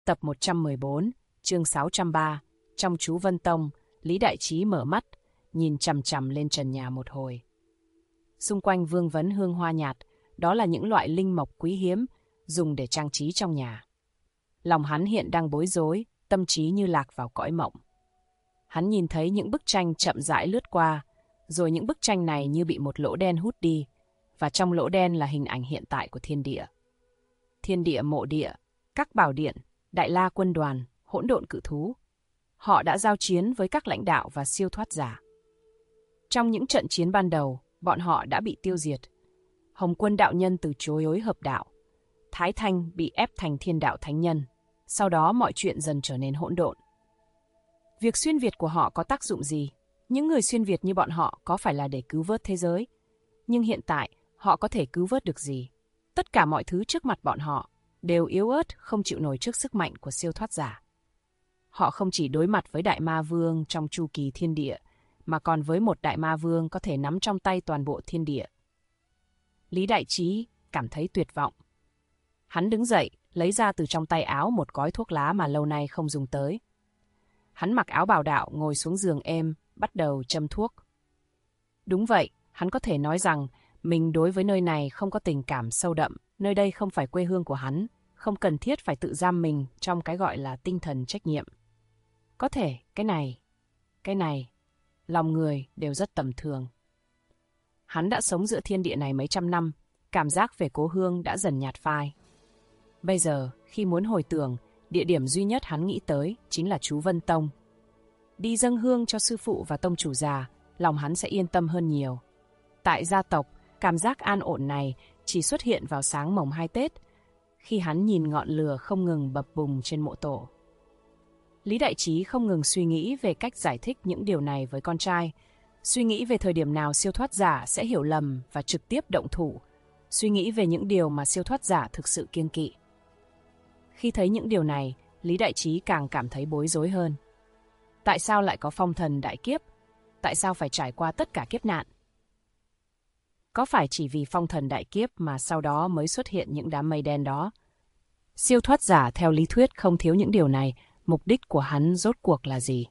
Tập 114, chương 603, trong chú Vân Tông, Lý Đại Trí mở mắt, nhìn chằm chằm lên trần nhà một hồi. Xung quanh vương vấn hương hoa nhạt, đó là những loại linh mộc quý hiếm, dùng để trang trí trong nhà. Lòng hắn hiện đang bối rối, tâm trí như lạc vào cõi mộng. Hắn nhìn thấy những bức tranh chậm rãi lướt qua, rồi những bức tranh này như bị một lỗ đen hút đi, và trong lỗ đen là hình ảnh hiện tại của thiên địa. Thiên địa mộ địa, các bảo điện, Đại La quân đoàn, hỗn độn cự thú. Họ đã giao chiến với các lãnh đạo và siêu thoát giả. Trong những trận chiến ban đầu, bọn họ đã bị tiêu diệt. Hồng Quân đạo nhân từ chối hối hợp đạo. Thái Thanh bị ép thành thiên đạo thánh nhân. Sau đó mọi chuyện dần trở nên hỗn độn. Việc xuyên Việt của họ có tác dụng gì? Những người xuyên Việt như bọn họ có phải là để cứu vớt thế giới? Nhưng hiện tại, họ có thể cứu vớt được gì? Tất cả mọi thứ trước mặt bọn họ đều yếu ớt, không chịu nổi trước sức mạnh của siêu thoát giả. Họ không chỉ đối mặt với Đại Ma Vương trong chu kỳ thiên địa, mà còn với một Đại Ma Vương có thể nắm trong tay toàn bộ thiên địa. Lý Đại Trí cảm thấy tuyệt vọng. Hắn đứng dậy, lấy ra từ trong tay áo một gói thuốc lá mà lâu nay không dùng tới. Hắn mặc áo bào đạo, ngồi xuống giường êm, bắt đầu châm thuốc. Đúng vậy, hắn có thể nói rằng mình đối với nơi này không có tình cảm sâu đậm, nơi đây không phải quê hương của hắn, không cần thiết phải tự giam mình trong cái gọi là tinh thần trách nhiệm. Có thể cái này, lòng người đều rất tầm thường. Hắn đã sống giữa thiên địa này mấy trăm năm, cảm giác về cố hương đã dần nhạt phai. Bây giờ, khi muốn hồi tưởng, địa điểm duy nhất hắn nghĩ tới chính là chú Vân Tông. Đi dâng hương cho sư phụ và tông chủ già, lòng hắn sẽ yên tâm hơn nhiều. Tại gia tộc, cảm giác an ổn này chỉ xuất hiện vào sáng mồng 2 Tết, khi hắn nhìn ngọn lửa không ngừng bập bùng trên mộ tổ. Lý Đại Trí không ngừng suy nghĩ về cách giải thích những điều này với con trai, suy nghĩ về thời điểm nào siêu thoát giả sẽ hiểu lầm và trực tiếp động thủ, suy nghĩ về những điều mà siêu thoát giả thực sự kiêng kỵ. Khi thấy những điều này, Lý Đại Trí càng cảm thấy bối rối hơn. Tại sao lại có phong thần đại kiếp? Tại sao phải trải qua tất cả kiếp nạn? Có phải chỉ vì phong thần đại kiếp mà sau đó mới xuất hiện những đám mây đen đó? Siêu thoát giả theo lý thuyết không thiếu những điều này, mục đích của hắn rốt cuộc là gì?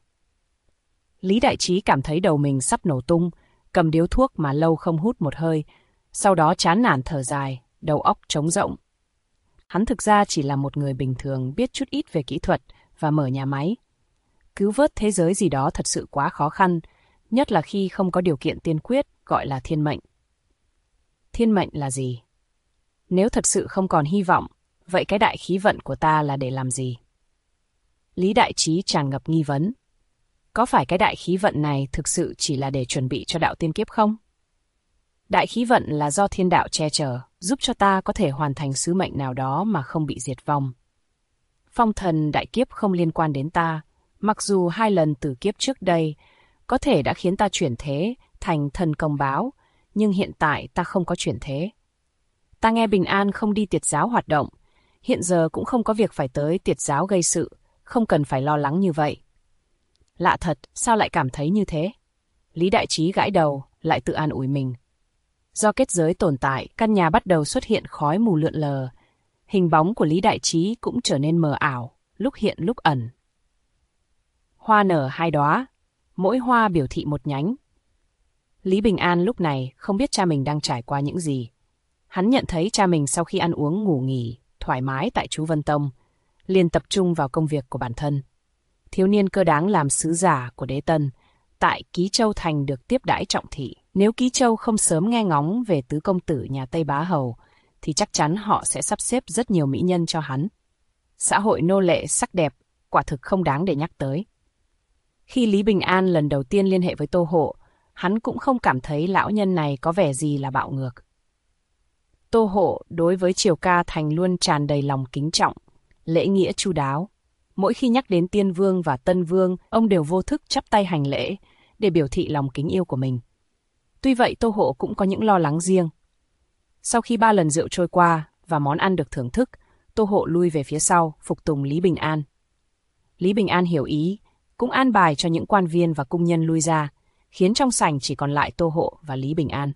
Lý Đại Trí cảm thấy đầu mình sắp nổ tung, cầm điếu thuốc mà lâu không hút một hơi, sau đó chán nản thở dài, đầu óc trống rỗng. Hắn thực ra chỉ là một người bình thường biết chút ít về kỹ thuật và mở nhà máy. Cứu vớt thế giới gì đó thật sự quá khó khăn, nhất là khi không có điều kiện tiên quyết gọi là thiên mệnh. Thiên mệnh là gì? Nếu thật sự không còn hy vọng, vậy cái đại khí vận của ta là để làm gì? Lý Đại Trí tràn ngập nghi vấn. Có phải cái đại khí vận này thực sự chỉ là để chuẩn bị cho đạo tiên kiếp không? Đại khí vận là do thiên đạo che chở, giúp cho ta có thể hoàn thành sứ mệnh nào đó mà không bị diệt vong. Phong thần đại kiếp không liên quan đến ta, mặc dù 2 lần tử kiếp trước đây có thể đã khiến ta chuyển thế thành thần công báo, nhưng hiện tại ta không có chuyển thế. Ta nghe bình an không đi tiệt giáo hoạt động, hiện giờ cũng không có việc phải tới tiệt giáo gây sự, không cần phải lo lắng như vậy. Lạ thật, sao lại cảm thấy như thế? Lý Đại Trí gãi đầu, lại tự an ủi mình. Do kết giới tồn tại, căn nhà bắt đầu xuất hiện khói mù lượn lờ. Hình bóng của Lý Đại Trí cũng trở nên mờ ảo, lúc hiện lúc ẩn. Hoa nở 2 đóa, mỗi hoa biểu thị một nhánh. Lý Bình An lúc này không biết cha mình đang trải qua những gì. Hắn nhận thấy cha mình sau khi ăn uống ngủ nghỉ, thoải mái tại chú Vân Tông, liền tập trung vào công việc của bản thân. Thiếu niên cơ đáng làm sứ giả của đế tân, tại Ký Châu Thành được tiếp đãi trọng thị. Nếu Ký Châu không sớm nghe ngóng về tứ công tử nhà Tây Bá Hầu, thì chắc chắn họ sẽ sắp xếp rất nhiều mỹ nhân cho hắn. Xã hội nô lệ sắc đẹp, quả thực không đáng để nhắc tới. Khi Lý Bình An lần đầu tiên liên hệ với Tô Hộ, hắn cũng không cảm thấy lão nhân này có vẻ gì là bạo ngược. Tô Hộ đối với Triều Ca Thành luôn tràn đầy lòng kính trọng, lễ nghĩa chu đáo. Mỗi khi nhắc đến Tiên Vương và Tân Vương, ông đều vô thức chắp tay hành lễ để biểu thị lòng kính yêu của mình. Tuy vậy Tô Hộ cũng có những lo lắng riêng. Sau khi 3 lần rượu trôi qua và món ăn được thưởng thức, Tô Hộ lui về phía sau, phục tùng Lý Bình An. Lý Bình An hiểu ý, cũng an bài cho những quan viên và cung nhân lui ra, khiến trong sảnh chỉ còn lại Tô Hộ và Lý Bình An.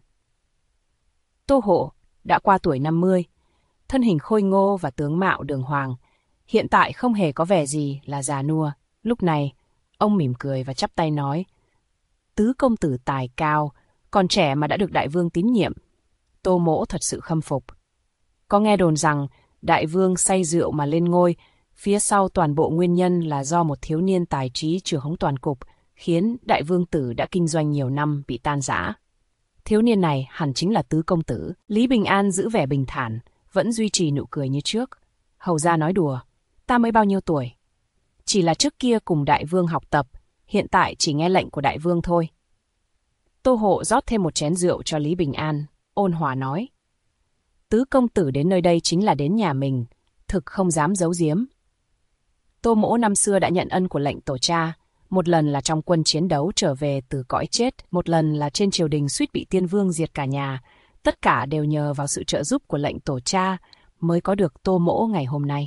Tô Hộ đã qua tuổi 50, thân hình khôi ngô và tướng mạo đường hoàng, hiện tại không hề có vẻ gì là già nua. Lúc này, ông mỉm cười và chắp tay nói, tứ công tử tài cao, còn trẻ mà đã được đại vương tín nhiệm. Tô Mỗ thật sự khâm phục. Có nghe đồn rằng đại vương say rượu mà lên ngôi, phía sau toàn bộ nguyên nhân là do một thiếu niên tài trí trưởng hống toàn cục, khiến đại vương tử đã kinh doanh nhiều năm bị tan rã. Thiếu niên này hẳn chính là tứ công tử. Lý Bình An giữ vẻ bình thản, vẫn duy trì nụ cười như trước. Hầu gia nói đùa, ta mới bao nhiêu tuổi? Chỉ là trước kia cùng đại vương học tập, hiện tại chỉ nghe lệnh của đại vương thôi. Tô Hộ rót thêm một chén rượu cho Lý Bình An, ôn hòa nói. Tứ công tử đến nơi đây chính là đến nhà mình, thực không dám giấu giếm. Tô Mỗ năm xưa đã nhận ân của lệnh tổ cha, một lần là trong quân chiến đấu trở về từ cõi chết, một lần là trên triều đình suýt bị tiên vương diệt cả nhà. Tất cả đều nhờ vào sự trợ giúp của lệnh tổ cha mới có được Tô Mỗ ngày hôm nay.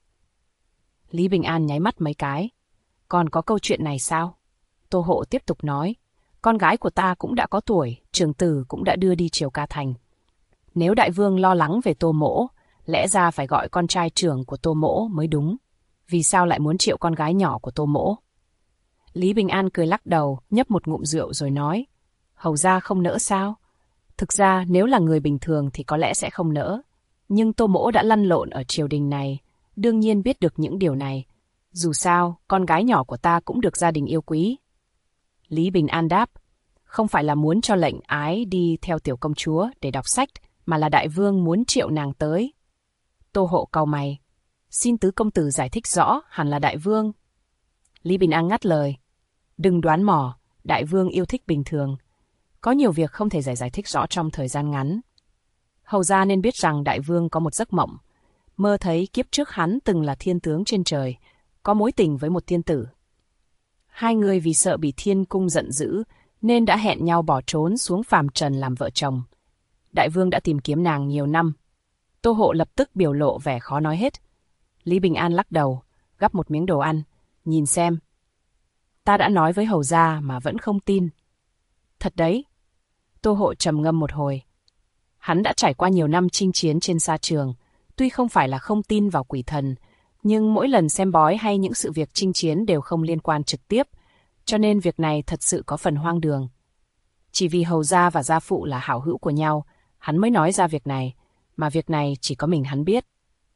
Lý Bình An nháy mắt mấy cái. Còn có câu chuyện này sao? Tô Hộ tiếp tục nói. Con gái của ta cũng đã có tuổi, trường tử cũng đã đưa đi Triều Ca Thành. Nếu đại vương lo lắng về Tô Mỗ, lẽ ra phải gọi con trai trưởng của Tô Mỗ mới đúng. Vì sao lại muốn triệu con gái nhỏ của Tô Mỗ? Lý Bình An cười lắc đầu, nhấp một ngụm rượu rồi nói. Hầu gia không nỡ sao? Thực ra nếu là người bình thường thì có lẽ sẽ không nỡ. Nhưng Tô Mỗ đã lăn lộn ở triều đình này, đương nhiên biết được những điều này. Dù sao, con gái nhỏ của ta cũng được gia đình yêu quý. Lý Bình An đáp, không phải là muốn cho lệnh ái đi theo tiểu công chúa để đọc sách, mà là đại vương muốn triệu nàng tới. Tô Hộ cau mày, xin tứ công tử giải thích rõ, hẳn là đại vương. Lý Bình An ngắt lời, đừng đoán mò, đại vương yêu thích bình thường. Có nhiều việc không thể giải thích rõ trong thời gian ngắn. Hầu gia nên biết rằng đại vương có một giấc mộng, mơ thấy kiếp trước hắn từng là thiên tướng trên trời, có mối tình với một tiên tử. Hai người vì sợ bị thiên cung giận dữ, nên đã hẹn nhau bỏ trốn xuống phàm trần làm vợ chồng. Đại vương đã tìm kiếm nàng nhiều năm. Tô Hộ lập tức biểu lộ vẻ khó nói hết. Lý Bình An lắc đầu, gắp một miếng đồ ăn, nhìn xem. Ta đã nói với hầu gia mà vẫn không tin. Thật đấy. Tô Hộ trầm ngâm một hồi. Hắn đã trải qua nhiều năm chinh chiến trên sa trường, tuy không phải là không tin vào quỷ thần, nhưng mỗi lần xem bói hay những sự việc chinh chiến đều không liên quan trực tiếp, cho nên việc này thật sự có phần hoang đường. Chỉ vì hầu gia và gia phụ là hảo hữu của nhau, hắn mới nói ra việc này, mà việc này chỉ có mình hắn biết.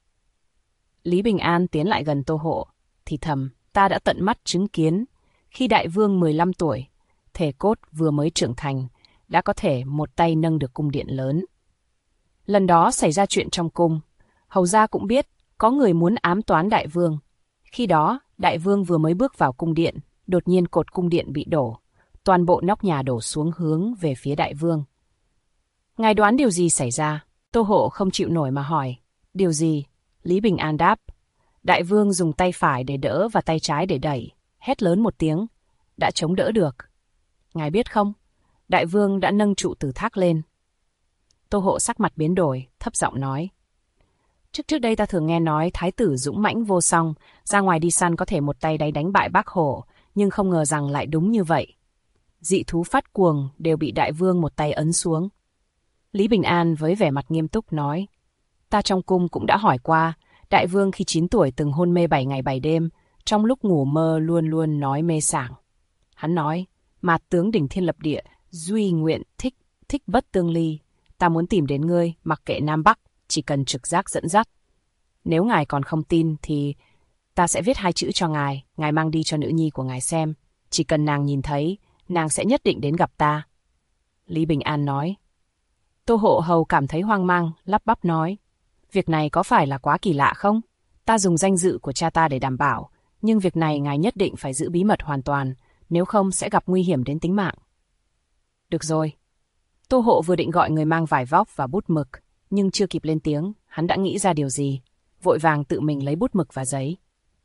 Lý Bình An tiến lại gần Tô Hộ, thì thầm, ta đã tận mắt chứng kiến, khi đại vương 15 tuổi, thể cốt vừa mới trưởng thành, đã có thể một tay nâng được cung điện lớn. Lần đó xảy ra chuyện trong cung, hầu gia cũng biết, có người muốn ám toán đại vương. Khi đó, đại vương vừa mới bước vào cung điện, đột nhiên cột cung điện bị đổ, toàn bộ nóc nhà đổ xuống hướng về phía đại vương. Ngài đoán điều gì xảy ra? Tô Hộ không chịu nổi mà hỏi. Điều gì? Lý Bình An đáp. Đại vương dùng tay phải để đỡ và tay trái để đẩy, hét lớn một tiếng, đã chống đỡ được. Ngài biết không, đại vương đã nâng trụ từ thác lên. Tô Hộ sắc mặt biến đổi, thấp giọng nói. Trước đây ta thường nghe nói thái tử dũng mãnh vô song, ra ngoài đi săn có thể một tay đánh bại Bác Hổ, nhưng không ngờ rằng lại đúng như vậy. Dị thú phát cuồng đều bị đại vương một tay ấn xuống. Lý Bình An với vẻ mặt nghiêm túc nói. Ta trong cung cũng đã hỏi qua, đại vương khi 9 tuổi từng hôn mê 7 ngày 7 đêm, trong lúc ngủ mơ luôn luôn nói mê sảng. Hắn nói, mạt tướng đỉnh thiên lập địa, duy nguyện thích bất tương ly. Ta muốn tìm đến ngươi, mặc kệ Nam Bắc, chỉ cần trực giác dẫn dắt. Nếu ngài còn không tin thì ta sẽ viết 2 chữ cho ngài, ngài mang đi cho nữ nhi của ngài xem. Chỉ cần nàng nhìn thấy, nàng sẽ nhất định đến gặp ta. Lý Bình An nói. Tô Hộ hầu cảm thấy hoang mang, lắp bắp nói. Việc này có phải là quá kỳ lạ không? Ta dùng danh dự của cha ta để đảm bảo, nhưng việc này ngài nhất định phải giữ bí mật hoàn toàn, nếu không sẽ gặp nguy hiểm đến tính mạng. Được rồi. Tô Hộ vừa định gọi người mang vải vóc và bút mực, nhưng chưa kịp lên tiếng, hắn đã nghĩ ra điều gì, vội vàng tự mình lấy bút mực và giấy.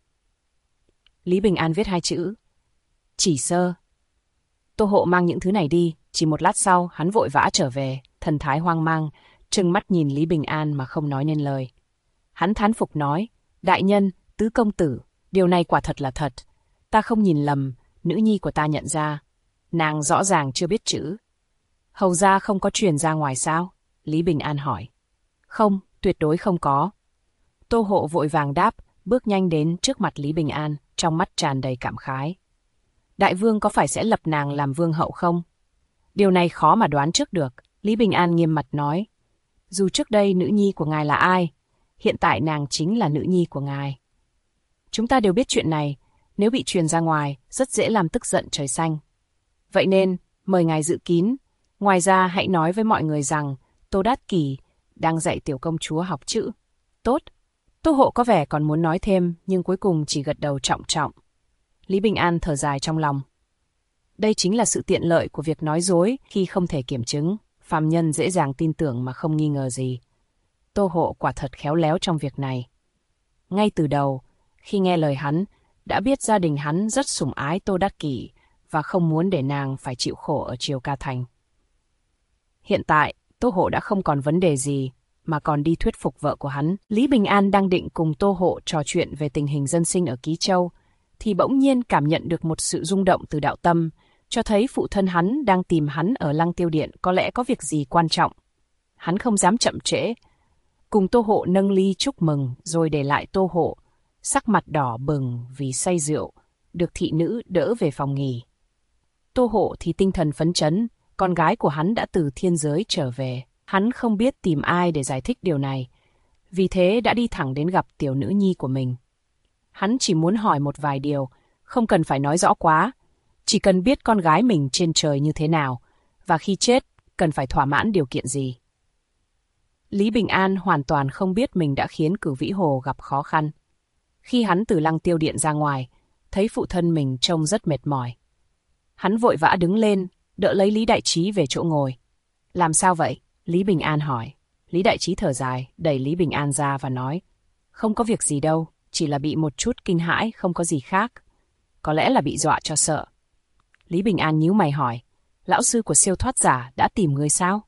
Lý Bình An viết 2 chữ. Chỉ sơ. Tô Hộ mang những thứ này đi, chỉ một lát sau hắn vội vã trở về, thần thái hoang mang, trừng mắt nhìn Lý Bình An mà không nói nên lời. Hắn thán phục nói, đại nhân, tứ công tử, điều này quả thật là thật. Ta không nhìn lầm, nữ nhi của ta nhận ra. Nàng rõ ràng chưa biết chữ. Hầu gia không có truyền ra ngoài sao? Lý Bình An hỏi. Không, tuyệt đối không có. Tô Hộ vội vàng đáp, bước nhanh đến trước mặt Lý Bình An, trong mắt tràn đầy cảm khái. Đại vương có phải sẽ lập nàng làm vương hậu không? Điều này khó mà đoán trước được, Lý Bình An nghiêm mặt nói. Dù trước đây nữ nhi của ngài là ai, hiện tại nàng chính là nữ nhi của ngài. Chúng ta đều biết chuyện này, nếu bị truyền ra ngoài, rất dễ làm tức giận trời xanh. Vậy nên, mời ngài giữ kín. Ngoài ra hãy nói với mọi người rằng Tô Đát Kỷ đang dạy tiểu công chúa học chữ. Tốt. Tô Hộ có vẻ còn muốn nói thêm, nhưng cuối cùng chỉ gật đầu trọng trọng. Lý Bình An thở dài trong lòng. Đây chính là sự tiện lợi của việc nói dối khi không thể kiểm chứng. Phàm nhân dễ dàng tin tưởng mà không nghi ngờ gì. Tô Hộ quả thật khéo léo trong việc này. Ngay từ đầu, khi nghe lời hắn, đã biết gia đình hắn rất sủng ái Tô Đát Kỷ và không muốn để nàng phải chịu khổ ở Triều Ca Thành. Hiện tại, Tô Hộ đã không còn vấn đề gì, mà còn đi thuyết phục vợ của hắn. Lý Bình An đang định cùng Tô Hộ trò chuyện về tình hình dân sinh ở Ký Châu, thì bỗng nhiên cảm nhận được một sự rung động từ đạo tâm, cho thấy phụ thân hắn đang tìm hắn ở Lăng Tiêu Điện có lẽ có việc gì quan trọng. Hắn không dám chậm trễ, cùng Tô Hộ nâng ly chúc mừng rồi để lại Tô Hộ, sắc mặt đỏ bừng vì say rượu, được thị nữ đỡ về phòng nghỉ. Tô Hộ thì tinh thần phấn chấn, con gái của hắn đã từ thiên giới trở về. Hắn không biết tìm ai để giải thích điều này, vì thế đã đi thẳng đến gặp tiểu nữ nhi của mình. Hắn chỉ muốn hỏi một vài điều, không cần phải nói rõ quá, chỉ cần biết con gái mình trên trời như thế nào, và khi chết, cần phải thỏa mãn điều kiện gì. Lý Bình An hoàn toàn không biết mình đã khiến Cửu Vĩ Hồ gặp khó khăn. Khi hắn từ Lăng Tiêu Điện ra ngoài, thấy phụ thân mình trông rất mệt mỏi. Hắn vội vã đứng lên, đỡ lấy Lý Đại Trí về chỗ ngồi. Làm sao vậy? Lý Bình An hỏi. Lý Đại Trí thở dài, đẩy Lý Bình An ra và nói. Không có việc gì đâu, chỉ là bị một chút kinh hãi, không có gì khác. Có lẽ là bị dọa cho sợ. Lý Bình An nhíu mày hỏi. Lão sư của siêu thoát giả đã tìm người sao?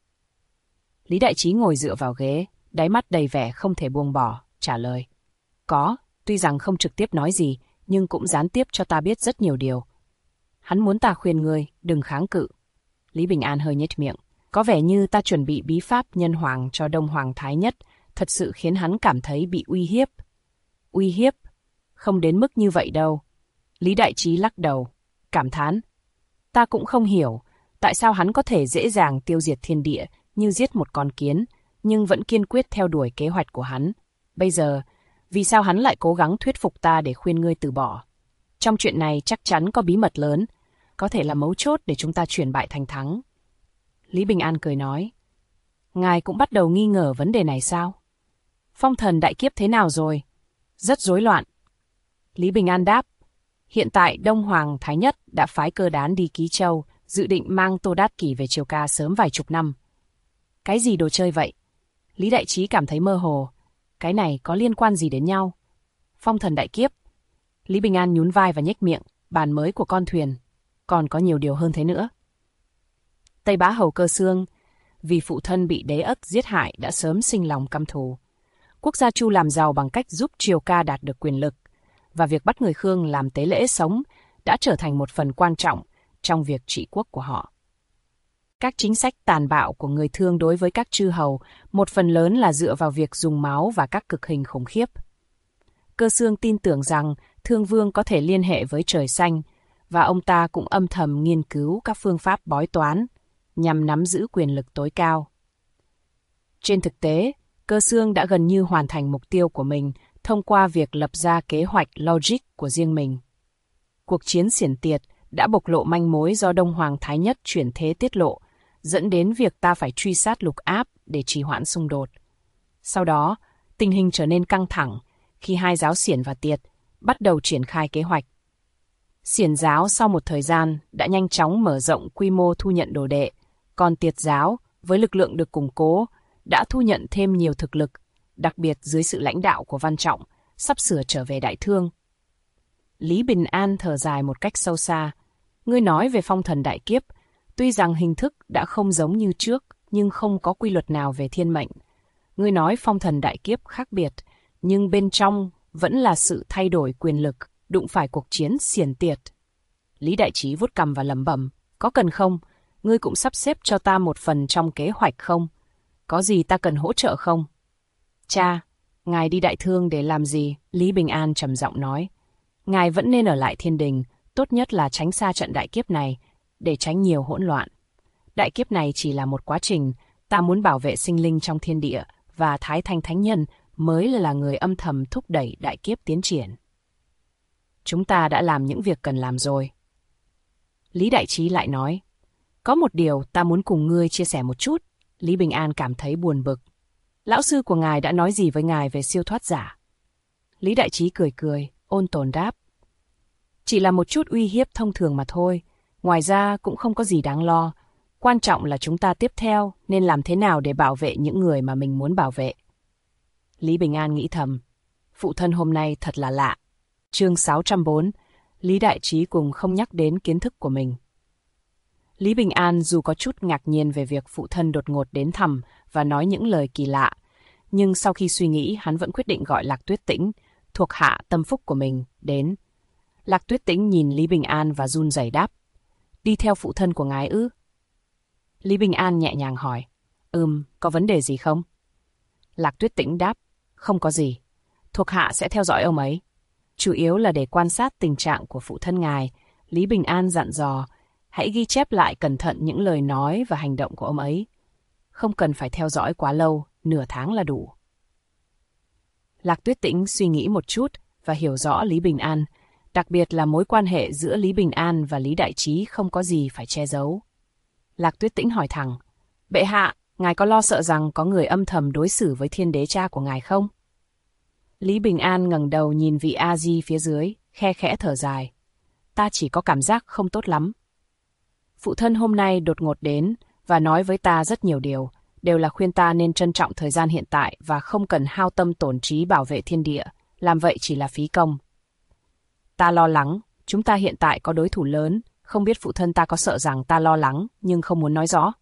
Lý Đại Trí ngồi dựa vào ghế, đáy mắt đầy vẻ không thể buông bỏ, trả lời. Có, tuy rằng không trực tiếp nói gì, nhưng cũng gián tiếp cho ta biết rất nhiều điều. Hắn muốn ta khuyên ngươi, đừng kháng cự. Lý Bình An hơi nhếch miệng. Có vẻ như ta chuẩn bị bí pháp nhân hoàng cho Đông Hoàng Thái Nhất, thật sự khiến hắn cảm thấy bị uy hiếp. Uy hiếp? Không đến mức như vậy đâu. Lý Đại Trí lắc đầu, cảm thán. Ta cũng không hiểu, tại sao hắn có thể dễ dàng tiêu diệt thiên địa như giết một con kiến, nhưng vẫn kiên quyết theo đuổi kế hoạch của hắn. Bây giờ, vì sao hắn lại cố gắng thuyết phục ta để khuyên ngươi từ bỏ? Trong chuyện này chắc chắn có bí mật lớn, có thể là mấu chốt để chúng ta chuyển bại thành thắng. Lý Bình An cười nói. Ngài cũng bắt đầu nghi ngờ vấn đề này sao? Phong thần đại kiếp thế nào rồi? Rất rối loạn. Lý Bình An đáp. Hiện tại Đông Hoàng Thái Nhất đã phái cơ đán đi Ký Châu, dự định mang Tô Đát Kỷ về Triều Ca sớm vài chục năm. Cái gì đồ chơi vậy? Lý Đại Trí cảm thấy mơ hồ. Cái này có liên quan gì đến nhau? Phong thần đại kiếp. Lý Bình An nhún vai và nhếch miệng. Bàn mới của con thuyền. Còn có nhiều điều hơn thế nữa. Tây Bá Hầu Cơ Xương, vì phụ thân bị Đế Ất giết hại đã sớm sinh lòng căm thù. Quốc gia Chu làm giàu bằng cách giúp Triều Ca đạt được quyền lực, và việc bắt người Khương làm tế lễ sống đã trở thành một phần quan trọng trong việc trị quốc của họ. Các chính sách tàn bạo của người Thương đối với các chư hầu một phần lớn là dựa vào việc dùng máu và các cực hình khủng khiếp. Cơ Xương tin tưởng rằng Thương Vương có thể liên hệ với trời xanh, và ông ta cũng âm thầm nghiên cứu các phương pháp bói toán nhằm nắm giữ quyền lực tối cao. Trên thực tế, Cơ Xương đã gần như hoàn thành mục tiêu của mình thông qua việc lập ra kế hoạch logic của riêng mình. Cuộc chiến xiển tiệt đã bộc lộ manh mối do Đông Hoàng Thái Nhất chuyển thế tiết lộ, dẫn đến việc ta phải truy sát Lục Áp để trì hoãn xung đột. Sau đó, tình hình trở nên căng thẳng khi hai giáo xiển và tiệt bắt đầu triển khai kế hoạch. Xiển giáo sau một thời gian đã nhanh chóng mở rộng quy mô thu nhận đồ đệ, còn tiệt giáo với lực lượng được củng cố đã thu nhận thêm nhiều thực lực, đặc biệt dưới sự lãnh đạo của Văn Trọng, sắp sửa trở về Đại Thương. Lý Bình An thở dài một cách sâu xa. Ngươi nói về phong thần đại kiếp, tuy rằng hình thức đã không giống như trước, nhưng không có quy luật nào về thiên mệnh. Ngươi nói phong thần đại kiếp khác biệt, nhưng bên trong vẫn là sự thay đổi quyền lực, đụng phải cuộc chiến xiển tiệt. Lý Đại Trí vuốt cằm và lẩm bẩm, có cần không? Ngươi cũng sắp xếp cho ta một phần trong kế hoạch không? Có gì ta cần hỗ trợ không? Cha, ngài đi Đại Thương để làm gì? Lý Bình An trầm giọng nói. Ngài vẫn nên ở lại Thiên Đình, tốt nhất là tránh xa trận đại kiếp này, để tránh nhiều hỗn loạn. Đại kiếp này chỉ là một quá trình, ta muốn bảo vệ sinh linh trong thiên địa, và Thái Thanh Thánh Nhân mới là người âm thầm thúc đẩy đại kiếp tiến triển. Chúng ta đã làm những việc cần làm rồi. Lý Đại Trí lại nói, có một điều ta muốn cùng ngươi chia sẻ một chút. Lý Bình An cảm thấy buồn bực. Lão sư của ngài đã nói gì với ngài về siêu thoát giả? Lý Đại Trí cười cười, ôn tồn đáp. Chỉ là một chút uy hiếp thông thường mà thôi, ngoài ra cũng không có gì đáng lo. Quan trọng là chúng ta tiếp theo nên làm thế nào để bảo vệ những người mà mình muốn bảo vệ. Lý Bình An nghĩ thầm, phụ thân hôm nay thật là lạ. Chương 604, Lý Đại Trí cùng không nhắc đến kiến thức của mình. Lý Bình An dù có chút ngạc nhiên về việc phụ thân đột ngột đến thăm và nói những lời kỳ lạ, nhưng sau khi suy nghĩ hắn vẫn quyết định gọi Lạc Tuyết Tĩnh, thuộc hạ tâm phúc của mình, đến. Lạc Tuyết Tĩnh nhìn Lý Bình An và run rẩy đáp, đi theo phụ thân của ngài ư? Lý Bình An nhẹ nhàng hỏi, có vấn đề gì không? Lạc Tuyết Tĩnh đáp, không có gì, thuộc hạ sẽ theo dõi ông ấy. Chủ yếu là để quan sát tình trạng của phụ thân ngài. Lý Bình An dặn dò, hãy ghi chép lại cẩn thận những lời nói và hành động của ông ấy. Không cần phải theo dõi quá lâu, nửa tháng là đủ. Lạc Tuyết Tĩnh suy nghĩ một chút và hiểu rõ Lý Bình An, đặc biệt là mối quan hệ giữa Lý Bình An và Lý Đại Trí không có gì phải che giấu. Lạc Tuyết Tĩnh hỏi thẳng, bệ hạ, ngài có lo sợ rằng có người âm thầm đối xử với Thiên Đế cha của ngài không? Lý Bình An ngẩng đầu nhìn vị A-di phía dưới, khe khẽ thở dài. Ta chỉ có cảm giác không tốt lắm. Phụ thân hôm nay đột ngột đến và nói với ta rất nhiều điều, đều là khuyên ta nên trân trọng thời gian hiện tại và không cần hao tâm tổn trí bảo vệ thiên địa, làm vậy chỉ là phí công. Ta lo lắng, chúng ta hiện tại có đối thủ lớn, không biết phụ thân ta có sợ rằng ta lo lắng nhưng không muốn nói rõ.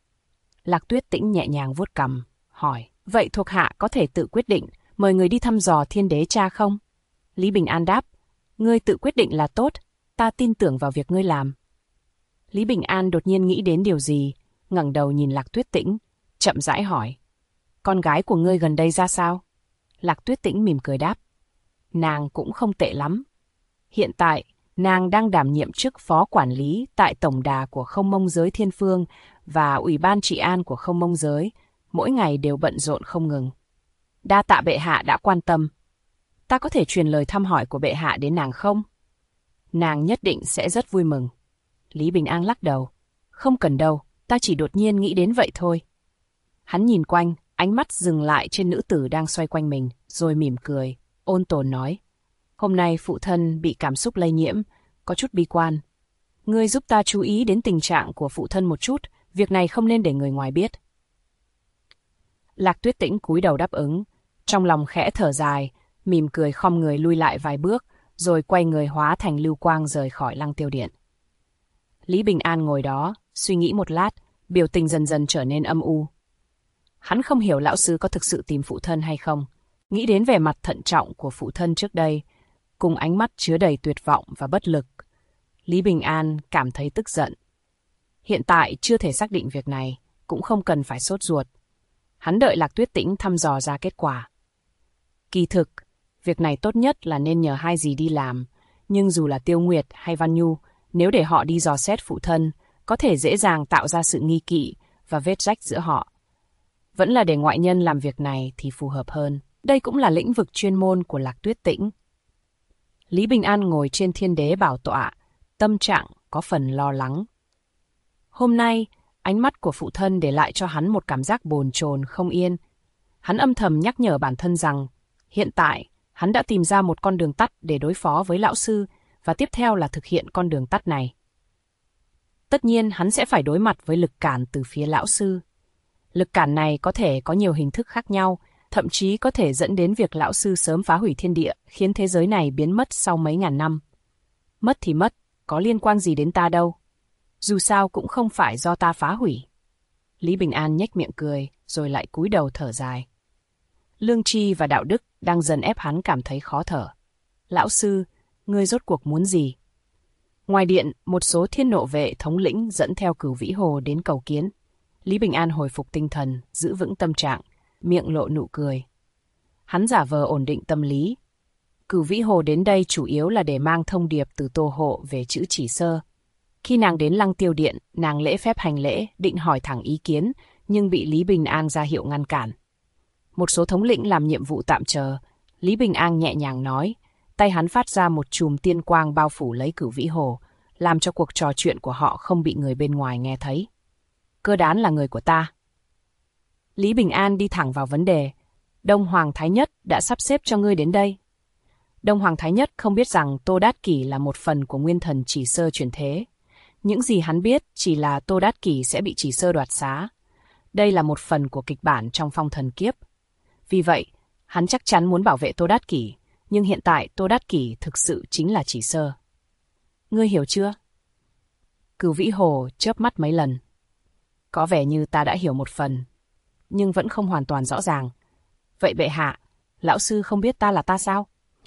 Lạc Tuyết Tĩnh nhẹ nhàng vuốt cằm, hỏi, vậy thuộc hạ có thể tự quyết định mời người đi thăm dò Thiên Đế cha không? Lý Bình An đáp, ngươi tự quyết định là tốt, ta tin tưởng vào việc ngươi làm. Lý Bình An đột nhiên nghĩ đến điều gì, ngẩng đầu nhìn Lạc Tuyết Tĩnh, chậm rãi hỏi, con gái của ngươi gần đây ra sao? Lạc Tuyết Tĩnh mỉm cười đáp, nàng cũng không tệ lắm. Hiện tại, nàng đang đảm nhiệm chức phó quản lý tại tổng đà của Không Mông Giới Thiên Phương và Ủy ban trị an của Không Mông Giới, mỗi ngày đều bận rộn không ngừng. Đa tạ bệ hạ đã quan tâm. Ta có thể truyền lời thăm hỏi của bệ hạ đến nàng không? Nàng nhất định sẽ rất vui mừng. Lý Bình An lắc đầu. Không cần đâu, ta chỉ đột nhiên nghĩ đến vậy thôi. Hắn nhìn quanh, ánh mắt dừng lại trên nữ tử đang xoay quanh mình, rồi mỉm cười, ôn tồn nói. Hôm nay phụ thân bị cảm xúc lây nhiễm, có chút bi quan. Ngươi giúp ta chú ý đến tình trạng của phụ thân một chút, việc này không nên để người ngoài biết. Lạc Tuyết Tĩnh cúi đầu đáp ứng, trong lòng khẽ thở dài, mỉm cười khom người lui lại vài bước, rồi quay người hóa thành lưu quang rời khỏi Lăng Tiêu Điện. Lý Bình An ngồi đó, suy nghĩ một lát, biểu tình dần dần trở nên âm u. Hắn không hiểu lão sư có thực sự tìm phụ thân hay không, nghĩ đến vẻ mặt thận trọng của phụ thân trước đây, cùng ánh mắt chứa đầy tuyệt vọng và bất lực. Lý Bình An cảm thấy tức giận. Hiện tại chưa thể xác định việc này, cũng không cần phải sốt ruột. Hắn đợi Lạc Tuyết Tĩnh thăm dò ra kết quả. Kỳ thực, việc này tốt nhất là nên nhờ hai dì đi làm, nhưng dù là Tiêu Nguyệt hay Văn Nhu, nếu để họ đi dò xét phụ thân, có thể dễ dàng tạo ra sự nghi kỵ và vết rách giữa họ. Vẫn là để ngoại nhân làm việc này thì phù hợp hơn. Đây cũng là lĩnh vực chuyên môn của Lạc Tuyết Tĩnh. Lý Bình An ngồi trên Thiên Đế bảo tọa, tâm trạng có phần lo lắng. Hôm nay, ánh mắt của phụ thân để lại cho hắn một cảm giác bồn chồn không yên. Hắn âm thầm nhắc nhở bản thân rằng, hiện tại, hắn đã tìm ra một con đường tắt để đối phó với lão sư, và tiếp theo là thực hiện con đường tắt này. Tất nhiên, hắn sẽ phải đối mặt với lực cản từ phía lão sư. Lực cản này có thể có nhiều hình thức khác nhau, thậm chí có thể dẫn đến việc lão sư sớm phá hủy thiên địa, khiến thế giới này biến mất sau mấy ngàn năm. Mất thì mất, có liên quan gì đến ta đâu. Dù sao cũng không phải do ta phá hủy. Lý Bình An nhếch miệng cười, rồi lại cúi đầu thở dài. Lương tri và đạo đức đang dần ép hắn cảm thấy khó thở. Lão sư, ngươi rốt cuộc muốn gì? Ngoài điện, một số thiên nộ vệ thống lĩnh dẫn theo Cửu Vĩ Hồ đến cầu kiến. Lý Bình An hồi phục tinh thần, giữ vững tâm trạng, miệng lộ nụ cười. Hắn giả vờ ổn định tâm lý. Cửu Vĩ Hồ đến đây chủ yếu là để mang thông điệp từ Tô Hộ về chữ Chỉ Sơ. Khi nàng đến Lăng Tiêu Điện, nàng lễ phép hành lễ, định hỏi thẳng ý kiến, nhưng bị Lý Bình An ra hiệu ngăn cản. Một số thống lĩnh làm nhiệm vụ tạm chờ, Lý Bình An nhẹ nhàng nói, tay hắn phát ra một chùm tiên quang bao phủ lấy Cửu Vĩ Hồ, làm cho cuộc trò chuyện của họ không bị người bên ngoài nghe thấy. Cơ Đán là người của ta. Lý Bình An đi thẳng vào vấn đề. Đông Hoàng Thái Nhất đã sắp xếp cho ngươi đến đây. Đông Hoàng Thái Nhất không biết rằng Tô Đát Kỷ là một phần của nguyên thần Chỉ Sơ chuyển thế. Những gì hắn biết chỉ là Tô Đát Kỷ sẽ bị Chỉ Sơ đoạt xá. Đây là một phần của kịch bản trong Phong Thần Kiếp. Vì vậy, hắn chắc chắn muốn bảo vệ Tô Đát Kỷ, nhưng hiện tại Tô Đát Kỷ thực sự chính là Chỉ Sơ. Ngươi hiểu chưa? Cửu Vĩ Hồ chớp mắt mấy lần. Có vẻ như ta đã hiểu một phần, nhưng vẫn không hoàn toàn rõ ràng. Vậy bệ hạ, lão sư không biết ta là ta sao?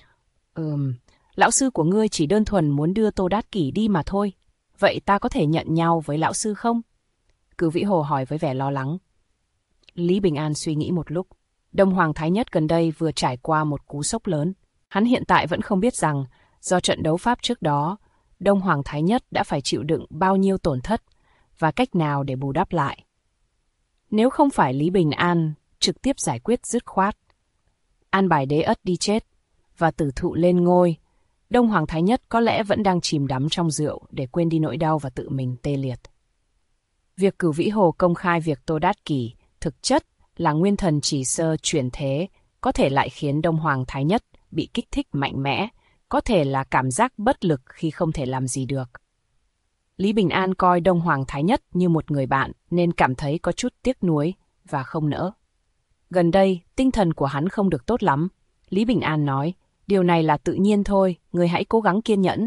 Lão sư của ngươi chỉ đơn thuần muốn đưa Tô Đát Kỷ đi mà thôi. Vậy ta có thể nhận nhau với lão sư không? Cửu Vĩ Hồ hỏi với vẻ lo lắng. Lý Bình An suy nghĩ một lúc. Đông Hoàng Thái Nhất gần đây vừa trải qua một cú sốc lớn. Hắn hiện tại vẫn không biết rằng, do trận đấu pháp trước đó, Đông Hoàng Thái Nhất đã phải chịu đựng bao nhiêu tổn thất và cách nào để bù đắp lại. Nếu không phải Lý Bình An trực tiếp giải quyết dứt khoát, an bài Đế Ất đi chết và Tử Thụ lên ngôi, Đông Hoàng Thái Nhất có lẽ vẫn đang chìm đắm trong rượu để quên đi nỗi đau và tự mình tê liệt. Việc Cửu Vĩ Hồ công khai việc Tô Đát Kỷ thực chất là nguyên thần Chỉ Sơ chuyển thế có thể lại khiến Đông Hoàng Thái Nhất bị kích thích mạnh mẽ, có thể là cảm giác bất lực khi không thể làm gì được. Lý Bình An coi Đông Hoàng Thái Nhất như một người bạn nên cảm thấy có chút tiếc nuối và không nỡ. Gần đây, tinh thần của hắn không được tốt lắm. Lý Bình An nói, điều này là tự nhiên thôi, người hãy cố gắng kiên nhẫn.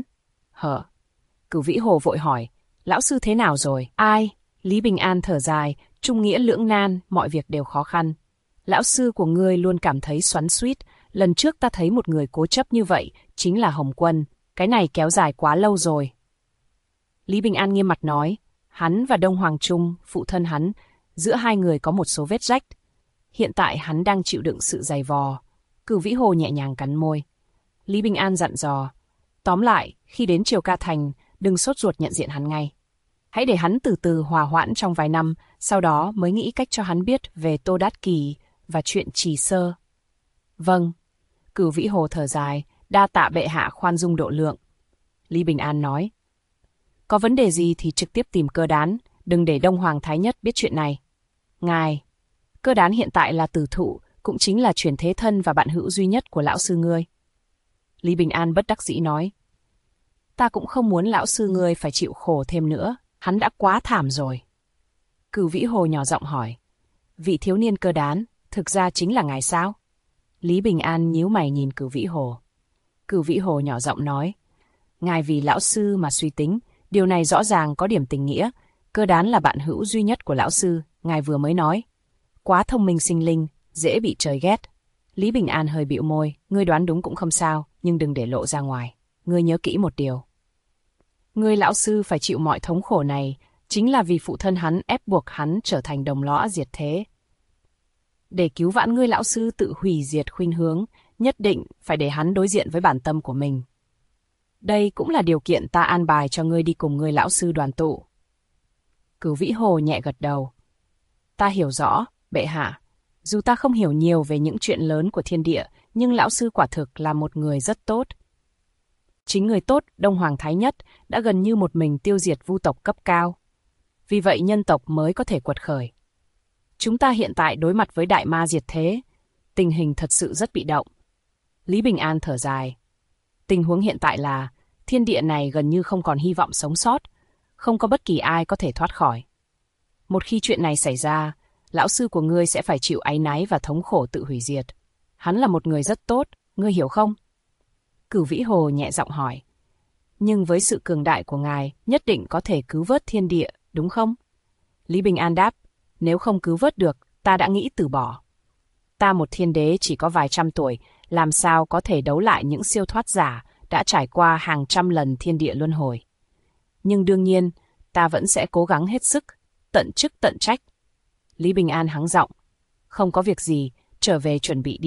Cửu Vĩ Hồ vội hỏi, lão sư thế nào rồi? Ai? Lý Bình An thở dài, trung nghĩa lưỡng nan, mọi việc đều khó khăn. Lão sư của ngươi luôn cảm thấy xoắn xuýt. Lần trước ta thấy một người cố chấp như vậy, chính là Hồng Quân. Cái này kéo dài quá lâu rồi. Lý Bình An nghiêm mặt nói, hắn và Đông Hoàng Trung, phụ thân hắn, giữa hai người có một số vết rách. Hiện tại hắn đang chịu đựng sự dày vò. Cửu Vĩ Hồ nhẹ nhàng cắn môi. Lý Bình An dặn dò, tóm lại, khi đến Triều Ca Thành, đừng sốt ruột nhận diện hắn ngay. Hãy để hắn từ từ hòa hoãn trong vài năm, sau đó mới nghĩ cách cho hắn biết về Tô Đát Kỷ và chuyện Chỉ Sơ. Vâng. Cửu Vĩ Hồ thở dài, đa tạ bệ hạ khoan dung độ lượng. Lý Bình An nói, có vấn đề gì thì trực tiếp tìm Cơ Đán, đừng để Đông Hoàng Thái Nhất biết chuyện này. Ngài, Cơ Đán hiện tại là Tử Thụ, cũng chính là chuyển thế thân và bạn hữu duy nhất của lão sư ngươi. Lý Bình An bất đắc dĩ nói, ta cũng không muốn lão sư ngươi phải chịu khổ thêm nữa, hắn đã quá thảm rồi. Cửu Vĩ Hồ nhỏ giọng hỏi, vị thiếu niên Cơ Đán, thực ra chính là ngài sao? Lý Bình An nhíu mày nhìn Cửu Vĩ Hồ. Cửu Vĩ Hồ nhỏ giọng nói, ngài vì lão sư mà suy tính, điều này rõ ràng có điểm tình nghĩa. Cơ Đán là bạn hữu duy nhất của lão sư, ngài vừa mới nói. Quá thông minh sinh linh, dễ bị trời ghét. Lý Bình An hơi bĩu môi, ngươi đoán đúng cũng không sao, nhưng đừng để lộ ra ngoài. Ngươi nhớ kỹ một điều. Ngươi lão sư phải chịu mọi thống khổ này, chính là vì phụ thân hắn ép buộc hắn trở thành đồng lõa diệt thế. Để cứu vãn ngươi lão sư tự hủy diệt khuynh hướng, nhất định phải để hắn đối diện với bản tâm của mình. Đây cũng là điều kiện ta an bài cho ngươi đi cùng ngươi lão sư đoàn tụ. Cửu Vĩ Hồ nhẹ gật đầu. Ta hiểu rõ, bệ hạ. Dù ta không hiểu nhiều về những chuyện lớn của thiên địa, nhưng lão sư quả thực là một người rất tốt. Chính người tốt, Đông Hoàng Thái Nhất, đã gần như một mình tiêu diệt vu tộc cấp cao. Vì vậy nhân tộc mới có thể quật khởi. Chúng ta hiện tại đối mặt với đại ma diệt thế, tình hình thật sự rất bị động. Lý Bình An thở dài. Tình huống hiện tại là, thiên địa này gần như không còn hy vọng sống sót, không có bất kỳ ai có thể thoát khỏi. Một khi chuyện này xảy ra, lão sư của ngươi sẽ phải chịu áy náy và thống khổ tự hủy diệt. Hắn là một người rất tốt, ngươi hiểu không? Cửu Vĩ Hồ nhẹ giọng hỏi. Nhưng với sự cường đại của ngài, nhất định có thể cứu vớt thiên địa, đúng không? Lý Bình An đáp, nếu không cứu vớt được, ta đã nghĩ từ bỏ. Ta một thiên đế chỉ có vài trăm tuổi, làm sao có thể đấu lại những siêu thoát giả đã trải qua hàng trăm lần thiên địa luân hồi. Nhưng đương nhiên, ta vẫn sẽ cố gắng hết sức, tận chức tận trách. Lý Bình An hắng giọng, không có việc gì, trở về chuẩn bị đi,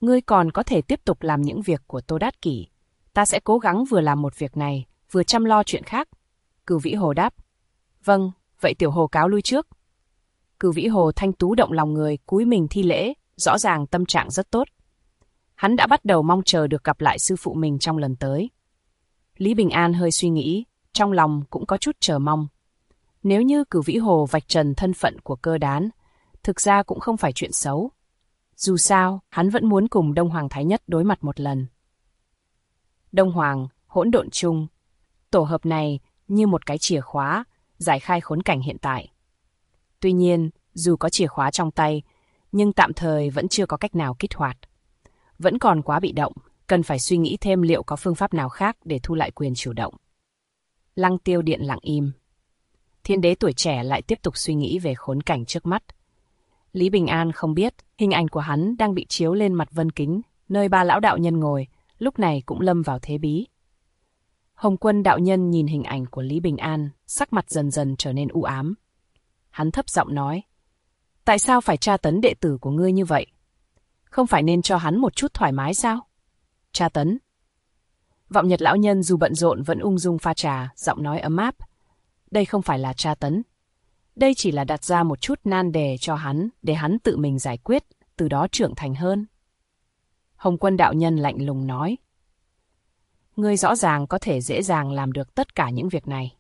Ngươi còn có thể tiếp tục làm những việc của Tô Đát Kỷ. Ta sẽ cố gắng vừa làm một việc này, vừa chăm lo chuyện khác. Cửu Vĩ Hồ đáp. Vâng, vậy tiểu hồ cáo lui trước. Cửu Vĩ Hồ thanh tú động lòng người, cúi mình thi lễ, rõ ràng tâm trạng rất tốt. Hắn đã bắt đầu mong chờ được gặp lại sư phụ mình trong lần tới. Lý Bình An hơi suy nghĩ, trong lòng cũng có chút chờ mong. Nếu như Cửu Vĩ Hồ vạch trần thân phận của Cơ Đán, thực ra cũng không phải chuyện xấu. Dù sao, hắn vẫn muốn cùng Đông Hoàng Thái Nhất đối mặt một lần. Đông Hoàng, Hỗn Độn Chung. Tổ hợp này như một cái chìa khóa, giải khai khốn cảnh hiện tại. Tuy nhiên, dù có chìa khóa trong tay, nhưng tạm thời vẫn chưa có cách nào kích hoạt. Vẫn còn quá bị động, cần phải suy nghĩ thêm liệu có phương pháp nào khác để thu lại quyền chủ động. Lăng Tiêu Điện lặng im. Thiên đế tuổi trẻ lại tiếp tục suy nghĩ về khốn cảnh trước mắt. Lý Bình An không biết, hình ảnh của hắn đang bị chiếu lên mặt vân kính, nơi ba lão đạo nhân ngồi, lúc này cũng lâm vào thế bí. Hồng Quân đạo nhân nhìn hình ảnh của Lý Bình An, sắc mặt dần dần trở nên u ám. Hắn thấp giọng nói, tại sao phải tra tấn đệ tử của ngươi như vậy? Không phải nên cho hắn một chút thoải mái sao? Tra tấn. Vọng Nhật lão nhân dù bận rộn vẫn ung dung pha trà, giọng nói ấm áp. Đây không phải là tra tấn. Đây chỉ là đặt ra một chút nan đề cho hắn, để hắn tự mình giải quyết, từ đó trưởng thành hơn. Hồng Quân đạo nhân lạnh lùng nói. Ngươi rõ ràng có thể dễ dàng làm được tất cả những việc này.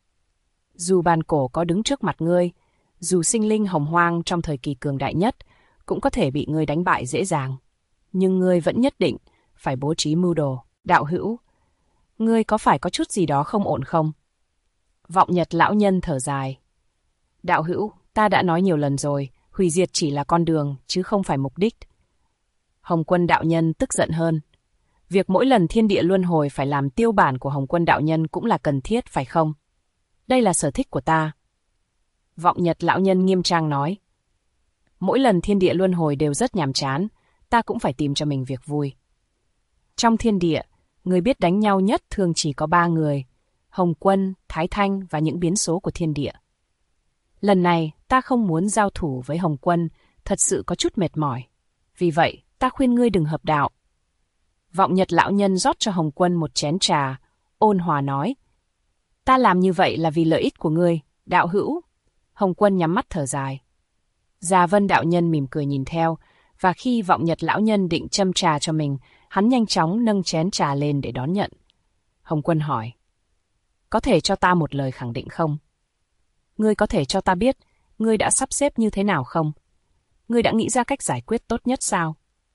Dù bàn cổ có đứng trước mặt ngươi, dù sinh linh hồng hoang trong thời kỳ cường đại nhất, cũng có thể bị ngươi đánh bại dễ dàng. Nhưng ngươi vẫn nhất định phải bố trí mưu đồ. Đạo hữu, ngươi có phải có chút gì đó không ổn không? Vọng Nhật lão nhân thở dài. Đạo hữu, ta đã nói nhiều lần rồi, hủy diệt chỉ là con đường, chứ không phải mục đích. Hồng Quân đạo nhân tức giận hơn. Việc mỗi lần thiên địa luân hồi phải làm tiêu bản của Hồng Quân đạo nhân cũng là cần thiết, phải không? Đây là sở thích của ta. Vọng Nhật lão nhân nghiêm trang nói. Mỗi lần thiên địa luân hồi đều rất nhàm chán, ta cũng phải tìm cho mình việc vui. Trong thiên địa, người biết đánh nhau nhất thường chỉ có 3 người, Hồng Quân, Thái Thanh và những biến số của thiên địa. Lần này, ta không muốn giao thủ với Hồng Quân, thật sự có chút mệt mỏi. Vì vậy, ta khuyên ngươi đừng hợp đạo. Vọng Nhật lão nhân rót cho Hồng Quân một chén trà, ôn hòa nói. Ta làm như vậy là vì lợi ích của ngươi, đạo hữu. Hồng Quân nhắm mắt thở dài. Già Vân đạo nhân mỉm cười nhìn theo, và khi Vọng Nhật lão nhân định châm trà cho mình, hắn nhanh chóng nâng chén trà lên để đón nhận. Hồng Quân hỏi. Có thể cho ta một lời khẳng định không? Ngươi có thể cho ta biết, ngươi đã sắp xếp như thế nào không? Ngươi đã nghĩ ra cách giải quyết tốt nhất sao?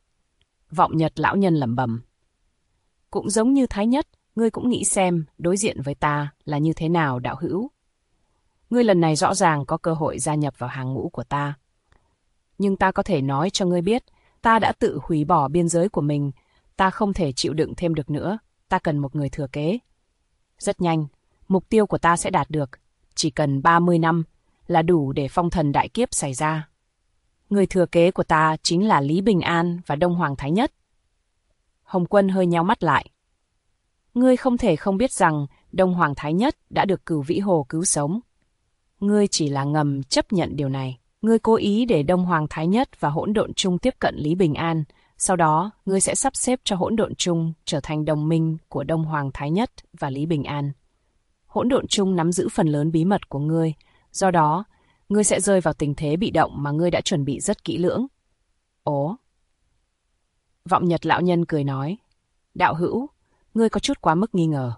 Vọng Nhật lão nhân lẩm bẩm. Cũng giống như Thái Nhất, ngươi cũng nghĩ xem đối diện với ta là như thế nào, đạo hữu. Ngươi lần này rõ ràng có cơ hội gia nhập vào hàng ngũ của ta. Nhưng ta có thể nói cho ngươi biết, ta đã tự hủy bỏ biên giới của mình, ta không thể chịu đựng thêm được nữa, ta cần một người thừa kế. Rất nhanh, mục tiêu của ta sẽ đạt được, chỉ cần 30 năm là đủ để phong thần đại kiếp xảy ra. Người thừa kế của ta chính là Lý Bình An và Đông Hoàng Thái Nhất. Hồng Quân hơi nheo mắt lại. Ngươi không thể không biết rằng Đông Hoàng Thái Nhất đã được Cửu Vĩ Hồ cứu sống. Ngươi chỉ là ngầm chấp nhận điều này. Ngươi cố ý để Đông Hoàng Thái Nhất và Hỗn Độn Chung tiếp cận Lý Bình An. Sau đó, ngươi sẽ sắp xếp cho Hỗn Độn Chung trở thành đồng minh của Đông Hoàng Thái Nhất và Lý Bình An. Hỗn Độn Chung nắm giữ phần lớn bí mật của ngươi. Do đó, ngươi sẽ rơi vào tình thế bị động mà ngươi đã chuẩn bị rất kỹ lưỡng. Ồ! Vọng Nhật lão nhân cười nói. Đạo hữu, ngươi có chút quá mức nghi ngờ.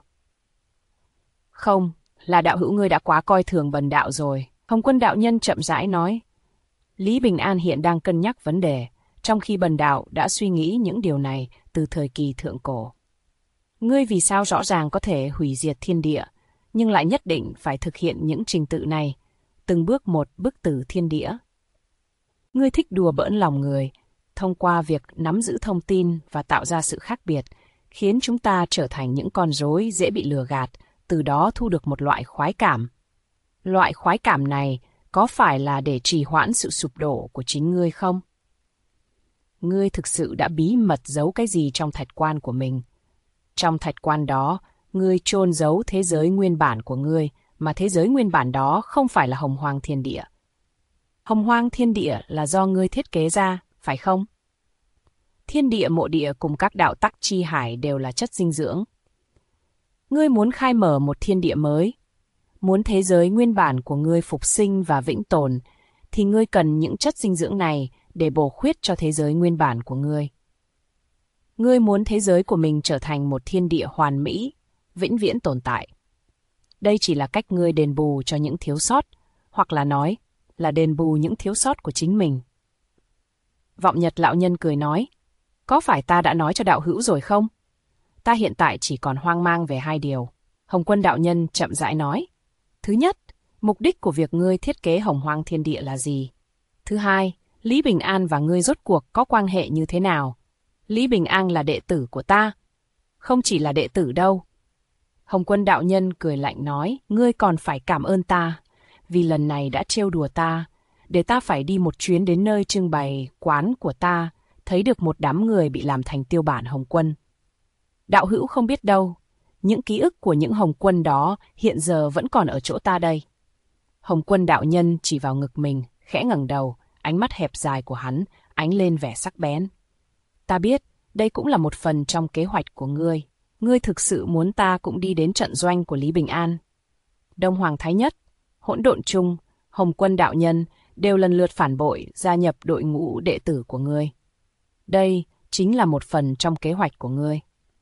Không, là đạo hữu ngươi đã quá coi thường Bần đạo rồi. Hồng Quân đạo nhân chậm rãi nói. Lý Bình An hiện đang cân nhắc vấn đề, trong khi Bần đạo đã suy nghĩ những điều này từ thời kỳ thượng cổ. Ngươi vì sao rõ ràng có thể hủy diệt thiên địa, nhưng lại nhất định phải thực hiện những trình tự này, từng bước một bức tử thiên địa. Ngươi thích đùa bỡn lòng người, thông qua việc nắm giữ thông tin và tạo ra sự khác biệt, khiến chúng ta trở thành những con rối dễ bị lừa gạt, từ đó thu được một loại khoái cảm. Loại khoái cảm này có phải là để trì hoãn sự sụp đổ của chính ngươi không? Ngươi thực sự đã bí mật giấu cái gì trong thạch quan của mình? Trong thạch quan đó, ngươi chôn giấu thế giới nguyên bản của ngươi, mà thế giới nguyên bản đó không phải là Hồng Hoang Thiên Địa. Hồng Hoang Thiên Địa là do ngươi thiết kế ra, phải không? thiên địa mộ địa cùng các đạo tắc chi hải đều là chất dinh dưỡng. Ngươi muốn khai mở một thiên địa mới, muốn thế giới nguyên bản của ngươi phục sinh và vĩnh tồn, thì ngươi cần những chất dinh dưỡng này để bổ khuyết cho thế giới nguyên bản của ngươi. Ngươi muốn thế giới của mình trở thành một thiên địa hoàn mỹ, vĩnh viễn tồn tại. Đây chỉ là cách ngươi đền bù cho những thiếu sót, hoặc là nói là đền bù những thiếu sót của chính mình. Vọng Nhật lão nhân cười nói, có phải ta đã nói cho đạo hữu rồi không? Ta hiện tại chỉ còn hoang mang về hai điều. Hồng Quân đạo nhân chậm rãi nói. Thứ nhất, mục đích của việc ngươi thiết kế Hồng Hoang Thiên Địa là gì? Thứ hai, Lý Bình An và ngươi rốt cuộc có quan hệ như thế nào? Lý Bình An là đệ tử của ta. Không chỉ là đệ tử đâu. Hồng Quân đạo nhân cười lạnh nói, ngươi còn phải cảm ơn ta, vì lần này đã trêu đùa ta, để ta phải đi một chuyến đến nơi trưng bày quán của ta, thấy được một đám người bị làm thành tiêu bản Hồng Quân. Đạo hữu không biết đâu, những ký ức của những Hồng Quân đó hiện giờ vẫn còn ở chỗ ta đây. Hồng Quân đạo nhân chỉ vào ngực mình, khẽ ngẩng đầu, ánh mắt hẹp dài của hắn ánh lên vẻ sắc bén. Ta biết, đây cũng là một phần trong kế hoạch của ngươi. Ngươi thực sự muốn ta cũng đi đến trận doanh của Lý Bình An. Đông Hoàng Thái Nhất, Hỗn Độn Trung, Hồng Quân đạo nhân đều lần lượt phản bội gia nhập đội ngũ đệ tử của ngươi. Đây chính là một phần trong kế hoạch của ngươi.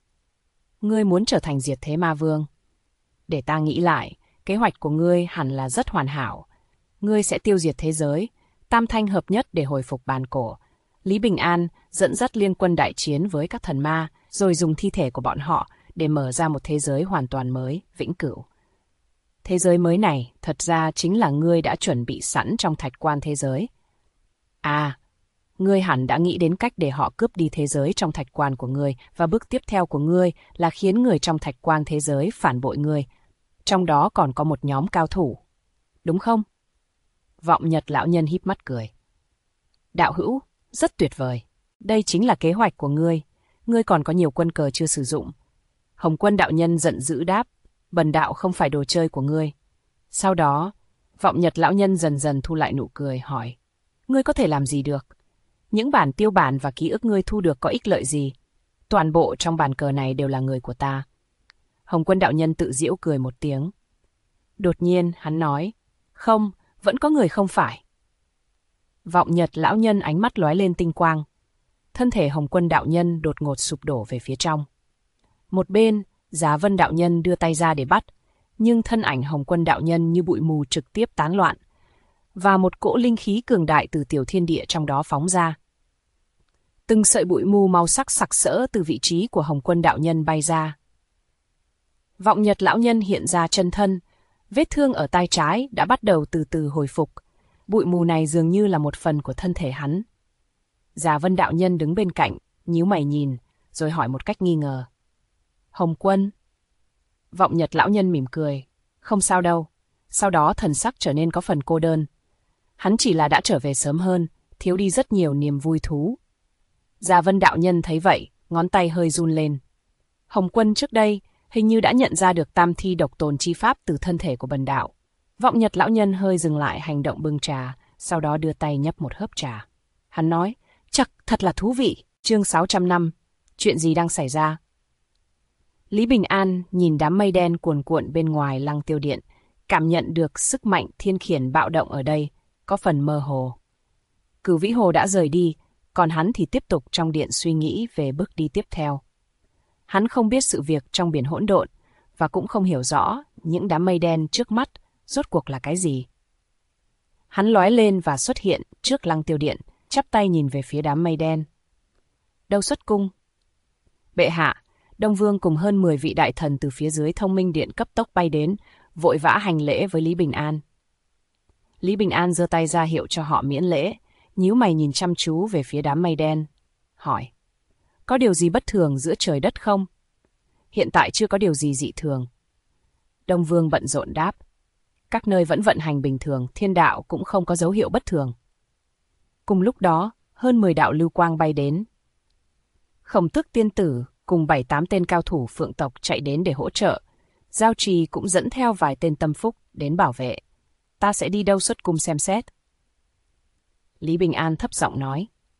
Ngươi muốn trở thành diệt thế ma vương. Để ta nghĩ lại, kế hoạch của ngươi hẳn là rất hoàn hảo. Ngươi sẽ tiêu diệt thế giới, tam thanh hợp nhất để hồi phục bàn cổ. Lý Bình An dẫn dắt liên quân đại chiến với các thần ma, rồi dùng thi thể của bọn họ để mở ra một thế giới hoàn toàn mới, vĩnh cửu. Thế giới mới này thật ra chính là ngươi đã chuẩn bị sẵn trong thạch quan thế giới. À, ngươi hẳn đã nghĩ đến cách để họ cướp đi thế giới trong thạch quan của ngươi, và bước tiếp theo của ngươi là khiến người trong thạch quan thế giới phản bội ngươi. Trong đó còn có một nhóm cao thủ. Đúng không? Vọng Nhật lão nhân híp mắt cười. Đạo hữu, rất tuyệt vời. Đây chính là kế hoạch của ngươi. Ngươi còn có nhiều quân cờ chưa sử dụng. Hồng Quân đạo nhân giận dữ đáp, bần đạo không phải đồ chơi của ngươi. Sau đó, Vọng Nhật lão nhân dần dần thu lại nụ cười, hỏi, ngươi có thể làm gì được? Những bản tiêu bản và ký ức ngươi thu được có ích lợi gì? Toàn bộ trong bàn cờ này đều là người của ta. Hồng Quân đạo nhân tự giễu cười một tiếng. Đột nhiên, hắn nói, không, vẫn có người không phải. Vọng Nhật lão nhân ánh mắt lóe lên tinh quang. Thân thể Hồng Quân đạo nhân đột ngột sụp đổ về phía trong. Một bên, Giá Vân đạo nhân đưa tay ra để bắt, nhưng thân ảnh Hồng Quân đạo nhân như bụi mù trực tiếp tán loạn, và một cỗ linh khí cường đại từ tiểu thiên địa trong đó phóng ra. Từng sợi bụi mù màu sắc sặc sỡ từ vị trí của Hồng Quân đạo nhân bay ra. Vọng Nhật lão nhân hiện ra chân thân, vết thương ở tai trái đã bắt đầu từ từ hồi phục. Bụi mù này dường như là một phần của thân thể hắn. Giá Vân đạo nhân đứng bên cạnh, nhíu mày nhìn, rồi hỏi một cách nghi ngờ. Hồng Quân? Vọng Nhật lão nhân mỉm cười. Không sao đâu. Sau đó thần sắc trở nên có phần cô đơn. Hắn chỉ là đã trở về sớm hơn, thiếu đi rất nhiều niềm vui thú. Giá Vân đạo nhân thấy vậy, ngón tay hơi run lên. Hồng Quân trước đây hình như đã nhận ra được tam thi độc tồn chi pháp từ thân thể của bần đạo. Vọng Nhật lão nhân hơi dừng lại hành động bưng trà, sau đó đưa tay nhấp một hớp trà. Hắn nói, chắc thật là thú vị. Chương 605, chuyện gì đang xảy ra? Lý Bình An nhìn đám mây đen cuồn cuộn bên ngoài Lăng Tiêu Điện, cảm nhận được sức mạnh thiên khiển bạo động ở đây, có phần mơ hồ. Cửu Vĩ Hồ đã rời đi, còn hắn thì tiếp tục trong điện suy nghĩ về bước đi tiếp theo. Hắn không biết sự việc trong biển hỗn độn, và cũng không hiểu rõ những đám mây đen trước mắt rốt cuộc là cái gì. Hắn lóe lên và xuất hiện trước Lăng Tiêu Điện, chắp tay nhìn về phía đám mây đen. Đâu xuất cung? Bệ hạ, Đông Vương cùng hơn 10 vị đại thần từ phía dưới Thông Minh Điện cấp tốc bay đến, vội vã hành lễ với Lý Bình An. Lý Bình An giơ tay ra hiệu cho họ miễn lễ, nhíu mày nhìn chăm chú về phía đám mây đen, hỏi, có điều gì bất thường giữa trời đất không? Hiện tại chưa có điều gì dị thường. Đông Vương bận rộn đáp, các nơi vẫn vận hành bình thường, thiên đạo cũng không có dấu hiệu bất thường. Cùng lúc đó, hơn 10 đạo lưu quang bay đến. Khổng Tước tiên tử cùng 7-8 tên cao thủ phượng tộc chạy đến để hỗ trợ. Giao Trì cũng dẫn theo vài tên tâm phúc đến bảo vệ. Ta sẽ đi đâu xuất cung xem xét. Lý Bình An thấp giọng nói.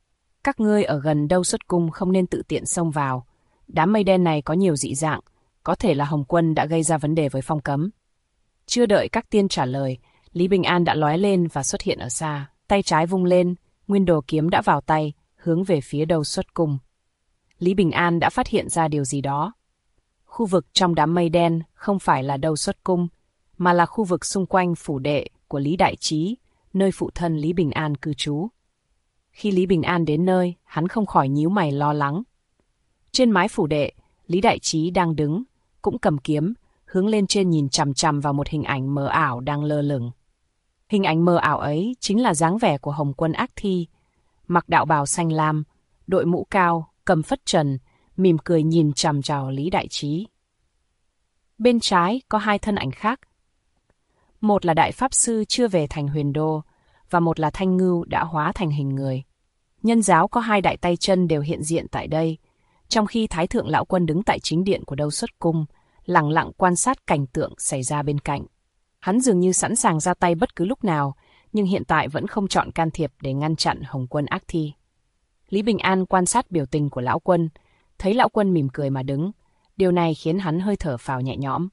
Các ngươi ở gần Đâu Xuất Cung không nên tự tiện xông vào. Đám mây đen này có nhiều dị dạng, có thể là Hồng Quân đã gây ra vấn đề với phong cấm. Chưa đợi các tiên trả lời, Lý Bình An đã lóe lên và xuất hiện ở xa. Tay trái vung lên, nguyên đồ kiếm đã vào tay, hướng về phía Đâu Xuất Cung. Lý Bình An đã phát hiện ra điều gì đó. Khu vực trong đám mây đen không phải là Đâu Xuất Cung, mà là khu vực xung quanh phủ đệ của Lý Đại Trí, nơi phụ thân Lý Bình An cư trú. Khi Lý Bình An đến nơi, hắn không khỏi nhíu mày lo lắng. Trên mái phủ đệ, Lý Đại Trí đang đứng, cũng cầm kiếm, hướng lên trên nhìn chằm chằm vào một hình ảnh mờ ảo đang lơ lửng. Hình ảnh mờ ảo ấy chính là dáng vẻ của Hồng Quân Ác Thi, mặc đạo bào xanh lam, đội mũ cao, cầm phất trần, mỉm cười nhìn chằm chằm Lý Đại Trí. Bên trái có hai thân ảnh khác. Một là Đại Pháp Sư chưa về thành Huyền Đô, và một là Thanh Ngưu đã hóa thành hình người. Nhân giáo có hai đại tay chân đều hiện diện tại đây, trong khi Thái Thượng Lão Quân đứng tại chính điện của Đâu Xuất Cung, lặng lặng quan sát cảnh tượng xảy ra bên cạnh. Hắn dường như sẵn sàng ra tay bất cứ lúc nào, nhưng hiện tại vẫn không chọn can thiệp để ngăn chặn Hồng Quân Ác Thi. Lý Bình An quan sát biểu tình của Lão Quân, thấy Lão Quân mỉm cười mà đứng, điều này khiến hắn hơi thở phào nhẹ nhõm.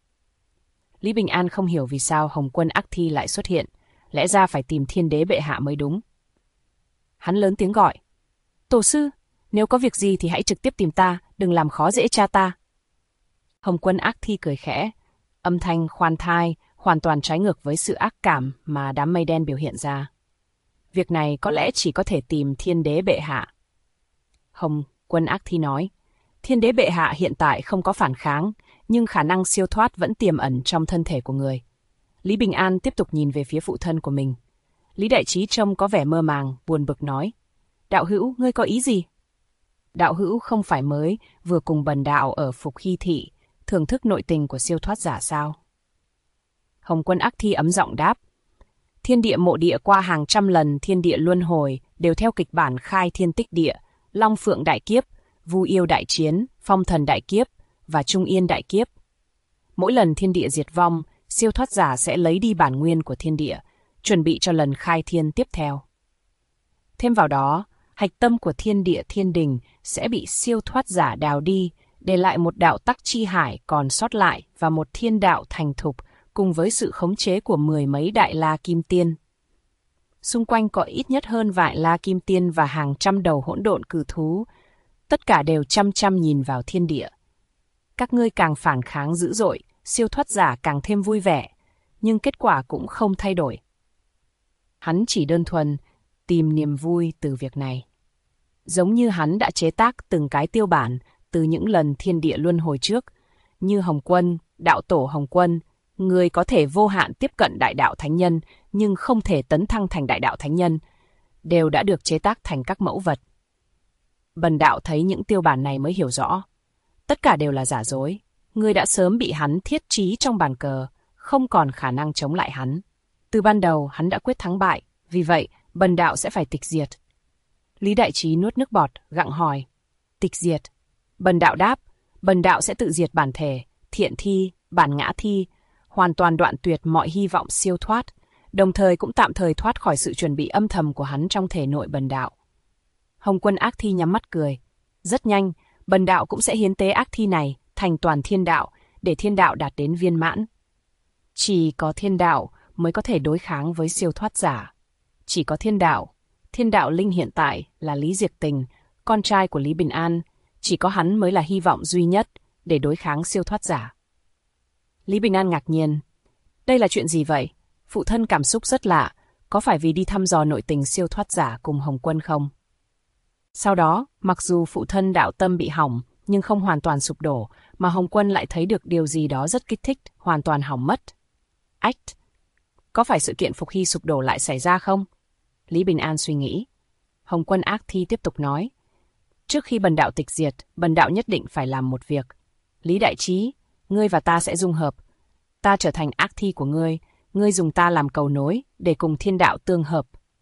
Lý Bình An không hiểu vì sao Hồng Quân Ác Thi lại xuất hiện, lẽ ra phải tìm Thiên Đế bệ hạ mới đúng. Hắn lớn tiếng gọi, "Tổ sư, nếu có việc gì thì hãy trực tiếp tìm ta, đừng làm khó dễ cha ta." Hồng Quân Ác Thi cười khẽ, âm thanh khoan thai, hoàn toàn trái ngược với sự ác cảm mà đám mây đen biểu hiện ra. Việc này có lẽ chỉ có thể tìm Thiên Đế bệ hạ. Hồng Quân Ác Thi nói, Thiên Đế bệ hạ hiện tại không có phản kháng, nhưng khả năng siêu thoát vẫn tiềm ẩn trong thân thể của người. Lý Bình An tiếp tục nhìn về phía phụ thân của mình. Lý Đại Trí trông có vẻ mơ màng, buồn bực nói, "Đạo hữu, ngươi có ý gì?" Đạo hữu không phải mới vừa cùng bần đạo ở Phục Hy Thị, thưởng thức nội tình của siêu thoát giả sao? Hồng Quân Ác Thi ấm giọng đáp, thiên địa mộ địa qua hàng trăm lần thiên địa luân hồi đều theo kịch bản khai thiên tích địa, Long Phượng đại kiếp, Vu Yêu đại chiến, Phong Thần đại kiếp và Trung Yên đại kiếp. Mỗi lần thiên địa diệt vong, siêu thoát giả sẽ lấy đi bản nguyên của thiên địa, chuẩn bị cho lần khai thiên tiếp theo. Thêm vào đó, hạch tâm của thiên địa thiên đình sẽ bị siêu thoát giả đào đi, để lại một đạo tắc chi hải còn sót lại và một thiên đạo thành thục, cùng với sự khống chế của 10 mấy đại la kim tiên. Xung quanh có ít nhất hơn vài la kim tiên và hàng trăm đầu hỗn độn cử thú, tất cả đều chăm chăm nhìn vào thiên địa. Các ngươi càng phản kháng dữ dội, siêu thoát giả càng thêm vui vẻ, nhưng kết quả cũng không thay đổi. Hắn chỉ đơn thuần tìm niềm vui từ việc này. Giống như hắn đã chế tác từng cái tiêu bản từ những lần thiên địa luân hồi trước, như Hồng Quân, đạo tổ Hồng Quân, người có thể vô hạn tiếp cận đại đạo thánh nhân nhưng không thể tấn thăng thành đại đạo thánh nhân, đều đã được chế tác thành các mẫu vật. Bần đạo thấy những tiêu bản này mới hiểu rõ. Tất cả đều là giả dối. Người đã sớm bị hắn thiết trí trong bàn cờ, không còn khả năng chống lại hắn. Từ ban đầu hắn đã quyết thắng bại, vì vậy bần đạo sẽ phải tịch diệt. Lý Đại Trí nuốt nước bọt, gặng hỏi, tịch diệt? Bần đạo đáp, bần đạo sẽ tự diệt bản thể, thiện thi, bản ngã thi, hoàn toàn đoạn tuyệt mọi hy vọng siêu thoát, đồng thời cũng tạm thời thoát khỏi sự chuẩn bị âm thầm của hắn trong thể nội bần đạo. Hồng Quân Ác Thi nhắm mắt cười. Rất nhanh, bần đạo cũng sẽ hiến tế ác thi này thành toàn thiên đạo, để thiên đạo đạt đến viên mãn. Chỉ có thiên đạo mới có thể đối kháng với siêu thoát giả. Chỉ có thiên đạo linh hiện tại là Lý Diệt Tình, con trai của Lý Bình An, chỉ có hắn mới là hy vọng duy nhất để đối kháng siêu thoát giả. Lý Bình An ngạc nhiên. Đây là chuyện gì vậy? Phụ thân cảm xúc rất lạ, có phải vì đi thăm dò nội tình siêu thoát giả cùng Hồng Quân không? Sau đó, mặc dù phụ thân đạo tâm bị hỏng, nhưng không hoàn toàn sụp đổ, mà Hồng Quân lại thấy được điều gì đó rất kích thích, hoàn toàn hỏng mất. Ách! Có phải sự kiện Phục Hy sụp đổ lại xảy ra không? Lý Bình An suy nghĩ. Hồng Quân Ác Thi tiếp tục nói. Trước khi bần đạo tịch diệt, bần đạo nhất định phải làm một việc. Lý Đại Trí, ngươi và ta sẽ dung hợp. Ta trở thành ác thi của ngươi dùng ta làm cầu nối để cùng thiên đạo tương hợp.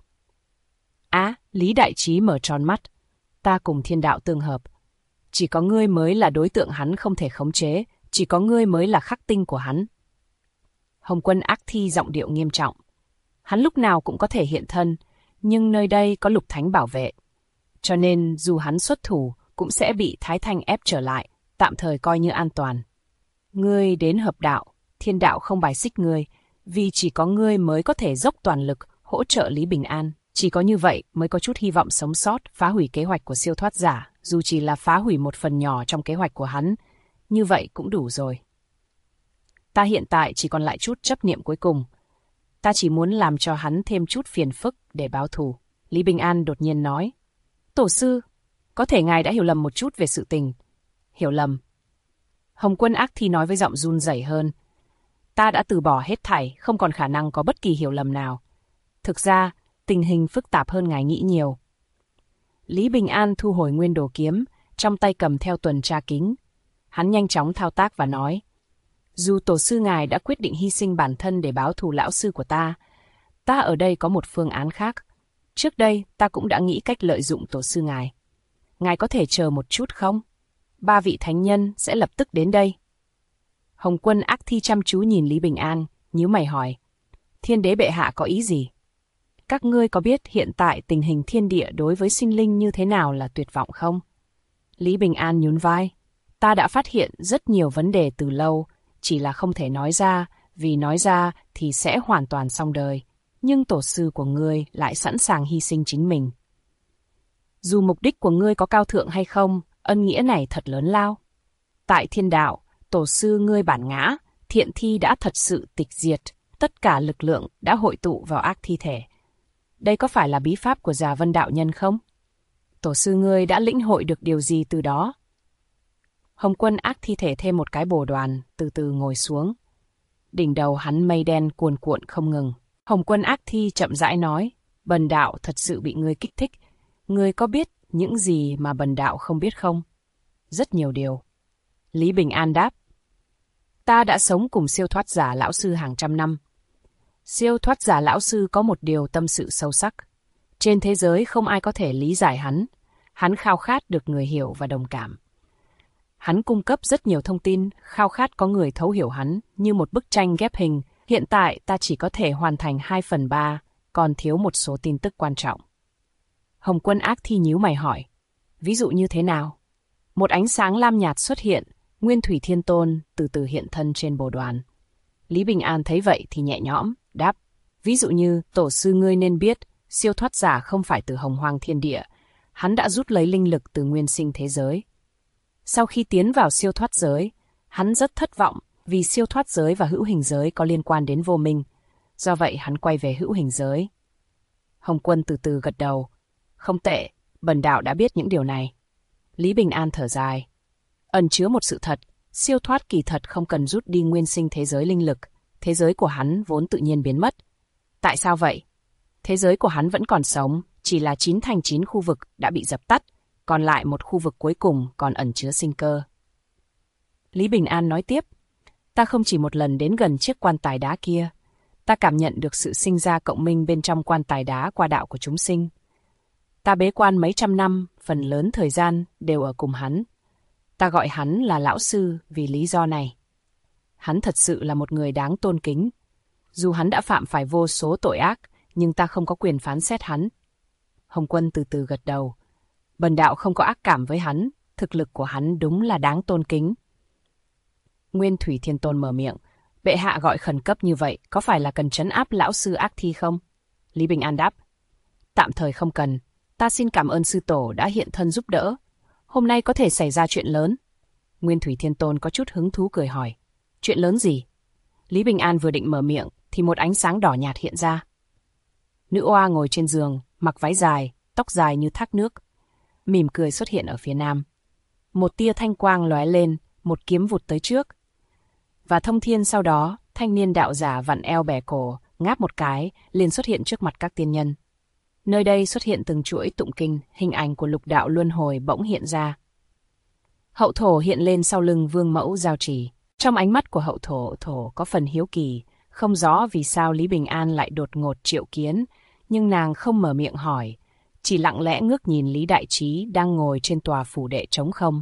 Lý Đại Trí mở tròn mắt. Ta cùng thiên đạo tương hợp. Chỉ có ngươi mới là đối tượng hắn không thể khống chế, chỉ có ngươi mới là khắc tinh của hắn. Hồng Quân Ác Thi giọng điệu nghiêm trọng. Hắn lúc nào cũng có thể hiện thân, nhưng nơi đây có Lục Thánh bảo vệ. cho nên dù hắn xuất thủ cũng sẽ bị Thái Thanh ép trở lại, tạm thời coi như an toàn. Ngươi đến hợp đạo, thiên đạo không bài xích ngươi, vì chỉ có ngươi mới có thể dốc toàn lực hỗ trợ Lý Bình An. Chỉ có như vậy mới có chút hy vọng sống sót, phá hủy kế hoạch của siêu thoát giả, dù chỉ là phá hủy một phần nhỏ trong kế hoạch của hắn, như vậy cũng đủ rồi. Ta hiện tại chỉ còn lại chút chấp niệm cuối cùng. Ta chỉ muốn làm cho hắn thêm chút phiền phức để báo thù. Lý Bình An đột nhiên nói. Tổ sư, có thể ngài đã hiểu lầm một chút về sự tình. Hiểu lầm. Hồng Quân Ác Thi nói với giọng run rẩy hơn. Ta đã từ bỏ hết thảy, không còn khả năng có bất kỳ hiểu lầm nào. Thực ra, tình hình phức tạp hơn ngài nghĩ nhiều. Lý Bình An thu hồi nguyên đồ kiếm, trong tay cầm theo tuần tra kính. Hắn nhanh chóng thao tác và nói. Dù tổ sư ngài đã quyết định hy sinh bản thân để báo thù lão sư của ta ở đây có một phương án khác. Trước đây, ta cũng đã nghĩ cách lợi dụng tổ sư ngài. Ngài có thể chờ một chút không? 3 vị thánh nhân sẽ lập tức đến đây. Hồng Quân Ác Thi chăm chú nhìn Lý Bình An, nhíu mày hỏi. Thiên đế bệ hạ có ý gì? Các ngươi có biết hiện tại tình hình thiên địa đối với sinh linh như thế nào là tuyệt vọng không? Lý Bình An nhún vai. Ta đã phát hiện rất nhiều vấn đề từ lâu, chỉ là không thể nói ra, vì nói ra thì sẽ hoàn toàn xong đời. Nhưng tổ sư của ngươi lại sẵn sàng hy sinh chính mình. Dù mục đích của ngươi có cao thượng hay không, ân nghĩa này thật lớn lao. Tại thiên đạo, tổ sư ngươi bản ngã, thiện thi đã thật sự tịch diệt, tất cả lực lượng đã hội tụ vào ác thi thể. Đây có phải là bí pháp của Già Vân đạo nhân không? Tổ sư ngươi đã lĩnh hội được điều gì từ đó? Hồng Quân Ác Thi thể thêm một cái bồ đoàn, từ từ ngồi xuống. Đỉnh đầu hắn mây đen cuồn cuộn không ngừng. Hồng Quân Ác Thi chậm rãi nói, bần đạo thật sự bị ngươi kích thích. Ngươi có biết những gì mà bần đạo không biết không? Rất nhiều điều. Lý Bình An đáp. Ta đã sống cùng siêu thoát giả lão sư hàng trăm năm. Siêu thoát giả lão sư có một điều tâm sự sâu sắc. Trên thế giới không ai có thể lý giải hắn. Hắn khao khát được người hiểu và đồng cảm. Hắn cung cấp rất nhiều thông tin, khao khát có người thấu hiểu hắn, như một bức tranh ghép hình. Hiện tại ta chỉ có thể hoàn thành 2/3, còn thiếu một số tin tức quan trọng. Hồng Quân Ác Thi nhíu mày hỏi. Ví dụ như thế nào? Một ánh sáng lam nhạt xuất hiện, Nguyên Thủy Thiên Tôn từ từ hiện thân trên bồ đoàn. Lý Bình An thấy vậy thì nhẹ nhõm, đáp. Ví dụ như, tổ sư ngươi nên biết, siêu thoát giả không phải từ hồng hoang thiên địa. Hắn đã rút lấy linh lực từ nguyên sinh thế giới. Sau khi tiến vào siêu thoát giới, hắn rất thất vọng vì siêu thoát giới và hữu hình giới có liên quan đến vô minh. Do vậy hắn quay về hữu hình giới. Hồng Quân từ từ gật đầu. Không tệ, bần đạo đã biết những điều này. Lý Bình An thở dài. Ẩn chứa một sự thật, siêu thoát kỳ thật không cần rút đi nguyên sinh thế giới linh lực. Thế giới của hắn vốn tự nhiên biến mất. Tại sao vậy? Thế giới của hắn vẫn còn sống, chỉ là 9/9 khu vực đã bị dập tắt, còn lại một khu vực cuối cùng còn ẩn chứa sinh cơ. Lý Bình An nói tiếp, ta không chỉ một lần đến gần chiếc quan tài đá kia, ta cảm nhận được sự sinh ra cộng minh bên trong quan tài đá qua đạo của chúng sinh. Ta bế quan mấy trăm năm, phần lớn thời gian đều ở cùng hắn. Ta gọi hắn là lão sư vì lý do này. Hắn thật sự là một người đáng tôn kính. Dù hắn đã phạm phải vô số tội ác, nhưng ta không có quyền phán xét hắn. Hồng Quân từ từ gật đầu. Bần đạo không có ác cảm với hắn, thực lực của hắn đúng là đáng tôn kính. Nguyên Thủy Thiên Tôn mở miệng. Bệ hạ gọi khẩn cấp như vậy, có phải là cần trấn áp lão sư Ác Thi không? Lý Bình An đáp. Tạm thời không cần. Ta xin cảm ơn sư tổ đã hiện thân giúp đỡ. Hôm nay có thể xảy ra chuyện lớn. Nguyên Thủy Thiên Tôn có chút hứng thú cười hỏi. Chuyện lớn gì? Lý Bình An vừa định mở miệng, thì một ánh sáng đỏ nhạt hiện ra. Nữ oa ngồi trên giường, mặc váy dài, tóc dài như thác nước. Mỉm cười xuất hiện ở phía nam. Một tia thanh quang lóe lên, một kiếm vụt tới trước. Và thông thiên sau đó, thanh niên đạo giả vặn eo bẻ cổ, ngáp một cái, liền xuất hiện trước mặt các tiên nhân. Nơi đây xuất hiện từng chuỗi tụng kinh, hình ảnh của lục đạo luân hồi bỗng hiện ra. Hậu thổ hiện lên sau lưng vương mẫu giao trì. Trong ánh mắt của hậu thổ có phần hiếu kỳ, không rõ vì sao Lý Bình An lại đột ngột triệu kiến, nhưng nàng không mở miệng hỏi, chỉ lặng lẽ ngước nhìn Lý Đại Trí đang ngồi trên tòa phủ đệ trống không.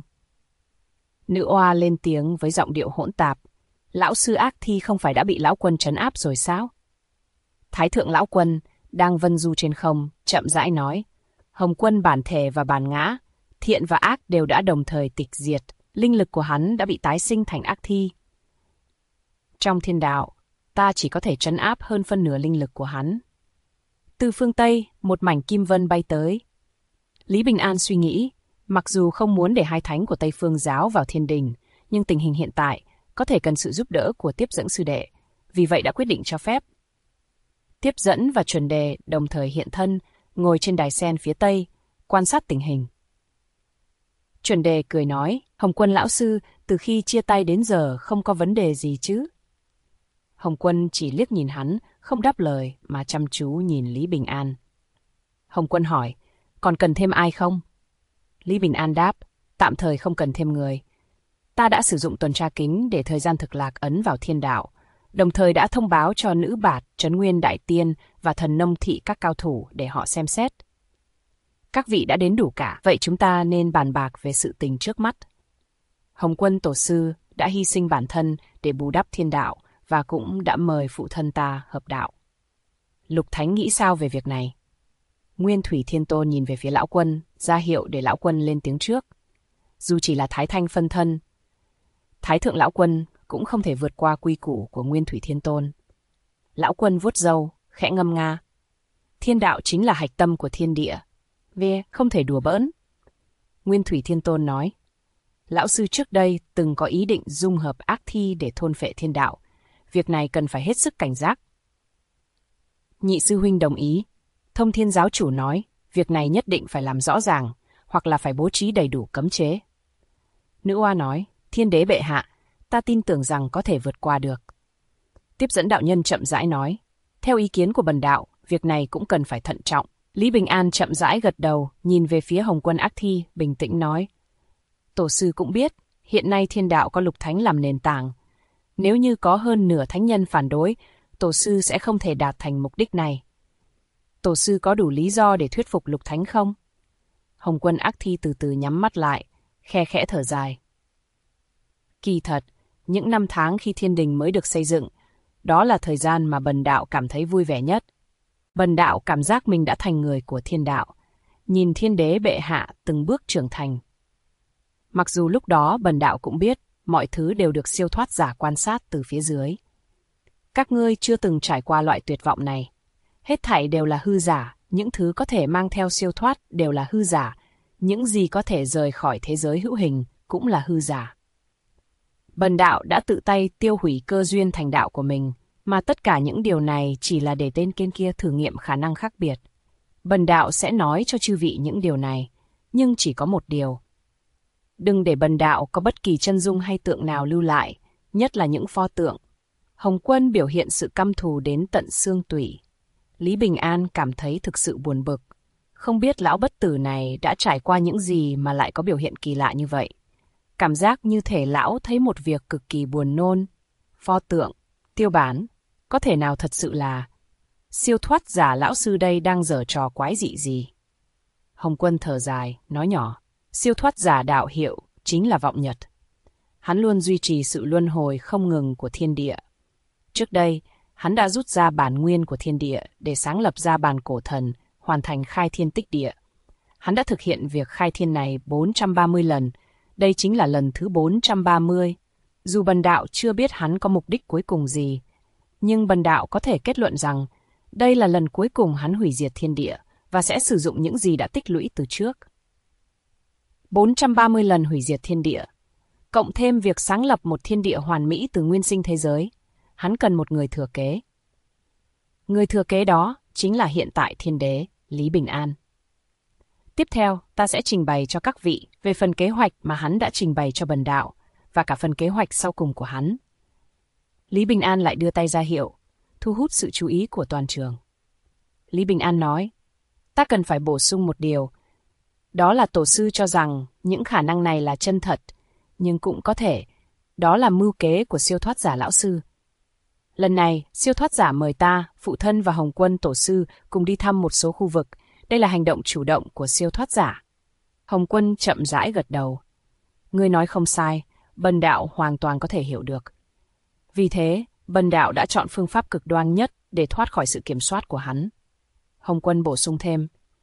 Nữ oa lên tiếng với giọng điệu hỗn tạp, lão sư Ác Thi không phải đã bị lão quân trấn áp rồi sao? Thái thượng lão quân đang vân du trên không, chậm rãi nói, Hồng Quân bản thể và bản ngã, thiện và ác đều đã đồng thời tịch diệt, linh lực của hắn đã bị tái sinh thành ác thi. Trong thiên đạo, ta chỉ có thể trấn áp hơn phân nửa linh lực của hắn. Từ phương Tây, một mảnh kim vân bay tới. Lý Bình An suy nghĩ, mặc dù không muốn để hai thánh của Tây Phương giáo vào thiên đình, nhưng tình hình hiện tại có thể cần sự giúp đỡ của tiếp dẫn sư đệ, vì vậy đã quyết định cho phép. Tiếp dẫn và chuẩn đề đồng thời hiện thân, ngồi trên đài sen phía Tây, quan sát tình hình. Chuẩn đề cười nói, Hồng Quân lão sư, từ khi chia tay đến giờ không có vấn đề gì chứ? Hồng Quân chỉ liếc nhìn hắn, không đáp lời mà chăm chú nhìn Lý Bình An. Hồng Quân hỏi, còn cần thêm ai không? Lý Bình An đáp, tạm thời không cần thêm người. Ta đã sử dụng tuần tra kính để thời gian thực lạc ấn vào thiên đạo, đồng thời đã thông báo cho nữ bạt, Trấn Nguyên Đại Tiên và thần nông thị các cao thủ để họ xem xét. Các vị đã đến đủ cả, vậy chúng ta nên bàn bạc về sự tình trước mắt. Hồng Quân tổ sư đã hy sinh bản thân để bù đắp thiên đạo và cũng đã mời phụ thân ta hợp đạo. Lục Thánh nghĩ sao về việc này? Nguyên Thủy Thiên Tôn nhìn về phía Lão Quân, ra hiệu để Lão Quân lên tiếng trước. Dù chỉ là Thái Thanh phân thân, Thái Thượng Lão Quân cũng không thể vượt qua quy củ của Nguyên Thủy Thiên Tôn. Lão Quân vuốt râu, khẽ ngâm nga. Thiên đạo chính là hạch tâm của thiên địa. Về không thể đùa bỡn. Nguyên Thủy Thiên Tôn nói, lão sư trước đây từng có ý định dung hợp ác thi để thôn phệ thiên đạo. Việc này cần phải hết sức cảnh giác. Nhị sư huynh đồng ý. Thông Thiên giáo chủ nói, việc này nhất định phải làm rõ ràng, hoặc là phải bố trí đầy đủ cấm chế. Nữ oa nói, Thiên đế bệ hạ, ta tin tưởng rằng có thể vượt qua được. Tiếp dẫn đạo nhân chậm rãi nói, theo ý kiến của bần đạo, việc này cũng cần phải thận trọng. Lý Bình An chậm rãi gật đầu, nhìn về phía Hồng Quân ác thi, bình tĩnh nói. Tổ sư cũng biết, hiện nay thiên đạo có lục thánh làm nền tảng. Nếu như có hơn nửa thánh nhân phản đối, tổ sư sẽ không thể đạt thành mục đích này. Tổ sư có đủ lý do để thuyết phục lục thánh không? Hồng Quân ác thi từ từ nhắm mắt lại, khe khẽ thở dài. Kỳ thật, những năm tháng khi thiên đình mới được xây dựng, đó là thời gian mà bần đạo cảm thấy vui vẻ nhất. Bần đạo cảm giác mình đã thành người của thiên đạo, nhìn thiên đế bệ hạ từng bước trưởng thành. Mặc dù lúc đó bần đạo cũng biết, mọi thứ đều được siêu thoát giả quan sát từ phía dưới. Các ngươi chưa từng trải qua loại tuyệt vọng này. Hết thảy đều là hư giả, những thứ có thể mang theo siêu thoát đều là hư giả, những gì có thể rời khỏi thế giới hữu hình cũng là hư giả. Bần đạo đã tự tay tiêu hủy cơ duyên thành đạo của mình, mà tất cả những điều này chỉ là để tên kia thử nghiệm khả năng khác biệt. Bần đạo sẽ nói cho chư vị những điều này, nhưng chỉ có một điều. Đừng để bần đạo có bất kỳ chân dung hay tượng nào lưu lại, nhất là những pho tượng. Hồng Quân biểu hiện sự căm thù đến tận xương tủy. Lý Bình An cảm thấy thực sự buồn bực. Không biết lão bất tử này đã trải qua những gì mà lại có biểu hiện kỳ lạ như vậy. Cảm giác như thể lão thấy một việc cực kỳ buồn nôn. Pho tượng, tiêu bán, có thể nào thật sự là siêu thoát giả lão sư đây đang giở trò quái dị gì? Hồng Quân thở dài, nói nhỏ, siêu thoát giả đạo hiệu chính là vọng nhật. Hắn luôn duy trì sự luân hồi không ngừng của thiên địa. Trước đây, hắn đã rút ra bản nguyên của thiên địa để sáng lập ra bản cổ thần, hoàn thành khai thiên tích địa. Hắn đã thực hiện việc khai thiên này 430 lần, đây chính là lần thứ 430. Dù bần đạo chưa biết hắn có mục đích cuối cùng gì, nhưng bần đạo có thể kết luận rằng đây là lần cuối cùng hắn hủy diệt thiên địa và sẽ sử dụng những gì đã tích lũy từ trước. 430 lần hủy diệt thiên địa, cộng thêm việc sáng lập một thiên địa hoàn mỹ từ nguyên sinh thế giới, hắn cần một người thừa kế. Người thừa kế đó chính là hiện tại thiên đế, Lý Bình An. Tiếp theo, ta sẽ trình bày cho các vị về phần kế hoạch mà hắn đã trình bày cho bần đạo và cả phần kế hoạch sau cùng của hắn. Lý Bình An lại đưa tay ra hiệu, thu hút sự chú ý của toàn trường. Lý Bình An nói, ta cần phải bổ sung một điều. Đó là tổ sư cho rằng những khả năng này là chân thật, nhưng cũng có thể, đó là mưu kế của siêu thoát giả lão sư. Lần này, siêu thoát giả mời ta, phụ thân và Hồng Quân tổ sư cùng đi thăm một số khu vực. Đây là hành động chủ động của siêu thoát giả. Hồng Quân chậm rãi gật đầu. Ngươi nói không sai, bần đạo hoàn toàn có thể hiểu được. Vì thế, bần đạo đã chọn phương pháp cực đoan nhất để thoát khỏi sự kiểm soát của hắn. Hồng Quân bổ sung thêm.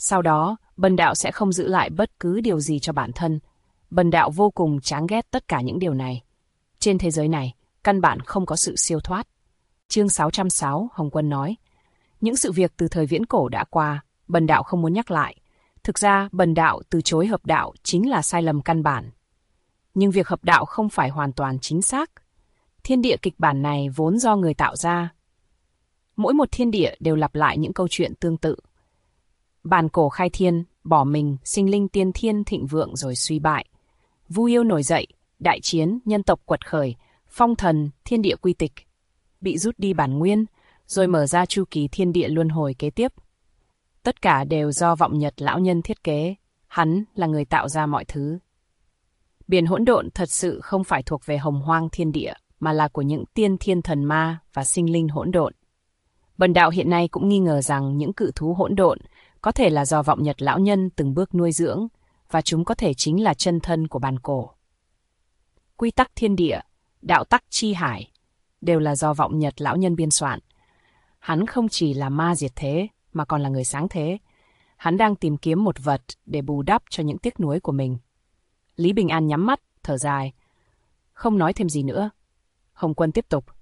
Sau đó, Bần đạo sẽ không giữ lại bất cứ điều gì cho bản thân. Bần đạo vô cùng chán ghét tất cả những điều này. Trên thế giới này, căn bản không có sự siêu thoát. Chương 606, Hồng Quân nói. Những sự việc từ thời viễn cổ đã qua, Bần đạo không muốn nhắc lại. Thực ra, Bần đạo từ chối hợp đạo chính là sai lầm căn bản. Nhưng việc hợp đạo không phải hoàn toàn chính xác. Thiên địa kịch bản này vốn do người tạo ra. Mỗi một thiên địa đều lặp lại những câu chuyện tương tự. Bàn cổ khai thiên, bỏ mình, sinh linh tiên thiên thịnh vượng rồi suy bại. Vu yêu nổi dậy, đại chiến, nhân tộc quật khởi, phong thần, thiên địa quy tịch. Bị rút đi bản nguyên, rồi mở ra chu kỳ thiên địa luân hồi kế tiếp. Tất cả đều do vọng nhật lão nhân thiết kế, hắn là người tạo ra mọi thứ. Biển hỗn độn thật sự không phải thuộc về hồng hoang thiên địa, mà là của những tiên thiên thần ma và sinh linh hỗn độn. Bần đạo hiện nay cũng nghi ngờ rằng những cự thú hỗn độn có thể là do vọng nhật lão nhân từng bước nuôi dưỡng, và chúng có thể chính là chân thân của bàn cổ. Quy tắc thiên địa, đạo tắc chi hải, đều là do vọng nhật lão nhân biên soạn. Hắn không chỉ là ma diệt thế, mà còn là người sáng thế. Hắn đang tìm kiếm một vật để bù đắp cho những tiếc nuối của mình. Lý Bình An nhắm mắt, thở dài. Không nói thêm gì nữa. Hồng Quân tiếp tục.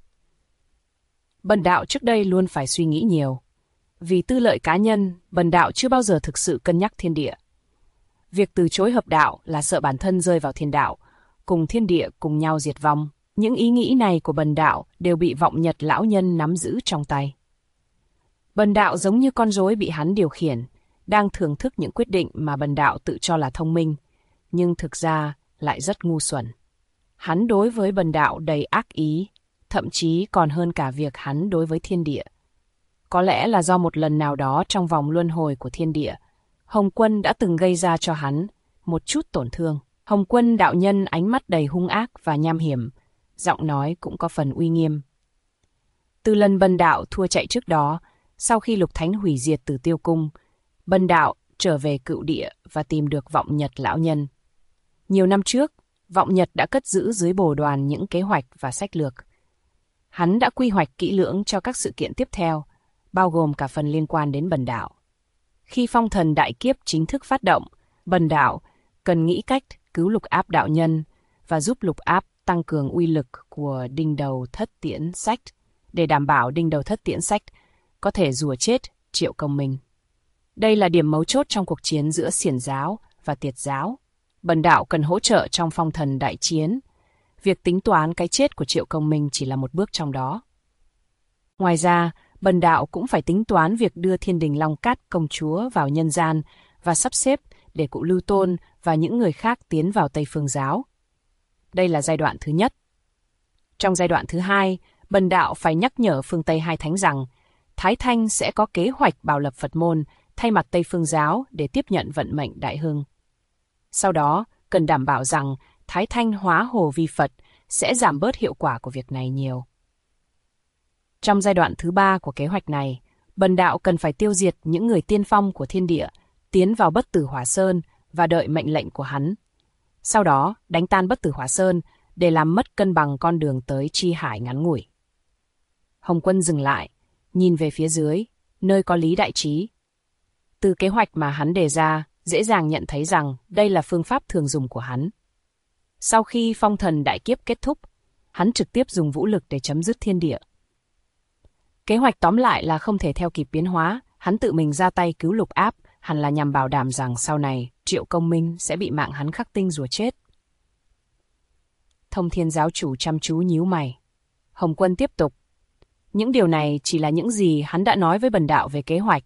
Bần đạo trước đây luôn phải suy nghĩ nhiều. Vì tư lợi cá nhân, bần đạo chưa bao giờ thực sự cân nhắc thiên địa. Việc từ chối hợp đạo là sợ bản thân rơi vào thiên đạo, cùng thiên địa cùng nhau diệt vong. Những ý nghĩ này của bần đạo đều bị vọng nhật lão nhân nắm giữ trong tay. Bần đạo giống như con rối bị hắn điều khiển, đang thưởng thức những quyết định mà bần đạo tự cho là thông minh, nhưng thực ra lại rất ngu xuẩn. Hắn đối với bần đạo đầy ác ý, thậm chí còn hơn cả việc hắn đối với thiên địa. Có lẽ là do một lần nào đó trong vòng luân hồi của thiên địa, Hồng Quân đã từng gây ra cho hắn một chút tổn thương. Hồng Quân đạo nhân ánh mắt đầy hung ác và nham hiểm, giọng nói cũng có phần uy nghiêm. Từ lần bần đạo thua chạy trước đó, sau khi Lục Thánh hủy diệt Tử Tiêu Cung, bần đạo trở về cựu địa và tìm được vọng nhật lão nhân. Nhiều năm trước, vọng nhật đã cất giữ dưới bồ đoàn những kế hoạch và sách lược. Hắn đã quy hoạch kỹ lưỡng cho các sự kiện tiếp theo, bao gồm cả phần liên quan đến bần đạo. Khi phong thần đại kiếp chính thức phát động, bần đạo cần nghĩ cách cứu Lục Áp đạo nhân và giúp Lục Áp tăng cường uy lực của đinh đầu thất tiễn sách để đảm bảo đinh đầu thất tiễn sách có thể rùa chết Triệu Công Minh. Đây là điểm mấu chốt trong cuộc chiến giữa Xiển giáo và Tiệt giáo. Bần đạo cần hỗ trợ trong phong thần đại chiến. Việc tính toán cái chết của Triệu Công Minh chỉ là một bước trong đó. Ngoài ra, bần đạo cũng phải tính toán việc đưa Thiên Đình Long Cát công chúa vào nhân gian và sắp xếp để cụ Lưu Tôn và những người khác tiến vào Tây Phương giáo. Đây là giai đoạn thứ nhất. Trong giai đoạn thứ hai, bần đạo phải nhắc nhở phương Tây hai thánh rằng Thái Thanh sẽ có kế hoạch bảo lập Phật môn thay mặt Tây Phương giáo để tiếp nhận vận mệnh đại hưng. Sau đó, cần đảm bảo rằng Thái Thanh hóa hồ vi Phật sẽ giảm bớt hiệu quả của việc này nhiều. Trong giai đoạn thứ ba của kế hoạch này, bần đạo cần phải tiêu diệt những người tiên phong của thiên địa, tiến vào Bất Tử Hỏa Sơn và đợi mệnh lệnh của hắn. Sau đó, đánh tan Bất Tử Hỏa Sơn để làm mất cân bằng con đường tới Chi Hải ngắn ngủi. Hồng Quân dừng lại, nhìn về phía dưới, nơi có Lý Đại Trí. Từ kế hoạch mà hắn đề ra, dễ dàng nhận thấy rằng đây là phương pháp thường dùng của hắn. Sau khi phong thần đại kiếp kết thúc, hắn trực tiếp dùng vũ lực để chấm dứt thiên địa. Kế hoạch tóm lại là không thể theo kịp biến hóa, hắn tự mình ra tay cứu Lục Áp, hẳn là nhằm bảo đảm rằng sau này Triệu Công Minh sẽ bị mạng hắn khắc tinh rùa chết. Thông Thiên giáo chủ chăm chú nhíu mày. Hồng Quân tiếp tục. Những điều này chỉ là những gì hắn đã nói với bần đạo về kế hoạch.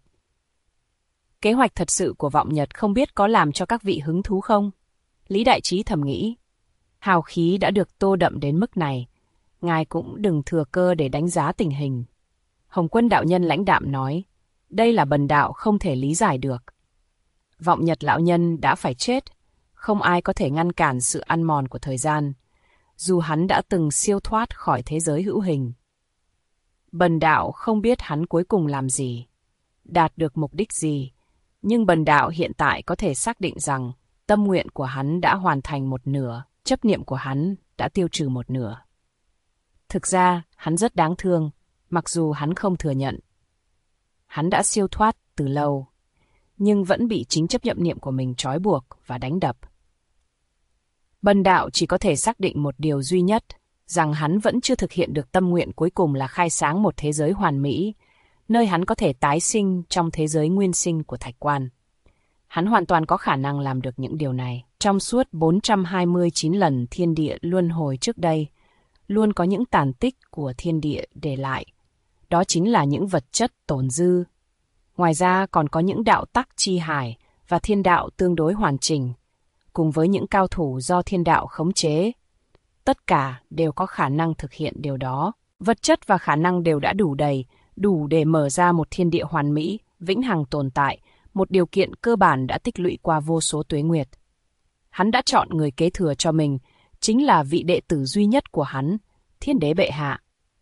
Kế hoạch thật sự của vọng nhật không biết có làm cho các vị hứng thú không? Lý Đại Trí thầm nghĩ. Hào khí đã được tô đậm đến mức này, ngài cũng đừng thừa cơ để đánh giá tình hình. Hồng Quân đạo nhân lãnh đạm nói, đây là bần đạo không thể lý giải được. Vọng nhật lão nhân đã phải chết, không ai có thể ngăn cản sự ăn mòn của thời gian, dù hắn đã từng siêu thoát khỏi thế giới hữu hình. Bần đạo không biết hắn cuối cùng làm gì, đạt được mục đích gì, nhưng bần đạo hiện tại có thể xác định rằng tâm nguyện của hắn đã hoàn thành một nửa, chấp niệm của hắn đã tiêu trừ một nửa. Thực ra, hắn rất đáng thương, mặc dù hắn không thừa nhận. Hắn đã siêu thoát từ lâu, nhưng vẫn bị chính chấp nhậm niệm của mình trói buộc và đánh đập. Bần đạo chỉ có thể xác định một điều duy nhất, rằng hắn vẫn chưa thực hiện được tâm nguyện cuối cùng là khai sáng một thế giới hoàn mỹ, nơi hắn có thể tái sinh trong thế giới nguyên sinh của Thạch Quan. Hắn hoàn toàn có khả năng làm được những điều này. Trong suốt 429 lần thiên địa luân hồi trước đây, luôn có những tàn tích của thiên địa để lại. Đó chính là những vật chất tồn dư. Ngoài ra còn có những đạo tắc chi hải và thiên đạo tương đối hoàn chỉnh, cùng với những cao thủ do thiên đạo khống chế. Tất cả đều có khả năng thực hiện điều đó. Vật chất và khả năng đều đã đủ đầy, đủ để mở ra một thiên địa hoàn mỹ, vĩnh hằng tồn tại, một điều kiện cơ bản đã tích lũy qua vô số tuế nguyệt. Hắn đã chọn người kế thừa cho mình, chính là vị đệ tử duy nhất của hắn, Thiên Đế bệ hạ.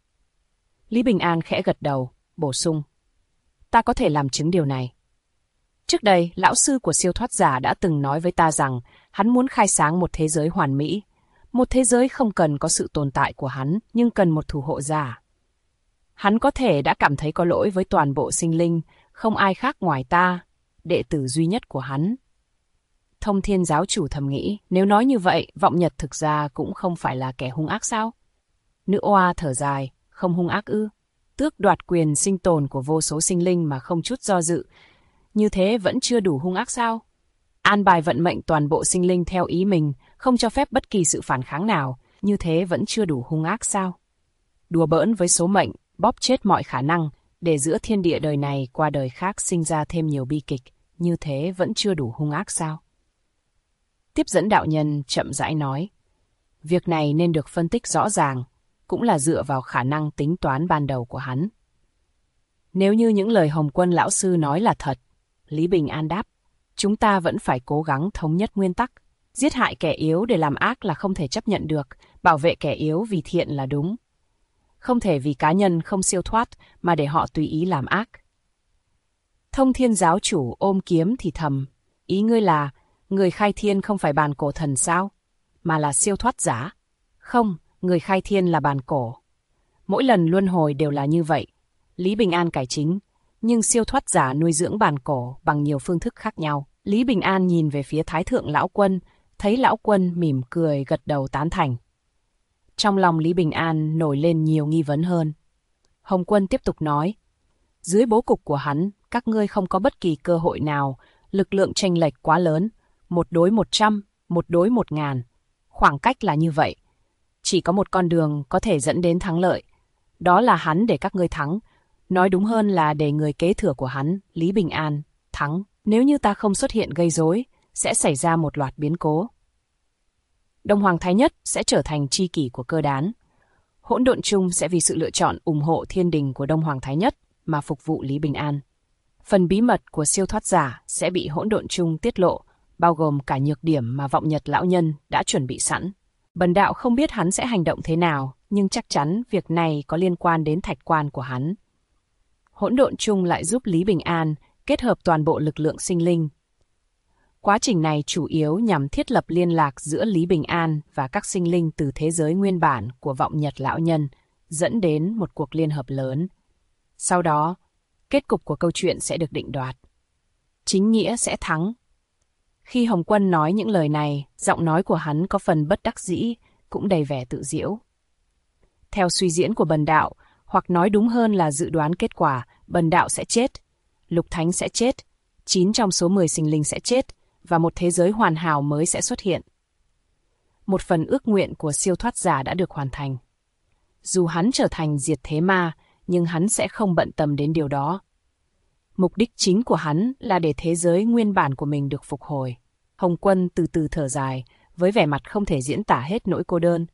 Lý Bình An khẽ gật đầu, bổ sung. Ta có thể làm chứng điều này. Trước đây, lão sư của siêu thoát giả đã từng nói với ta rằng hắn muốn khai sáng một thế giới hoàn mỹ. Một thế giới không cần có sự tồn tại của hắn, nhưng cần một thủ hộ giả. Hắn có thể đã cảm thấy có lỗi với toàn bộ sinh linh, không ai khác ngoài ta, đệ tử duy nhất của hắn. Thông Thiên giáo chủ thầm nghĩ, nếu nói như vậy, Vọng Nhật thực ra cũng không phải là kẻ hung ác sao? Nữ oa thở dài, không hung ác ư? Tước đoạt quyền sinh tồn của vô số sinh linh mà không chút do dự, như thế vẫn chưa đủ hung ác sao? An bài vận mệnh toàn bộ sinh linh theo ý mình, không cho phép bất kỳ sự phản kháng nào, như thế vẫn chưa đủ hung ác sao? Đùa bỡn với số mệnh, bóp chết mọi khả năng, để giữa thiên địa đời này qua đời khác sinh ra thêm nhiều bi kịch, như thế vẫn chưa đủ hung ác sao? Tiếp dẫn đạo nhân chậm rãi nói, việc này nên được phân tích rõ ràng, cũng là dựa vào khả năng tính toán ban đầu của hắn. Nếu như những lời Hồng Quân lão sư nói là thật, Lý Bình An đáp, chúng ta vẫn phải cố gắng thống nhất nguyên tắc. Giết hại kẻ yếu để làm ác là không thể chấp nhận được, bảo vệ kẻ yếu vì thiện là đúng. Không thể vì cá nhân không siêu thoát mà để họ tùy ý làm ác. Thông Thiên giáo chủ ôm kiếm thì thầm, ý ngươi là người khai thiên không phải bàn cổ thần sao, mà là siêu thoát giả? Không, người khai thiên là bàn cổ. Mỗi lần luân hồi đều là như vậy. Lý Bình An cải chính, nhưng siêu thoát giả nuôi dưỡng bàn cổ bằng nhiều phương thức khác nhau. Lý Bình An nhìn về phía Thái Thượng Lão Quân, thấy Lão Quân mỉm cười gật đầu tán thành. Trong lòng Lý Bình An nổi lên nhiều nghi vấn hơn. Hồng Quân tiếp tục nói, dưới bố cục của hắn, các ngươi không có bất kỳ cơ hội nào, lực lượng chênh lệch quá lớn, 1 đối 100, 1 đối 1000. Khoảng cách là như vậy. Chỉ có một con đường có thể dẫn đến thắng lợi. Đó là hắn để các ngươi thắng. Nói đúng hơn là để người kế thừa của hắn, Lý Bình An, thắng. Nếu như ta không xuất hiện gây rối, sẽ xảy ra một loạt biến cố. Đông Hoàng Thái Nhất sẽ trở thành tri kỷ của cơ đán. Hỗn độn chung sẽ vì sự lựa chọn ủng hộ thiên đình của Đông Hoàng Thái Nhất mà phục vụ Lý Bình An. Phần bí mật của siêu thoát giả sẽ bị hỗn độn chung tiết lộ, bao gồm cả nhược điểm mà Vọng Nhật lão nhân đã chuẩn bị sẵn. Bần đạo không biết hắn sẽ hành động thế nào, nhưng chắc chắn việc này có liên quan đến Thạch Quan của hắn. Hỗn độn chung lại giúp Lý Bình An kết hợp toàn bộ lực lượng sinh linh. Quá trình này chủ yếu nhằm thiết lập liên lạc giữa Lý Bình An và các sinh linh từ thế giới nguyên bản của Vọng Nhật lão nhân, dẫn đến một cuộc liên hợp lớn. Sau đó, kết cục của câu chuyện sẽ được định đoạt. Chính nghĩa sẽ thắng. Khi Hồng Quân nói những lời này, giọng nói của hắn có phần bất đắc dĩ, cũng đầy vẻ tự giễu. Theo suy diễn của bần đạo, hoặc nói đúng hơn là dự đoán kết quả, bần đạo sẽ chết, Lục Thánh sẽ chết, 9 trong số 10 sinh linh sẽ chết, và một thế giới hoàn hảo mới sẽ xuất hiện. Một phần ước nguyện của siêu thoát giả đã được hoàn thành. Dù hắn trở thành diệt thế ma, nhưng hắn sẽ không bận tâm đến điều đó. Mục đích chính của hắn là để thế giới nguyên bản của mình được phục hồi. Hồng Quân từ từ thở dài, với vẻ mặt không thể diễn tả hết nỗi cô đơn.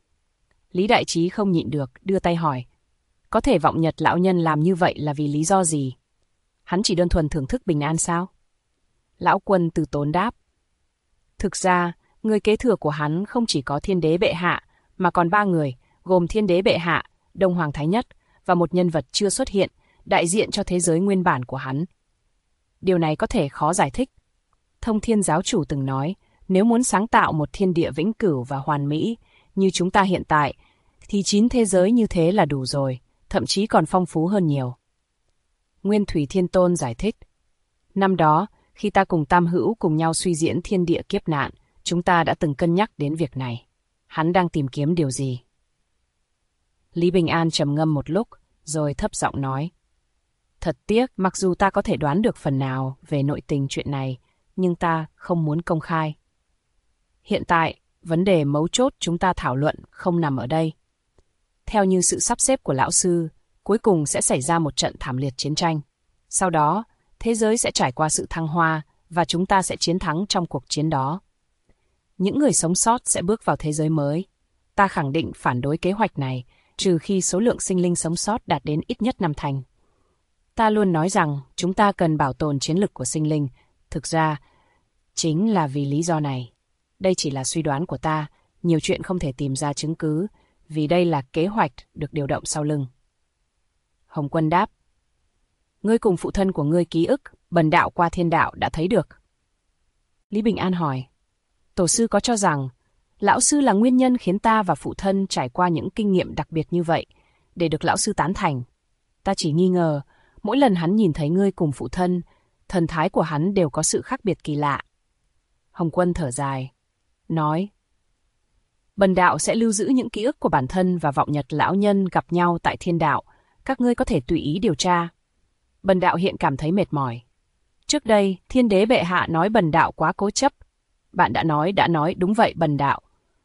Lý Đại Trí không nhịn được, đưa tay hỏi. Có thể Vọng Nhật lão nhân làm như vậy là vì lý do gì? Hắn chỉ đơn thuần thưởng thức bình an sao? Lão Quân từ tốn đáp. Thực ra, người kế thừa của hắn không chỉ có Thiên Đế bệ hạ, mà còn 3 người, gồm Thiên Đế bệ hạ, Đông Hoàng Thái Nhất và một nhân vật chưa xuất hiện, đại diện cho thế giới nguyên bản của hắn. Điều này có thể khó giải thích. Thông Thiên giáo chủ từng nói, nếu muốn sáng tạo một thiên địa vĩnh cửu và hoàn mỹ, như chúng ta hiện tại, thì 9 thế giới như thế là đủ rồi, thậm chí còn phong phú hơn nhiều. Nguyên Thủy Thiên Tôn giải thích. Năm đó, khi ta cùng Tam Hữu cùng nhau suy diễn thiên địa kiếp nạn, chúng ta đã từng cân nhắc đến việc này. Hắn đang tìm kiếm điều gì? Lý Bình An trầm ngâm một lúc, rồi thấp giọng nói. Thật tiếc, mặc dù ta có thể đoán được phần nào về nội tình chuyện này, nhưng ta không muốn công khai. Hiện tại, vấn đề mấu chốt chúng ta thảo luận không nằm ở đây. Theo như sự sắp xếp của lão sư, cuối cùng sẽ xảy ra một trận thảm liệt chiến tranh. Sau đó, thế giới sẽ trải qua sự thăng hoa và chúng ta sẽ chiến thắng trong cuộc chiến đó. Những người sống sót sẽ bước vào thế giới mới. Ta khẳng định phản đối kế hoạch này, trừ khi số lượng sinh linh sống sót đạt đến ít nhất 5 thành. Ta luôn nói rằng chúng ta cần bảo tồn chiến lực của sinh linh. Thực ra, chính là vì lý do này. Đây chỉ là suy đoán của ta, nhiều chuyện không thể tìm ra chứng cứ, vì đây là kế hoạch được điều động sau lưng. Hồng Quân đáp. Ngươi cùng phụ thân của ngươi ký ức, bần đạo qua thiên đạo đã thấy được. Lý Bình An hỏi. Tổ sư có cho rằng, lão sư là nguyên nhân khiến ta và phụ thân trải qua những kinh nghiệm đặc biệt như vậy, để được lão sư tán thành. Ta chỉ nghi ngờ, mỗi lần hắn nhìn thấy ngươi cùng phụ thân, thần thái của hắn đều có sự khác biệt kỳ lạ. Hồng Quân thở dài, nói. Bần đạo sẽ lưu giữ những ký ức của bản thân và vọng nhật lão nhân gặp nhau tại thiên đạo, các ngươi có thể tùy ý điều tra. Bần đạo hiện cảm thấy mệt mỏi. Trước đây, thiên đế bệ hạ nói bần đạo quá cố chấp. Bạn đã nói đúng vậy bần đạo.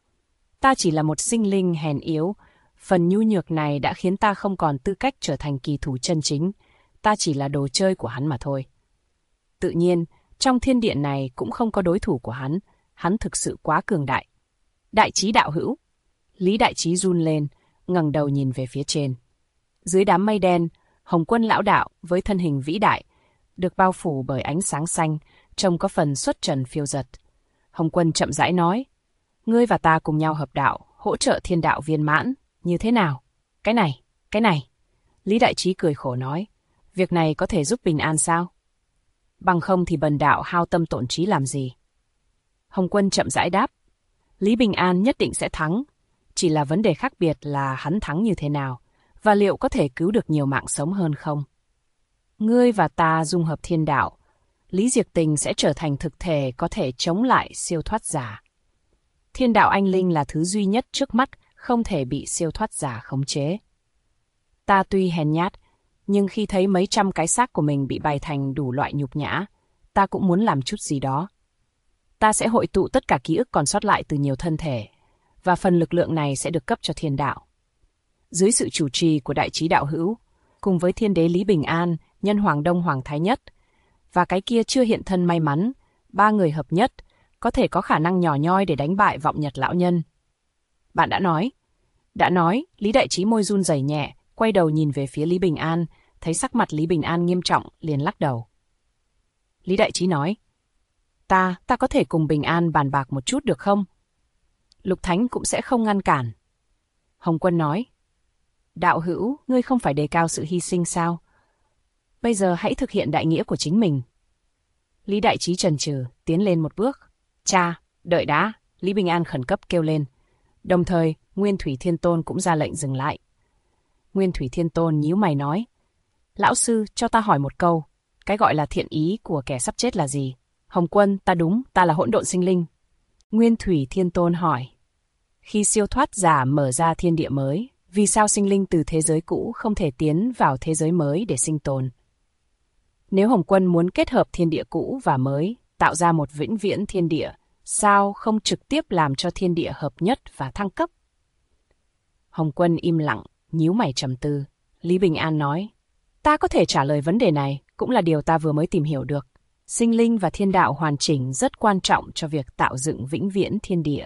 Ta chỉ là một sinh linh hèn yếu, phần nhu nhược này đã khiến ta không còn tư cách trở thành kỳ thủ chân chính, ta chỉ là đồ chơi của hắn mà thôi. Tự nhiên, trong thiên điện này cũng không có đối thủ của hắn thực sự quá cường đại. Đại trí đạo hữu. Lý Đại Trí run lên, ngẩng đầu nhìn về phía trên. Dưới đám mây đen, Hồng Quân lão đạo với thân hình vĩ đại, được bao phủ bởi ánh sáng xanh, trông có phần xuất trần phiêu dật. Hồng Quân chậm rãi nói, ngươi và ta cùng nhau hợp đạo, hỗ trợ thiên đạo viên mãn, như thế nào? Cái này. Lý Đại Trí cười khổ nói, việc này có thể giúp Bình An sao? Bằng không thì bần đạo hao tâm tổn trí làm gì? Hồng Quân chậm rãi đáp, Lý Bình An nhất định sẽ thắng, chỉ là vấn đề khác biệt là hắn thắng như thế nào, và liệu có thể cứu được nhiều mạng sống hơn không? Ngươi và ta dung hợp thiên đạo, Lý Diệp Tình sẽ trở thành thực thể có thể chống lại siêu thoát giả. Thiên đạo anh linh là thứ duy nhất trước mắt không thể bị siêu thoát giả khống chế. Ta tuy hèn nhát, nhưng khi thấy mấy trăm cái xác của mình bị bày thành đủ loại nhục nhã, ta cũng muốn làm chút gì đó. Ta sẽ hội tụ tất cả ký ức còn sót lại từ nhiều thân thể, và phần lực lượng này sẽ được cấp cho thiên đạo. Dưới sự chủ trì của Đại Trí đạo hữu, cùng với thiên đế Lý Bình An, nhân Hoàng Đông Hoàng Thái Nhất, và cái kia chưa hiện thân may mắn, 3 người hợp nhất, có thể có khả năng nhỏ nhoi để đánh bại vọng nhật lão nhân. Bạn đã nói, Lý Đại Trí môi run rẩy nhẹ, quay đầu nhìn về phía Lý Bình An, thấy sắc mặt Lý Bình An nghiêm trọng, liền lắc đầu. Lý Đại Trí nói, ta có thể cùng Bình An bàn bạc một chút được không? Lục Thánh cũng sẽ không ngăn cản. Hồng Quân nói, đạo hữu, ngươi không phải đề cao sự hy sinh sao? Bây giờ hãy thực hiện đại nghĩa của chính mình. Lý Đại Trí chần chừ, tiến lên một bước. Cha, đợi đã, Lý Bình An khẩn cấp kêu lên. Đồng thời, Nguyên Thủy Thiên Tôn cũng ra lệnh dừng lại. Nguyên Thủy Thiên Tôn nhíu mày nói, lão sư, cho ta hỏi một câu, cái gọi là thiện ý của kẻ sắp chết là gì? Hồng Quân, ta là hỗn độn sinh linh. Nguyên Thủy Thiên Tôn hỏi, khi siêu thoát giả mở ra thiên địa mới, vì sao sinh linh từ thế giới cũ không thể tiến vào thế giới mới để sinh tồn? Nếu Hồng Quân muốn kết hợp thiên địa cũ và mới, tạo ra một vĩnh viễn thiên địa, sao không trực tiếp làm cho thiên địa hợp nhất và thăng cấp? Hồng Quân im lặng, nhíu mày trầm tư. Lý Bình An nói, ta có thể trả lời vấn đề này, cũng là điều ta vừa mới tìm hiểu được. Sinh linh và thiên đạo hoàn chỉnh rất quan trọng cho việc tạo dựng vĩnh viễn thiên địa.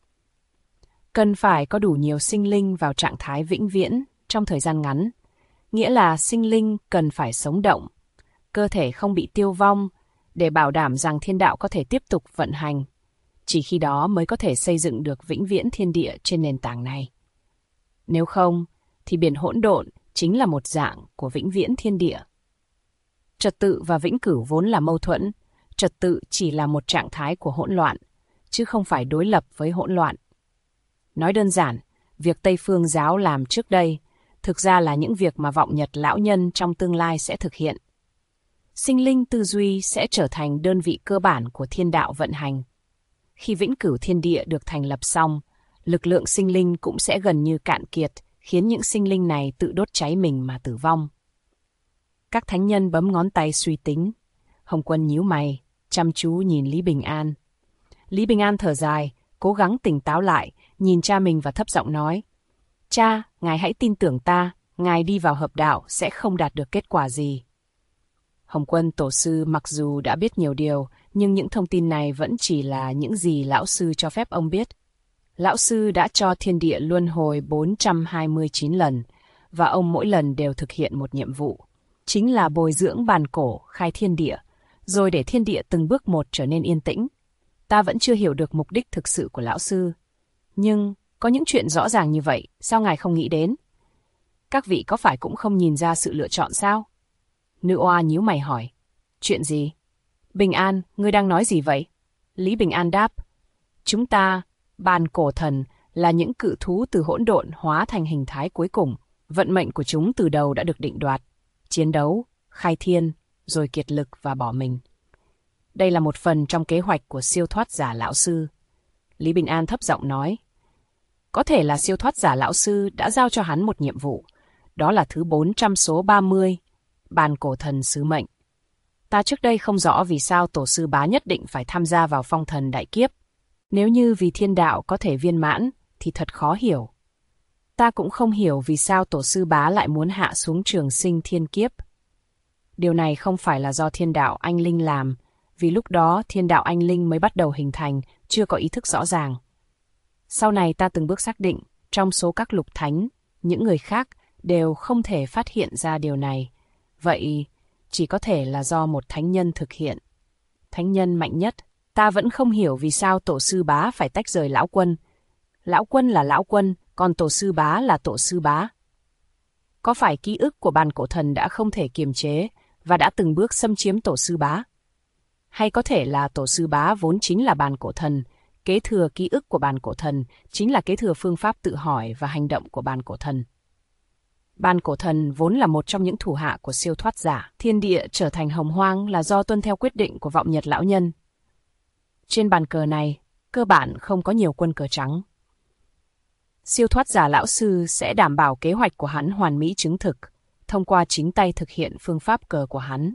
Cần phải có đủ nhiều sinh linh vào trạng thái vĩnh viễn trong thời gian ngắn, nghĩa là sinh linh cần phải sống động, cơ thể không bị tiêu vong để bảo đảm rằng thiên đạo có thể tiếp tục vận hành. Chỉ khi đó mới có thể xây dựng được vĩnh viễn thiên địa trên nền tảng này. Nếu không, thì biển hỗn độn chính là một dạng của vĩnh viễn thiên địa. Trật tự và vĩnh cửu vốn là mâu thuẫn, trật tự chỉ là một trạng thái của hỗn loạn, chứ không phải đối lập với hỗn loạn. Nói đơn giản, việc Tây Phương giáo làm trước đây, thực ra là những việc mà vọng nhật lão nhân trong tương lai sẽ thực hiện. sinh linh tư duy sẽ trở thành đơn vị cơ bản của thiên đạo vận hành. Khi vĩnh cửu thiên địa được thành lập xong, lực lượng sinh linh cũng sẽ gần như cạn kiệt, khiến những sinh linh này tự đốt cháy mình mà tử vong. Các thánh nhân bấm ngón tay suy tính. Hồng Quân nhíu mày, chăm chú nhìn Lý Bình An. Lý Bình An thở dài, cố gắng tỉnh táo lại, nhìn cha mình và thấp giọng nói: Cha, ngài hãy tin tưởng ta, ngài đi vào hợp đạo sẽ không đạt được kết quả gì. Hồng Quân tổ sư mặc dù đã biết nhiều điều, nhưng những thông tin này vẫn chỉ là những gì lão sư cho phép ông biết. Lão sư đã cho thiên địa luân hồi 429 lần, và ông mỗi lần đều thực hiện một nhiệm vụ, chính là bồi dưỡng bàn cổ, khai thiên địa, rồi để thiên địa từng bước một trở nên yên tĩnh. Ta vẫn chưa hiểu được mục đích thực sự của lão sư. Nhưng, có những chuyện rõ ràng như vậy, sao ngài không nghĩ đến? Các vị có phải cũng không nhìn ra sự lựa chọn sao? Nữ oa nhíu mày hỏi. Chuyện gì? Bình An, ngươi đang nói gì vậy? Lý Bình An đáp. Chúng ta, bàn cổ thần, là những cự thú từ hỗn độn hóa thành hình thái cuối cùng. Vận mệnh của chúng từ đầu đã được định đoạt. Chiến đấu, khai thiên, rồi kiệt lực và bỏ mình. Đây là một phần trong kế hoạch của siêu thoát giả lão sư. Lý Bình An thấp giọng nói. Có thể là siêu thoát giả lão sư đã giao cho hắn một nhiệm vụ. Đó là thứ 400 số 30, bàn cổ thần sứ mệnh. Ta trước đây không rõ vì sao tổ sư bá nhất định phải tham gia vào phong thần đại kiếp. Nếu như vì thiên đạo có thể viên mãn, thì thật khó hiểu. Ta cũng không hiểu vì sao tổ sư bá lại muốn hạ xuống trường sinh thiên kiếp. Điều này không phải là do thiên đạo anh linh làm, vì lúc đó thiên đạo anh linh mới bắt đầu hình thành, chưa có ý thức rõ ràng. Sau này ta từng bước xác định, trong số các lục thánh, những người khác đều không thể phát hiện ra điều này. Vậy, chỉ có thể là do một thánh nhân thực hiện. Thánh nhân mạnh nhất, ta vẫn không hiểu vì sao tổ sư bá phải tách rời lão quân. Lão quân là lão quân, còn tổ sư bá là tổ sư bá. Có phải ký ức của bàn cổ thần đã không thể kiềm chế và đã từng bước xâm chiếm tổ sư bá? Hay có thể là tổ sư bá vốn chính là bàn cổ thần, kế thừa ký ức của bàn cổ thần chính là kế thừa phương pháp tự hỏi và hành động của bàn cổ thần. Bàn cổ thần vốn là một trong những thủ hạ của siêu thoát giả. Thiên địa trở thành hồng hoang là do tuân theo quyết định của vọng nhật lão nhân. Trên bàn cờ này, cơ bản không có nhiều quân cờ trắng. Siêu thoát giả lão sư sẽ đảm bảo kế hoạch của hắn hoàn mỹ chứng thực, thông qua chính tay thực hiện phương pháp cờ của hắn.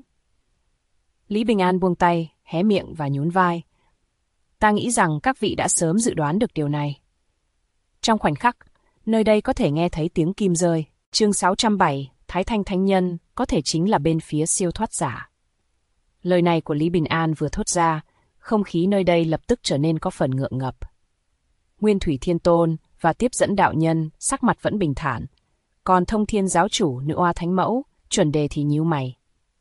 Lý Bình An buông tay, hé miệng và nhún vai. Ta nghĩ rằng các vị đã sớm dự đoán được điều này. Trong khoảnh khắc, nơi đây có thể nghe thấy tiếng kim rơi. Chương 607, Thái Thanh Thánh Nhân có thể chính là bên phía siêu thoát giả. Lời này của Lý Bình An vừa thốt ra, không khí nơi đây lập tức trở nên có phần ngượng ngập. Nguyên Thủy Thiên Tôn và tiếp dẫn đạo nhân sắc mặt vẫn bình thản, còn Thông Thiên giáo chủ Nữ Oa Thánh Mẫu, Chuẩn Đề thì nhíu mày.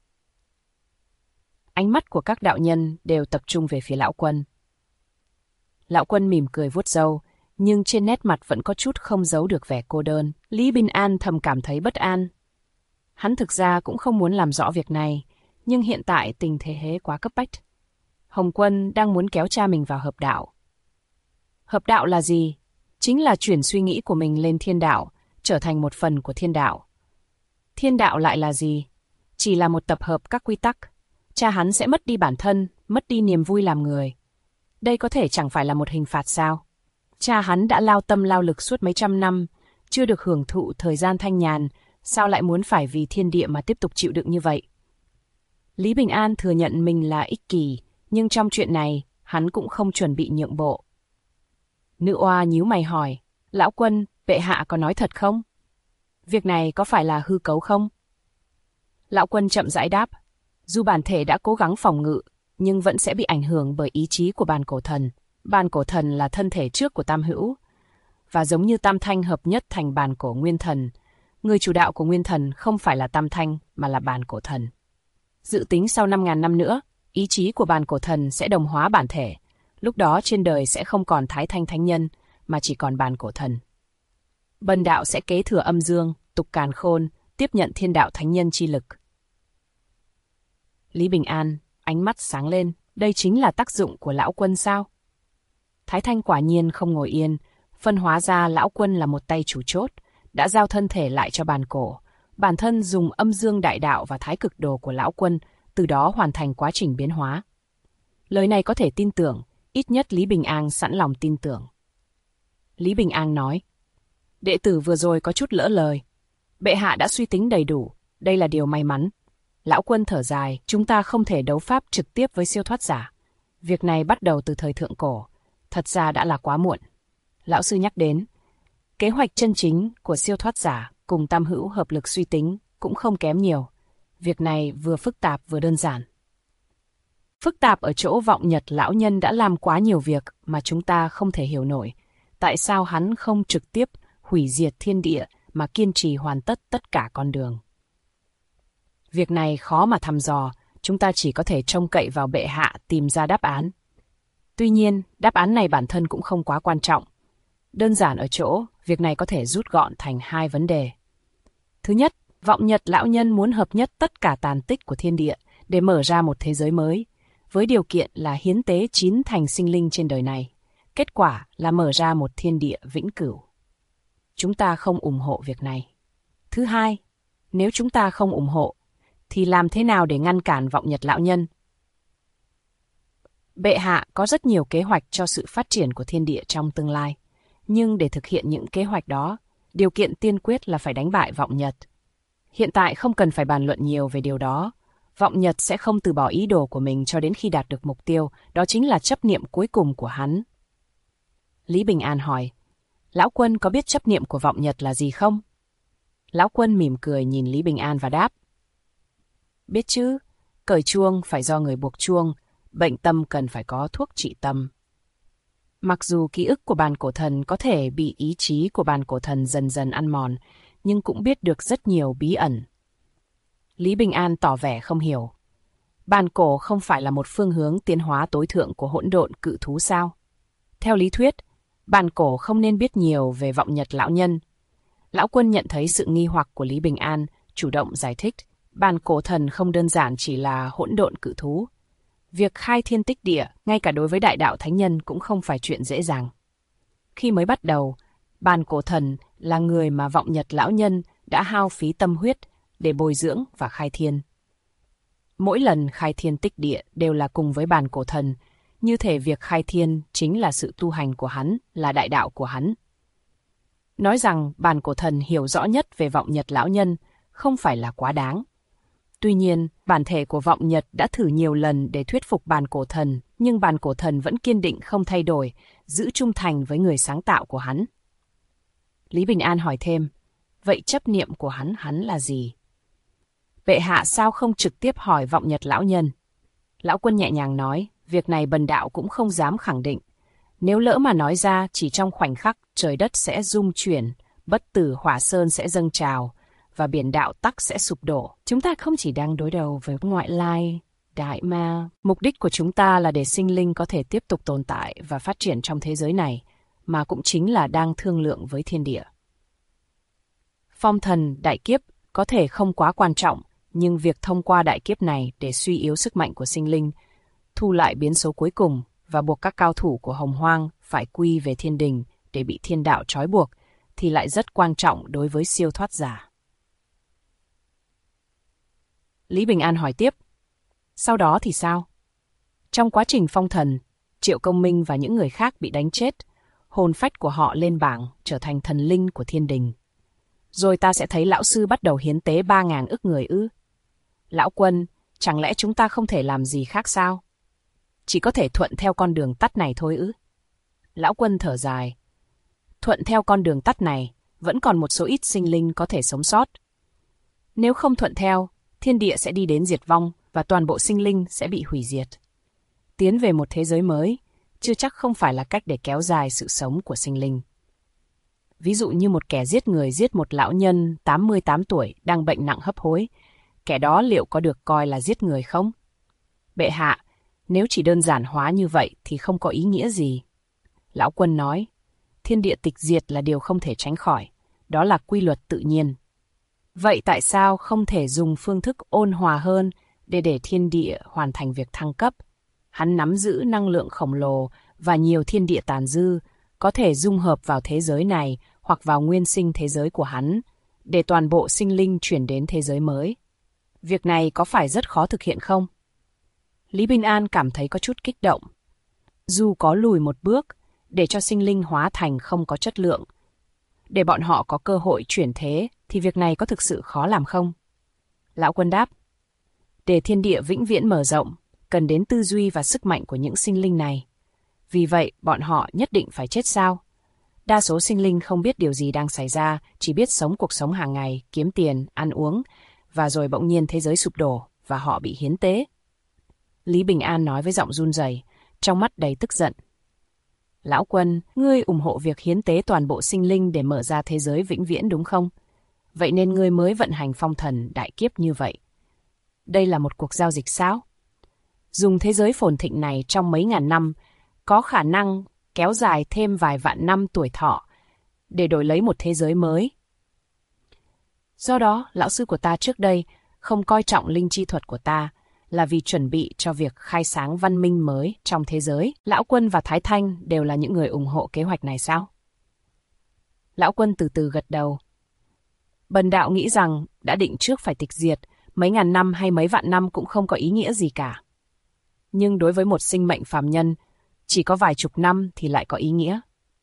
Ánh mắt của các đạo nhân đều tập trung về phía lão quân. Lão quân mỉm cười vuốt râu, nhưng trên nét mặt vẫn có chút không giấu được vẻ cô đơn. Lý Bình An thầm cảm thấy bất an. Hắn thực ra cũng không muốn làm rõ việc này, nhưng hiện tại tình thế quá cấp bách. Hồng Quân đang muốn kéo cha mình vào hợp đạo. Hợp đạo là gì? Chính là chuyển suy nghĩ của mình lên thiên đạo, trở thành một phần của thiên đạo. Thiên đạo lại là gì? Chỉ là một tập hợp các quy tắc. Cha hắn sẽ mất đi bản thân, mất đi niềm vui làm người. Đây có thể chẳng phải là một hình phạt sao? Cha hắn đã lao tâm lao lực suốt mấy trăm năm, chưa được hưởng thụ thời gian thanh nhàn, sao lại muốn phải vì thiên địa mà tiếp tục chịu đựng như vậy? Lý Bình An thừa nhận mình là ích kỷ, nhưng trong chuyện này, hắn cũng không chuẩn bị nhượng bộ. Nữ oa nhíu mày hỏi, lão quân, bệ hạ có nói thật không? Việc này có phải là hư cấu không? Lão quân chậm rãi đáp, dù bản thể đã cố gắng phòng ngự, nhưng vẫn sẽ bị ảnh hưởng bởi ý chí của bàn cổ thần. Bàn cổ thần là thân thể trước của tam hữu, và giống như tam thanh hợp nhất thành bàn cổ nguyên thần, người chủ đạo của nguyên thần không phải là tam thanh mà là bàn cổ thần. Dự tính sau 5.000 năm nữa, ý chí của bàn cổ thần sẽ đồng hóa bản thể, lúc đó trên đời sẽ không còn Thái Thanh Thánh Nhân, mà chỉ còn bàn cổ thần. Bần đạo sẽ kế thừa âm dương, tục càn khôn, tiếp nhận thiên đạo thánh nhân chi lực. Lý Bình An, ánh mắt sáng lên, đây chính là tác dụng của lão quân sao? Thái Thanh quả nhiên không ngồi yên, phân hóa ra lão quân là một tay chủ chốt, đã giao thân thể lại cho bàn cổ. Bản thân dùng âm dương đại đạo và thái cực đồ của lão quân từ đó hoàn thành quá trình biến hóa. Lời này có thể tin tưởng, ít nhất Lý Bình An sẵn lòng tin tưởng. Lý Bình An nói, đệ tử vừa rồi có chút lỡ lời. Bệ hạ đã suy tính đầy đủ, đây là điều may mắn. Lão Quân thở dài, chúng ta không thể đấu pháp trực tiếp với siêu thoát giả. Việc này bắt đầu từ thời thượng cổ, thật ra đã là quá muộn. Lão sư nhắc đến, kế hoạch chân chính của siêu thoát giả cùng tam hữu hợp lực suy tính cũng không kém nhiều. Việc này vừa phức tạp vừa đơn giản. Phức tạp ở chỗ Vọng Nhật lão nhân đã làm quá nhiều việc mà chúng ta không thể hiểu nổi. Tại sao hắn không trực tiếp hủy diệt thiên địa mà kiên trì hoàn tất tất cả con đường? Việc này khó mà thăm dò, chúng ta chỉ có thể trông cậy vào bệ hạ tìm ra đáp án. Tuy nhiên, đáp án này bản thân cũng không quá quan trọng. Đơn giản ở chỗ, việc này có thể rút gọn thành hai vấn đề. Thứ nhất, Vọng Nhật lão nhân muốn hợp nhất tất cả tàn tích của thiên địa để mở ra một thế giới mới, với điều kiện là hiến tế 9 thành sinh linh trên đời này. Kết quả là mở ra một thiên địa vĩnh cửu. Chúng ta không ủng hộ việc này. Thứ hai, nếu chúng ta không ủng hộ, thì làm thế nào để ngăn cản Vọng Nhật lão nhân? Bệ hạ có rất nhiều kế hoạch cho sự phát triển của thiên địa trong tương lai. Nhưng để thực hiện những kế hoạch đó, điều kiện tiên quyết là phải đánh bại Vọng Nhật. Hiện tại không cần phải bàn luận nhiều về điều đó. Vọng Nhật sẽ không từ bỏ ý đồ của mình cho đến khi đạt được mục tiêu, đó chính là chấp niệm cuối cùng của hắn. Lý Bình An hỏi, Lão Quân có biết chấp niệm của Vọng Nhật là gì không? Lão Quân mỉm cười nhìn Lý Bình An và đáp, biết chứ, cởi chuông phải do người buộc chuông, bệnh tâm cần phải có thuốc trị tâm. Mặc dù ký ức của bàn cổ thần có thể bị ý chí của bàn cổ thần dần dần ăn mòn, nhưng cũng biết được rất nhiều bí ẩn. Lý Bình An tỏ vẻ không hiểu. Bàn cổ không phải là một phương hướng tiến hóa tối thượng của hỗn độn cự thú sao? Theo lý thuyết, bàn cổ không nên biết nhiều về Vọng Nhật lão nhân. Lão Quân nhận thấy sự nghi hoặc của Lý Bình An, chủ động giải thích, bàn cổ thần không đơn giản chỉ là hỗn độn cự thú. Việc khai thiên tích địa, ngay cả đối với đại đạo thánh nhân cũng không phải chuyện dễ dàng. Khi mới bắt đầu, bàn cổ thần là người mà Vọng Nhật lão nhân đã hao phí tâm huyết để bồi dưỡng và khai thiên. Mỗi lần khai thiên tích địa đều là cùng với bàn cổ thần, như thể việc khai thiên chính là sự tu hành của hắn, là đại đạo của hắn. Nói rằng bàn cổ thần hiểu rõ nhất về Vọng Nhật lão nhân không phải là quá đáng. Tuy nhiên, bản thể của Vọng Nhật đã thử nhiều lần để thuyết phục bàn cổ thần, nhưng bàn cổ thần vẫn kiên định không thay đổi, giữ trung thành với người sáng tạo của hắn. Lý Bình An hỏi thêm, vậy chấp niệm của hắn là gì? Bệ hạ sao không trực tiếp hỏi Vọng Nhật lão nhân? Lão Quân nhẹ nhàng nói, việc này bần đạo cũng không dám khẳng định. Nếu lỡ mà nói ra, chỉ trong khoảnh khắc trời đất sẽ rung chuyển, bất tử hỏa sơn sẽ dâng trào, và biển đạo tắc sẽ sụp đổ. Chúng ta không chỉ đang đối đầu với ngoại lai, đại ma. Mục đích của chúng ta là để sinh linh có thể tiếp tục tồn tại và phát triển trong thế giới này, mà cũng chính là đang thương lượng với thiên địa. Phong thần, đại kiếp có thể không quá quan trọng, nhưng việc thông qua đại kiếp này để suy yếu sức mạnh của sinh linh, thu lại biến số cuối cùng và buộc các cao thủ của Hồng Hoang phải quy về thiên đình để bị thiên đạo trói buộc, thì lại rất quan trọng đối với siêu thoát giả. Lý Bình An hỏi tiếp, sau đó thì sao? Trong quá trình phong thần, Triệu Công Minh và những người khác bị đánh chết, hồn phách của họ lên bảng trở thành thần linh của thiên đình. Rồi ta sẽ thấy lão sư bắt đầu hiến tế 3.000 ức người ư? Lão Quân, chẳng lẽ chúng ta không thể làm gì khác sao? Chỉ có thể thuận theo con đường tắt này thôi ư? Lão Quân thở dài. Thuận theo con đường tắt này, vẫn còn một số ít sinh linh có thể sống sót. Nếu không thuận theo, thiên địa sẽ đi đến diệt vong và toàn bộ sinh linh sẽ bị hủy diệt. Tiến về một thế giới mới, chưa chắc không phải là cách để kéo dài sự sống của sinh linh. Ví dụ như một kẻ giết người giết một lão nhân 88 tuổi đang bệnh nặng hấp hối, kẻ đó liệu có được coi là giết người không? Bệ hạ, nếu chỉ đơn giản hóa như vậy thì không có ý nghĩa gì. Lão Quân nói, thiên địa tịch diệt là điều không thể tránh khỏi, đó là quy luật tự nhiên. Vậy tại sao không thể dùng phương thức ôn hòa hơn để thiên địa hoàn thành việc thăng cấp? Hắn nắm giữ năng lượng khổng lồ và nhiều thiên địa tàn dư, có thể dung hợp vào thế giới này hoặc vào nguyên sinh thế giới của hắn, để toàn bộ sinh linh chuyển đến thế giới mới. Việc này có phải rất khó thực hiện không? Lý Bình An cảm thấy có chút kích động. Dù có lùi một bước, để cho sinh linh hóa thành không có chất lượng, để bọn họ có cơ hội chuyển thế, thì việc này có thực sự khó làm không? Lão Quân đáp, để thiên địa vĩnh viễn mở rộng, cần đến tư duy và sức mạnh của những sinh linh này. Vì vậy, bọn họ nhất định phải chết sao? Đa số sinh linh không biết điều gì đang xảy ra, chỉ biết sống cuộc sống hàng ngày, kiếm tiền, ăn uống, và rồi bỗng nhiên thế giới sụp đổ, và họ bị hiến tế. Lý Bình An nói với giọng run rẩy, trong mắt đầy tức giận. Lão Quân, ngươi ủng hộ việc hiến tế toàn bộ sinh linh để mở ra thế giới vĩnh viễn đúng không? Vậy nên ngươi mới vận hành phong thần đại kiếp như vậy. Đây là một cuộc giao dịch sao? Dùng thế giới phồn thịnh này trong mấy ngàn năm, có khả năng kéo dài thêm vài vạn năm tuổi thọ để đổi lấy một thế giới mới. Do đó, lão sư của ta trước đây không coi trọng linh chi thuật của ta, là vì chuẩn bị cho việc khai sáng văn minh mới trong thế giới. Lão Quân và Thái Thanh đều là những người ủng hộ kế hoạch này sao? Lão Quân từ từ gật đầu. Bần đạo nghĩ rằng đã định trước phải tịch diệt, mấy ngàn năm hay mấy vạn năm cũng không có ý nghĩa gì cả. Nhưng đối với một sinh mệnh phàm nhân, chỉ có vài chục năm thì lại có ý nghĩa.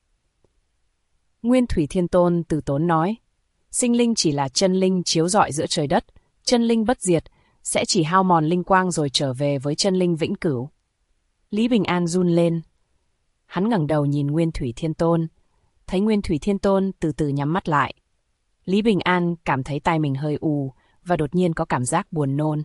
Nguyên Thủy Thiên Tôn từ tốn nói, sinh linh chỉ là chân linh chiếu rọi giữa trời đất, chân linh bất diệt, sẽ chỉ hao mòn linh quang rồi trở về với chân linh vĩnh cửu. Lý Bình An run lên. Hắn ngẩng đầu nhìn Nguyên Thủy Thiên Tôn, thấy Nguyên Thủy Thiên Tôn từ từ nhắm mắt lại. Lý Bình An cảm thấy tai mình hơi ù và đột nhiên có cảm giác buồn nôn.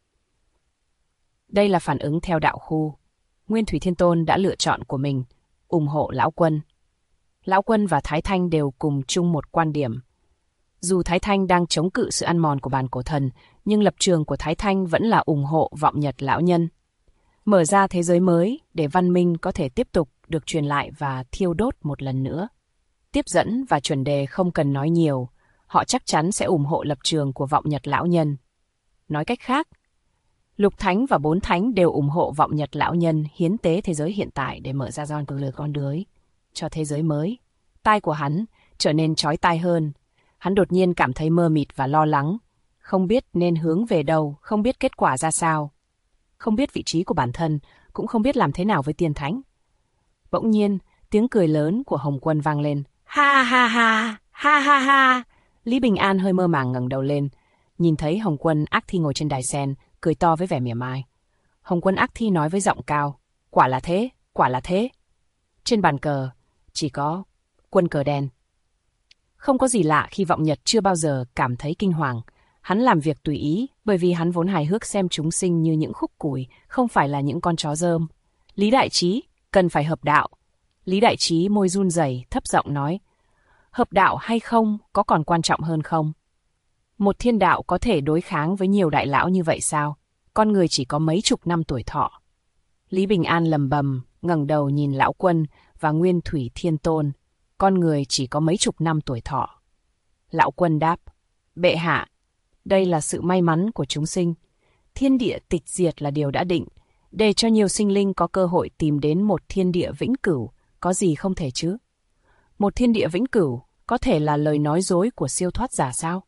Đây là phản ứng theo đạo khu. Nguyên Thủy Thiên Tôn đã lựa chọn của mình, ủng hộ Lão Quân. Lão Quân và Thái Thanh đều cùng chung một quan điểm. Dù Thái Thanh đang chống cự sự ăn mòn của bàn cổ thần, nhưng lập trường của Thái Thanh vẫn là ủng hộ vọng nhật lão nhân. Mở ra thế giới mới để văn minh có thể tiếp tục được truyền lại và thiêu đốt một lần nữa. Tiếp dẫn và chuẩn đề không cần nói nhiều, họ chắc chắn sẽ ủng hộ lập trường của vọng nhật lão nhân. Nói cách khác, Lục Thánh và Bốn Thánh đều ủng hộ vọng nhật lão nhân hiến tế thế giới hiện tại để mở ra con đường cho thế giới mới. Tai của hắn trở nên chói tai hơn. Hắn đột nhiên cảm thấy mơ mịt và lo lắng, không biết nên hướng về đâu, không biết kết quả ra sao, không biết vị trí của bản thân, cũng không biết làm thế nào với tiên thánh. Bỗng nhiên, tiếng cười lớn của Hồng Quân vang lên. Ha ha ha, ha ha ha. Lý Bình An hơi mơ màng ngẩng đầu lên, nhìn thấy Hồng Quân Ác Thi ngồi trên đài sen, cười to với vẻ mỉa mai. Hồng Quân Ác Thi nói với giọng cao, quả là thế, quả là thế. Trên bàn cờ, chỉ có quân cờ đen. Không có gì lạ khi vọng nhật chưa bao giờ cảm thấy kinh hoàng. Hắn làm việc tùy ý, bởi vì hắn vốn hài hước xem chúng sinh như những khúc củi, không phải là những con chó rơm. Lý Đại Trí, cần phải hợp đạo. Lý Đại Trí môi run rẩy, thấp giọng nói, hợp đạo hay không có còn quan trọng hơn không? Một thiên đạo có thể đối kháng với nhiều đại lão như vậy sao? Con người chỉ có mấy chục năm tuổi thọ. Lý Bình An lầm bầm, ngẩng đầu nhìn Lão Quân và Nguyên Thủy Thiên Tôn. Con người chỉ có mấy chục năm tuổi thọ. Lão Quân đáp, bệ hạ, đây là sự may mắn của chúng sinh. Thiên địa tịch diệt là điều đã định, để cho nhiều sinh linh có cơ hội tìm đến một thiên địa vĩnh cửu, có gì không thể chứ? Một thiên địa vĩnh cửu có thể là lời nói dối của siêu thoát giả sao?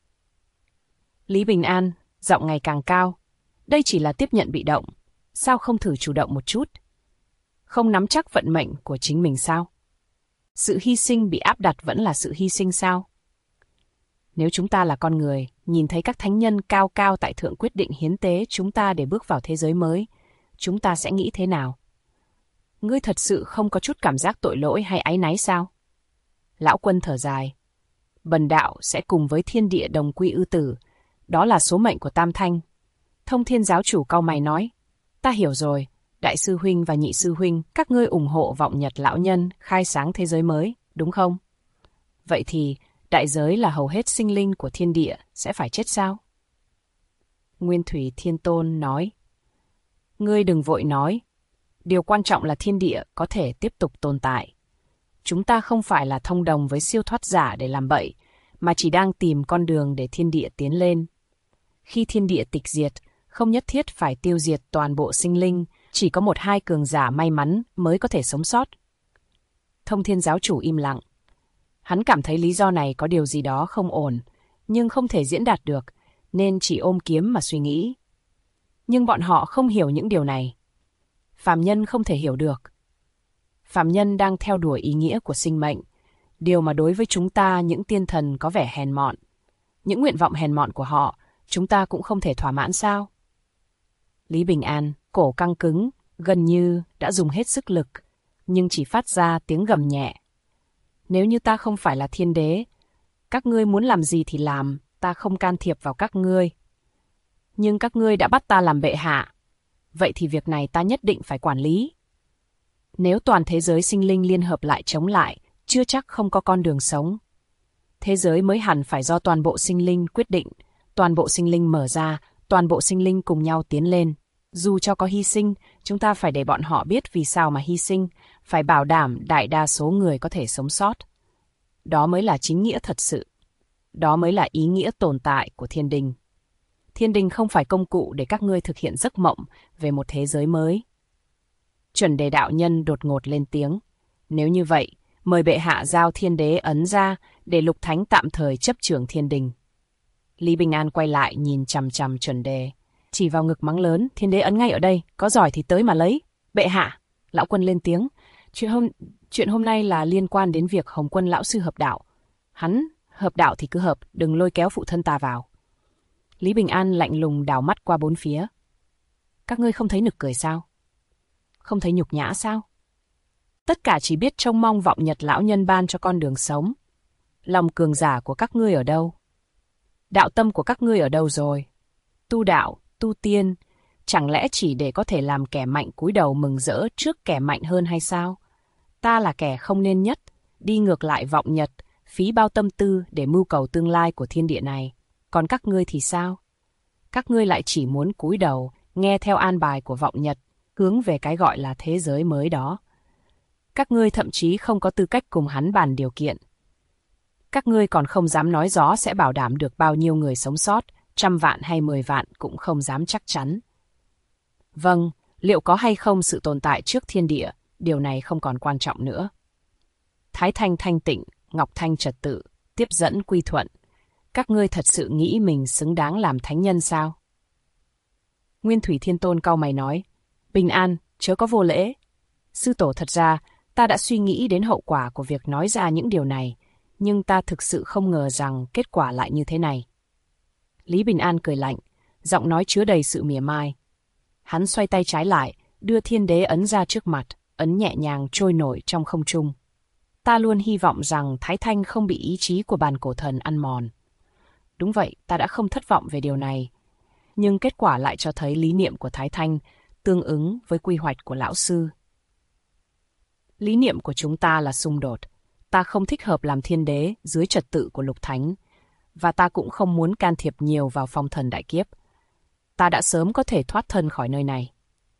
Lý Bình An, giọng ngày càng cao, đây chỉ là tiếp nhận bị động, sao không thử chủ động một chút? Không nắm chắc vận mệnh của chính mình sao? Sự hy sinh bị áp đặt vẫn là sự hy sinh sao? Nếu chúng ta là con người, nhìn thấy các thánh nhân cao cao tại thượng quyết định hiến tế chúng ta để bước vào thế giới mới, chúng ta sẽ nghĩ thế nào? Ngươi thật sự không có chút cảm giác tội lỗi hay áy náy sao? Lão Quân thở dài. Bần đạo sẽ cùng với thiên địa đồng quy ư tử, đó là số mệnh của Tam Thanh. Thông Thiên giáo chủ cau mày nói, ta hiểu rồi, Đại sư huynh và Nhị sư huynh, các ngươi ủng hộ vọng nhật lão nhân khai sáng thế giới mới, đúng không? Vậy thì, đại giới là hầu hết sinh linh của thiên địa sẽ phải chết sao? Nguyên Thủy Thiên Tôn nói, ngươi đừng vội nói, điều quan trọng là thiên địa có thể tiếp tục tồn tại. Chúng ta không phải là thông đồng với siêu thoát giả để làm bậy, mà chỉ đang tìm con đường để thiên địa tiến lên. Khi thiên địa tịch diệt, không nhất thiết phải tiêu diệt toàn bộ sinh linh, chỉ có một hai cường giả may mắn mới có thể sống sót. Thông Thiên giáo chủ im lặng. Hắn cảm thấy lý do này có điều gì đó không ổn, nhưng không thể diễn đạt được, nên chỉ ôm kiếm mà suy nghĩ. Nhưng bọn họ không hiểu những điều này. Phàm nhân không thể hiểu được. Phàm nhân đang theo đuổi ý nghĩa của sinh mệnh, điều mà đối với chúng ta những tiên thần có vẻ hèn mọn. Những nguyện vọng hèn mọn của họ, chúng ta cũng không thể thỏa mãn sao? Lý Bình An, cổ căng cứng, gần như đã dùng hết sức lực, nhưng chỉ phát ra tiếng gầm nhẹ. Nếu như ta không phải là thiên đế, các ngươi muốn làm gì thì làm, ta không can thiệp vào các ngươi. Nhưng các ngươi đã bắt ta làm bệ hạ, vậy thì việc này ta nhất định phải quản lý. Nếu toàn thế giới sinh linh liên hợp lại chống lại, chưa chắc không có con đường sống. Thế giới mới hẳn phải do toàn bộ sinh linh quyết định, toàn bộ sinh linh mở ra, toàn bộ sinh linh cùng nhau tiến lên. Dù cho có hy sinh, chúng ta phải để bọn họ biết vì sao mà hy sinh, phải bảo đảm đại đa số người có thể sống sót. Đó mới là chính nghĩa thật sự. Đó mới là ý nghĩa tồn tại của thiên đình. Thiên đình không phải công cụ để các ngươi thực hiện giấc mộng về một thế giới mới. Chuẩn đề đạo nhân đột ngột lên tiếng. Nếu như vậy, mời bệ hạ giao thiên đế ấn ra để Lục Thánh tạm thời chấp trưởng thiên đình. Lý Bình An quay lại nhìn chằm chằm chuẩn đề, chỉ vào ngực mắng lớn, thiên đế ấn ngay ở đây, có giỏi thì tới mà lấy. Bệ hạ, lão quân lên tiếng, chuyện hôm nay là liên quan đến việc Hồng Quân lão sư hợp đạo. Hắn hợp đạo thì cứ hợp, đừng lôi kéo phụ thân ta vào. Lý Bình An lạnh lùng đảo mắt qua bốn phía. Các ngươi không thấy nực cười sao? Không thấy nhục nhã sao? Tất cả chỉ biết trông mong vọng nhật lão nhân ban cho con đường sống. Lòng cường giả của các ngươi ở đâu? Đạo tâm của các ngươi ở đâu rồi? Tu đạo, tu tiên, chẳng lẽ chỉ để có thể làm kẻ mạnh cúi đầu mừng rỡ trước kẻ mạnh hơn hay sao? Ta là kẻ không nên nhất, đi ngược lại vọng nhật, phí bao tâm tư để mưu cầu tương lai của thiên địa này. Còn các ngươi thì sao? Các ngươi lại chỉ muốn cúi đầu, nghe theo an bài của vọng nhật, hướng về cái gọi là thế giới mới đó. Các ngươi thậm chí không có tư cách cùng hắn bàn điều kiện. Các ngươi còn không dám nói rõ sẽ bảo đảm được bao nhiêu người sống sót, 100 vạn hay 10 vạn cũng không dám chắc chắn. Vâng, liệu có hay không sự tồn tại trước thiên địa, điều này không còn quan trọng nữa. Thái Thanh thanh tịnh, Ngọc Thanh trật tự, tiếp dẫn quy thuận. Các ngươi thật sự nghĩ mình xứng đáng làm thánh nhân sao? Nguyên Thủy Thiên Tôn cau mày nói, Bình An, chớ có vô lễ. Sư tổ, thật ra, ta đã suy nghĩ đến hậu quả của việc nói ra những điều này, nhưng ta thực sự không ngờ rằng kết quả lại như thế này. Lý Bình An cười lạnh, giọng nói chứa đầy sự mỉa mai. Hắn xoay tay trái lại, đưa thiên đế ấn ra trước mặt, ấn nhẹ nhàng trôi nổi trong không trung. Ta luôn hy vọng rằng Thái Thanh không bị ý chí của bàn cổ thần ăn mòn. Đúng vậy, ta đã không thất vọng về điều này. Nhưng kết quả lại cho thấy lý niệm của Thái Thanh tương ứng với quy hoạch của lão sư. Lý niệm của chúng ta là xung đột. Ta không thích hợp làm thiên đế dưới trật tự của Lục Thánh, và ta cũng không muốn can thiệp nhiều vào phong thần đại kiếp. Ta đã sớm có thể thoát thân khỏi nơi này.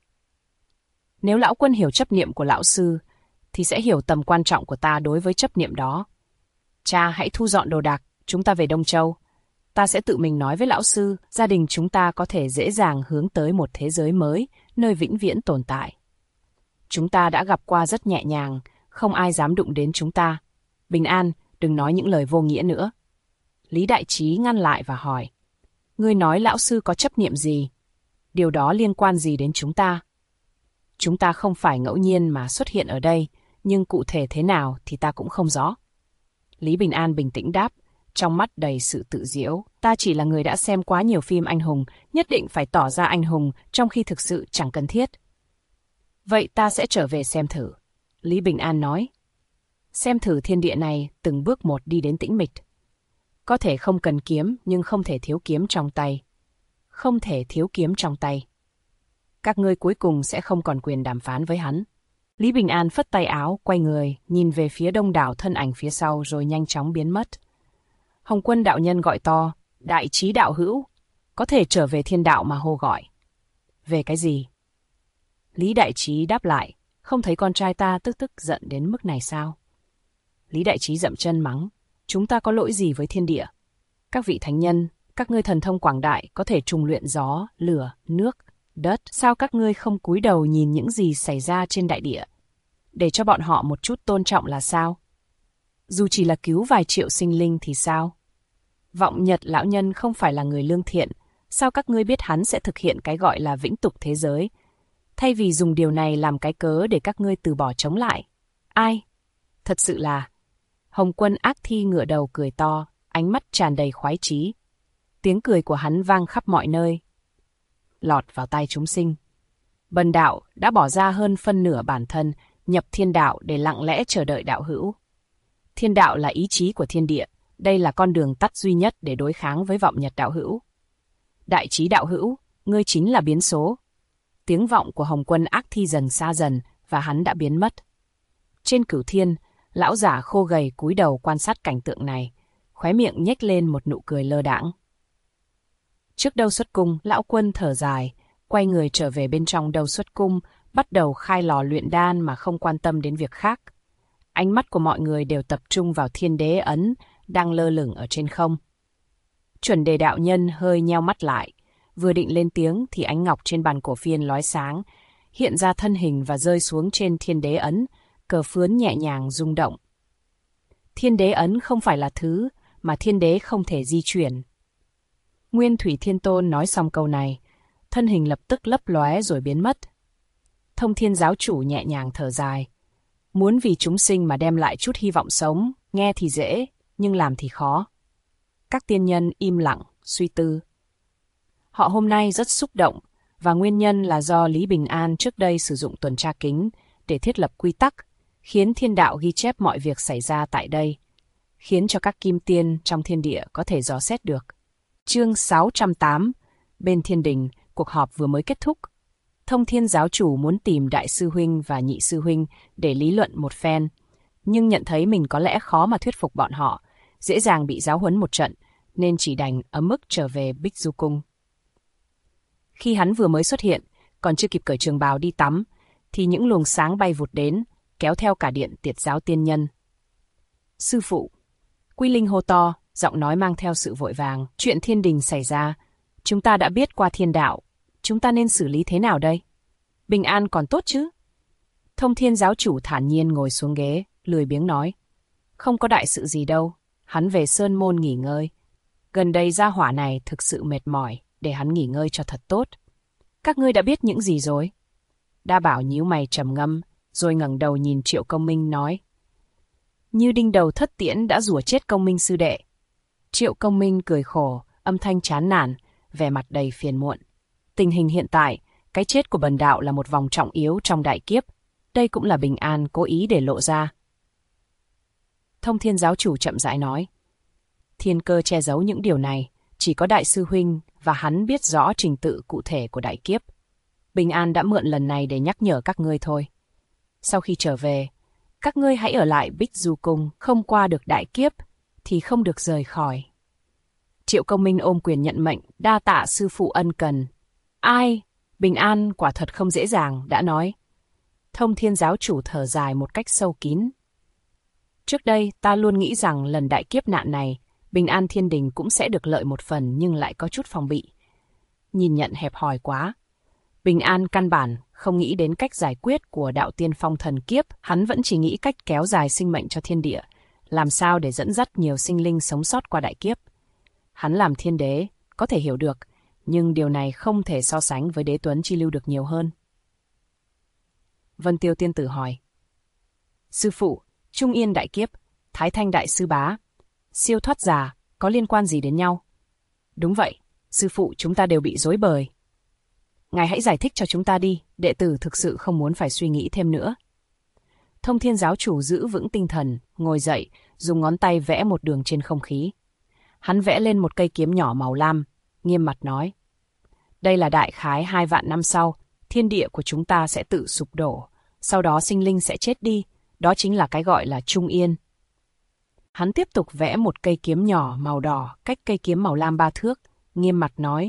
Nếu lão quân hiểu chấp niệm của lão sư, thì sẽ hiểu tầm quan trọng của ta đối với chấp niệm đó. Cha hãy thu dọn đồ đạc, chúng ta về Đông Châu. Ta sẽ tự mình nói với lão sư, gia đình chúng ta có thể dễ dàng hướng tới một thế giới mới, nơi vĩnh viễn tồn tại. Chúng ta đã gặp qua rất nhẹ nhàng, không ai dám đụng đến chúng ta. Bình An, đừng nói những lời vô nghĩa nữa. Lý Đại Trí ngăn lại và hỏi, ngươi nói lão sư có chấp niệm gì? Điều đó liên quan gì đến chúng ta? Chúng ta không phải ngẫu nhiên mà xuất hiện ở đây, nhưng cụ thể thế nào thì ta cũng không rõ. Lý Bình An bình tĩnh đáp, trong mắt đầy sự tự giễu. Ta chỉ là người đã xem quá nhiều phim anh hùng, nhất định phải tỏ ra anh hùng trong khi thực sự chẳng cần thiết. Vậy ta sẽ trở về xem thử. Lý Bình An nói. Xem thử thiên địa này từng bước một đi đến tĩnh mịch. Có thể không cần kiếm nhưng không thể thiếu kiếm trong tay. Không thể thiếu kiếm trong tay. Các ngươi cuối cùng sẽ không còn quyền đàm phán với hắn. Lý Bình An phất tay áo, quay người, nhìn về phía đông đảo thân ảnh phía sau rồi nhanh chóng biến mất. Hồng Quân đạo nhân gọi to, Đại Trí đạo hữu, có thể trở về thiên đạo mà hô gọi. Về cái gì? Lý Đại Trí đáp lại, không thấy con trai ta tức giận đến mức này sao? Lý Đại Trí dậm chân mắng, chúng ta có lỗi gì với thiên địa? Các vị thánh nhân, các ngươi thần thông quảng đại có thể trùng luyện gió, lửa, nước, đất. Sao các ngươi không cúi đầu nhìn những gì xảy ra trên đại địa? Để cho bọn họ một chút tôn trọng là sao? Dù chỉ là cứu vài triệu sinh linh thì sao? Vọng Nhật lão nhân không phải là người lương thiện, sao các ngươi biết hắn sẽ thực hiện cái gọi là vĩnh tục thế giới? Thay vì dùng điều này làm cái cớ để các ngươi từ bỏ chống lại. Ai? Thật sự là... Hồng Quân Ác Thi ngửa đầu cười to, ánh mắt tràn đầy khoái chí. Tiếng cười của hắn vang khắp mọi nơi, lọt vào tai chúng sinh. Bần đạo đã bỏ ra hơn phân nửa bản thân, nhập thiên đạo để lặng lẽ chờ đợi đạo hữu. Thiên đạo là ý chí của thiên địa, đây là con đường tắt duy nhất để đối kháng với Vọng Nhật đạo hữu. Đại trí đạo hữu, ngươi chính là biến số. Tiếng vọng của Hồng Quân Ác Thi dần xa dần và hắn đã biến mất. Trên cửu thiên, lão giả khô gầy cúi đầu quan sát cảnh tượng này, khóe miệng nhếch lên một nụ cười lơ đãng. Trước Đâu Xuất Cung, lão quân thở dài, quay người trở về bên trong Đâu Xuất Cung, bắt đầu khai lò luyện đan mà không quan tâm đến việc khác. Ánh mắt của mọi người đều tập trung vào Thiên Đế ấn đang lơ lửng ở trên không. Chuẩn Đề đạo nhân hơi nheo mắt lại, vừa định lên tiếng thì ánh ngọc trên bàn cổ phiên lóe sáng, hiện ra thân hình và rơi xuống trên Thiên Đế ấn, cờ phướn nhẹ nhàng rung động. Thiên Đế ấn không phải là thứ mà Thiên Đế không thể di chuyển. Nguyên Thủy Thiên Tôn nói xong câu này, thân hình lập tức lấp lóe rồi biến mất. Thông Thiên giáo chủ nhẹ nhàng thở dài. Muốn vì chúng sinh mà đem lại chút hy vọng sống, nghe thì dễ, nhưng làm thì khó. Các tiên nhân im lặng, suy tư. Họ hôm nay rất xúc động, và nguyên nhân là do Lý Bình An trước đây sử dụng tuần tra kính để thiết lập quy tắc, khiến thiên đạo ghi chép mọi việc xảy ra tại đây, khiến cho các kim tiên trong thiên địa có thể dò xét được. Chương 608, bên thiên đình, cuộc họp vừa mới kết thúc. Thông Thiên giáo chủ muốn tìm đại sư huynh và nhị sư huynh để lý luận một phen, nhưng nhận thấy mình có lẽ khó mà thuyết phục bọn họ, dễ dàng bị giáo huấn một trận, nên chỉ đành ấm ức trở về Bích Du Cung. Khi hắn vừa mới xuất hiện, còn chưa kịp cởi trường bào đi tắm, thì những luồng sáng bay vụt đến, kéo theo cả điện Tiệt giáo tiên nhân. Sư phụ! Quy Linh hô to, giọng nói mang theo sự vội vàng. Chuyện thiên đình xảy ra, chúng ta đã biết qua thiên đạo. Chúng ta nên xử lý thế nào đây? Bình an còn tốt chứ? Thông Thiên giáo chủ thản nhiên ngồi xuống ghế, lười biếng nói. Không có đại sự gì đâu, hắn về Sơn Môn nghỉ ngơi. Gần đây gia hỏa này thực sự mệt mỏi, để hắn nghỉ ngơi cho thật tốt. Các ngươi đã biết những gì rồi? Đa Bảo nhíu mày trầm ngâm, rồi ngẩng đầu nhìn Triệu Công Minh nói. Như đinh đầu thất tiễn đã rủa chết Công Minh sư đệ. Triệu Công Minh cười khổ, âm thanh chán nản, vẻ mặt đầy phiền muộn. Tình hình hiện tại, cái chết của bần đạo là một vòng trọng yếu trong đại kiếp. Đây cũng là Bình An cố ý để lộ ra. Thông Thiên giáo chủ chậm rãi nói. Thiên cơ che giấu những điều này, chỉ có đại sư huynh và hắn biết rõ trình tự cụ thể của đại kiếp. Bình An đã mượn lần này để nhắc nhở các ngươi thôi. Sau khi trở về, các ngươi hãy ở lại Bích Du Cung, không qua được đại kiếp thì không được rời khỏi. Triệu Công Minh ôm quyền nhận mệnh, đa tạ sư phụ ân cần. Ai? Bình An quả thật không dễ dàng, đã nói. Thông Thiên giáo chủ thở dài một cách sâu kín. Trước đây ta luôn nghĩ rằng lần đại kiếp nạn này, Bình An thiên đình cũng sẽ được lợi một phần nhưng lại có chút phòng bị. Nhìn nhận hẹp hòi quá. Bình An căn bản không nghĩ đến cách giải quyết của đạo tiên phong thần kiếp, hắn vẫn chỉ nghĩ cách kéo dài sinh mệnh cho thiên địa, làm sao để dẫn dắt nhiều sinh linh sống sót qua đại kiếp. Hắn làm thiên đế, có thể hiểu được, nhưng điều này không thể so sánh với đế tuấn chi lưu được nhiều hơn. Vân Tiêu tiên tử hỏi. Sư phụ, Trung Yên đại kiếp, Thái Thanh đại sư bá, siêu thoát giả, có liên quan gì đến nhau? Đúng vậy, sư phụ chúng ta đều bị rối bời. Ngài hãy giải thích cho chúng ta đi, đệ tử thực sự không muốn phải suy nghĩ thêm nữa. Thông Thiên giáo chủ giữ vững tinh thần, ngồi dậy, dùng ngón tay vẽ một đường trên không khí. Hắn vẽ lên một cây kiếm nhỏ màu lam, nghiêm mặt nói. Đây là đại khái 2 vạn năm sau, thiên địa của chúng ta sẽ tự sụp đổ, sau đó sinh linh sẽ chết đi, đó chính là cái gọi là Trung Yên. Hắn tiếp tục vẽ một cây kiếm nhỏ màu đỏ cách cây kiếm màu lam 3 thước, nghiêm mặt nói.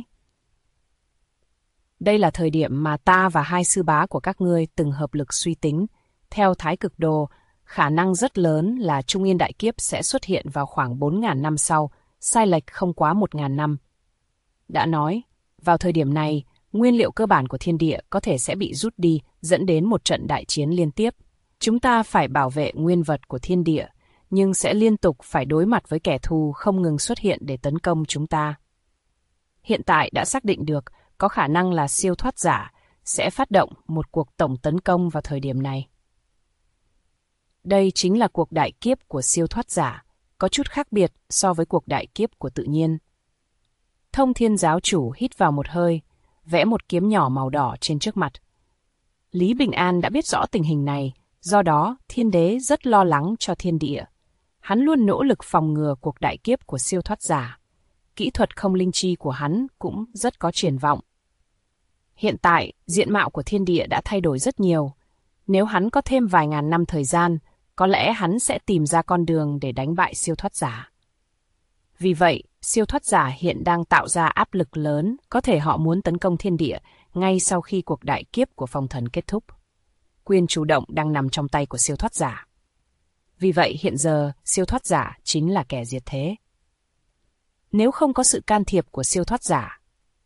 Đây là thời điểm mà ta và 2 sư bá của các ngươi từng hợp lực suy tính. Theo Thái Cực Đồ, khả năng rất lớn là Trung Yên đại kiếp sẽ xuất hiện vào khoảng 4.000 năm sau, sai lệch không quá 1.000 năm. Đã nói, vào thời điểm này, nguyên liệu cơ bản của thiên địa có thể sẽ bị rút đi, dẫn đến một trận đại chiến liên tiếp. Chúng ta phải bảo vệ nguyên vật của thiên địa, nhưng sẽ liên tục phải đối mặt với kẻ thù không ngừng xuất hiện để tấn công chúng ta. Hiện tại đã xác định được có khả năng là siêu thoát giả sẽ phát động một cuộc tổng tấn công vào thời điểm này. Đây chính là cuộc đại kiếp của siêu thoát giả, có chút khác biệt so với cuộc đại kiếp của tự nhiên. Thông Thiên giáo chủ hít vào một hơi, vẽ một kiếm nhỏ màu đỏ trên trước mặt. Lý Bình An đã biết rõ tình hình này, do đó thiên đế rất lo lắng cho thiên địa. Hắn luôn nỗ lực phòng ngừa cuộc đại kiếp của siêu thoát giả. Kỹ thuật không linh chi của hắn cũng rất có triển vọng. Hiện tại, diện mạo của thiên địa đã thay đổi rất nhiều. Nếu hắn có thêm vài ngàn năm thời gian, có lẽ hắn sẽ tìm ra con đường để đánh bại siêu thoát giả. Vì vậy, siêu thoát giả hiện đang tạo ra áp lực lớn, có thể họ muốn tấn công thiên địa ngay sau khi cuộc đại kiếp của phong thần kết thúc. Quyền chủ động đang nằm trong tay của siêu thoát giả. Vì vậy hiện giờ, siêu thoát giả chính là kẻ diệt thế. Nếu không có sự can thiệp của siêu thoát giả,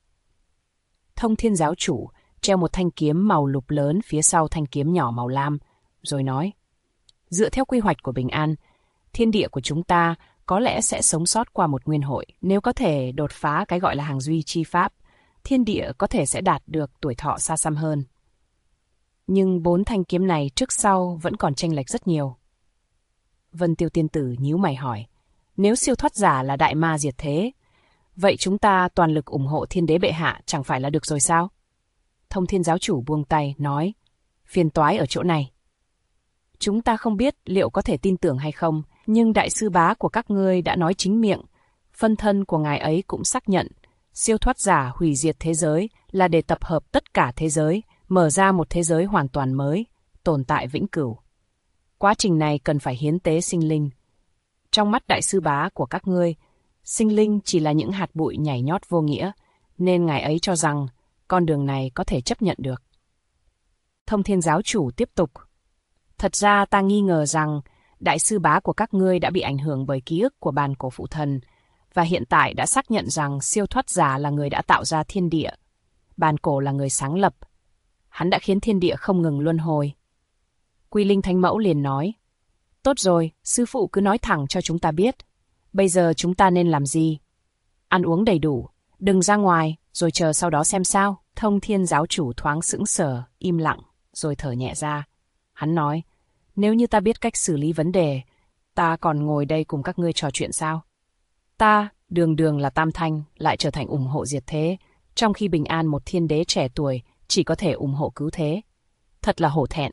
Thông Thiên giáo chủ treo một thanh kiếm màu lục lớn phía sau thanh kiếm nhỏ màu lam, rồi nói, dựa theo quy hoạch của Bình An, thiên địa của chúng ta có lẽ sẽ sống sót qua một nguyên hội. Nếu có thể đột phá cái gọi là hàng duy chi pháp, thiên địa có thể sẽ đạt được tuổi thọ xa xăm hơn. Nhưng 4 thanh kiếm này trước sau vẫn còn chênh lệch rất nhiều. Vân Tiêu tiên tử nhíu mày hỏi, nếu siêu thoát giả là đại ma diệt thế, vậy chúng ta toàn lực ủng hộ thiên đế bệ hạ chẳng phải là được rồi sao? Thông Thiên giáo chủ buông tay, nói, phiền toái ở chỗ này. Chúng ta không biết liệu có thể tin tưởng hay không, nhưng đại sư bá của các ngươi đã nói chính miệng, phân thân của ngài ấy cũng xác nhận, siêu thoát giả hủy diệt thế giới là để tập hợp tất cả thế giới, mở ra một thế giới hoàn toàn mới, tồn tại vĩnh cửu. Quá trình này cần phải hiến tế sinh linh. Trong mắt đại sư bá của các ngươi, sinh linh chỉ là những hạt bụi nhảy nhót vô nghĩa, nên ngài ấy cho rằng con đường này có thể chấp nhận được. Thông Thiên giáo chủ tiếp tục. Thật ra ta nghi ngờ rằng đại sư bá của các ngươi đã bị ảnh hưởng bởi ký ức của bàn cổ phụ thần, và hiện tại đã xác nhận rằng siêu thoát giả là người đã tạo ra thiên địa. Bàn cổ là người sáng lập. Hắn đã khiến thiên địa không ngừng luân hồi. Quy Linh Thánh Mẫu liền nói, tốt rồi, sư phụ cứ nói thẳng cho chúng ta biết. Bây giờ chúng ta nên làm gì? Ăn uống đầy đủ, đừng ra ngoài, rồi chờ sau đó xem sao. Thông Thiên giáo chủ thoáng sững sờ, im lặng, rồi thở nhẹ ra. Hắn nói, nếu như ta biết cách xử lý vấn đề, ta còn ngồi đây cùng các ngươi trò chuyện sao? Ta, đường đường là Tam Thanh, lại trở thành ủng hộ diệt thế, trong khi Bình An một thiên đế trẻ tuổi chỉ có thể ủng hộ cứu thế. Thật là hổ thẹn.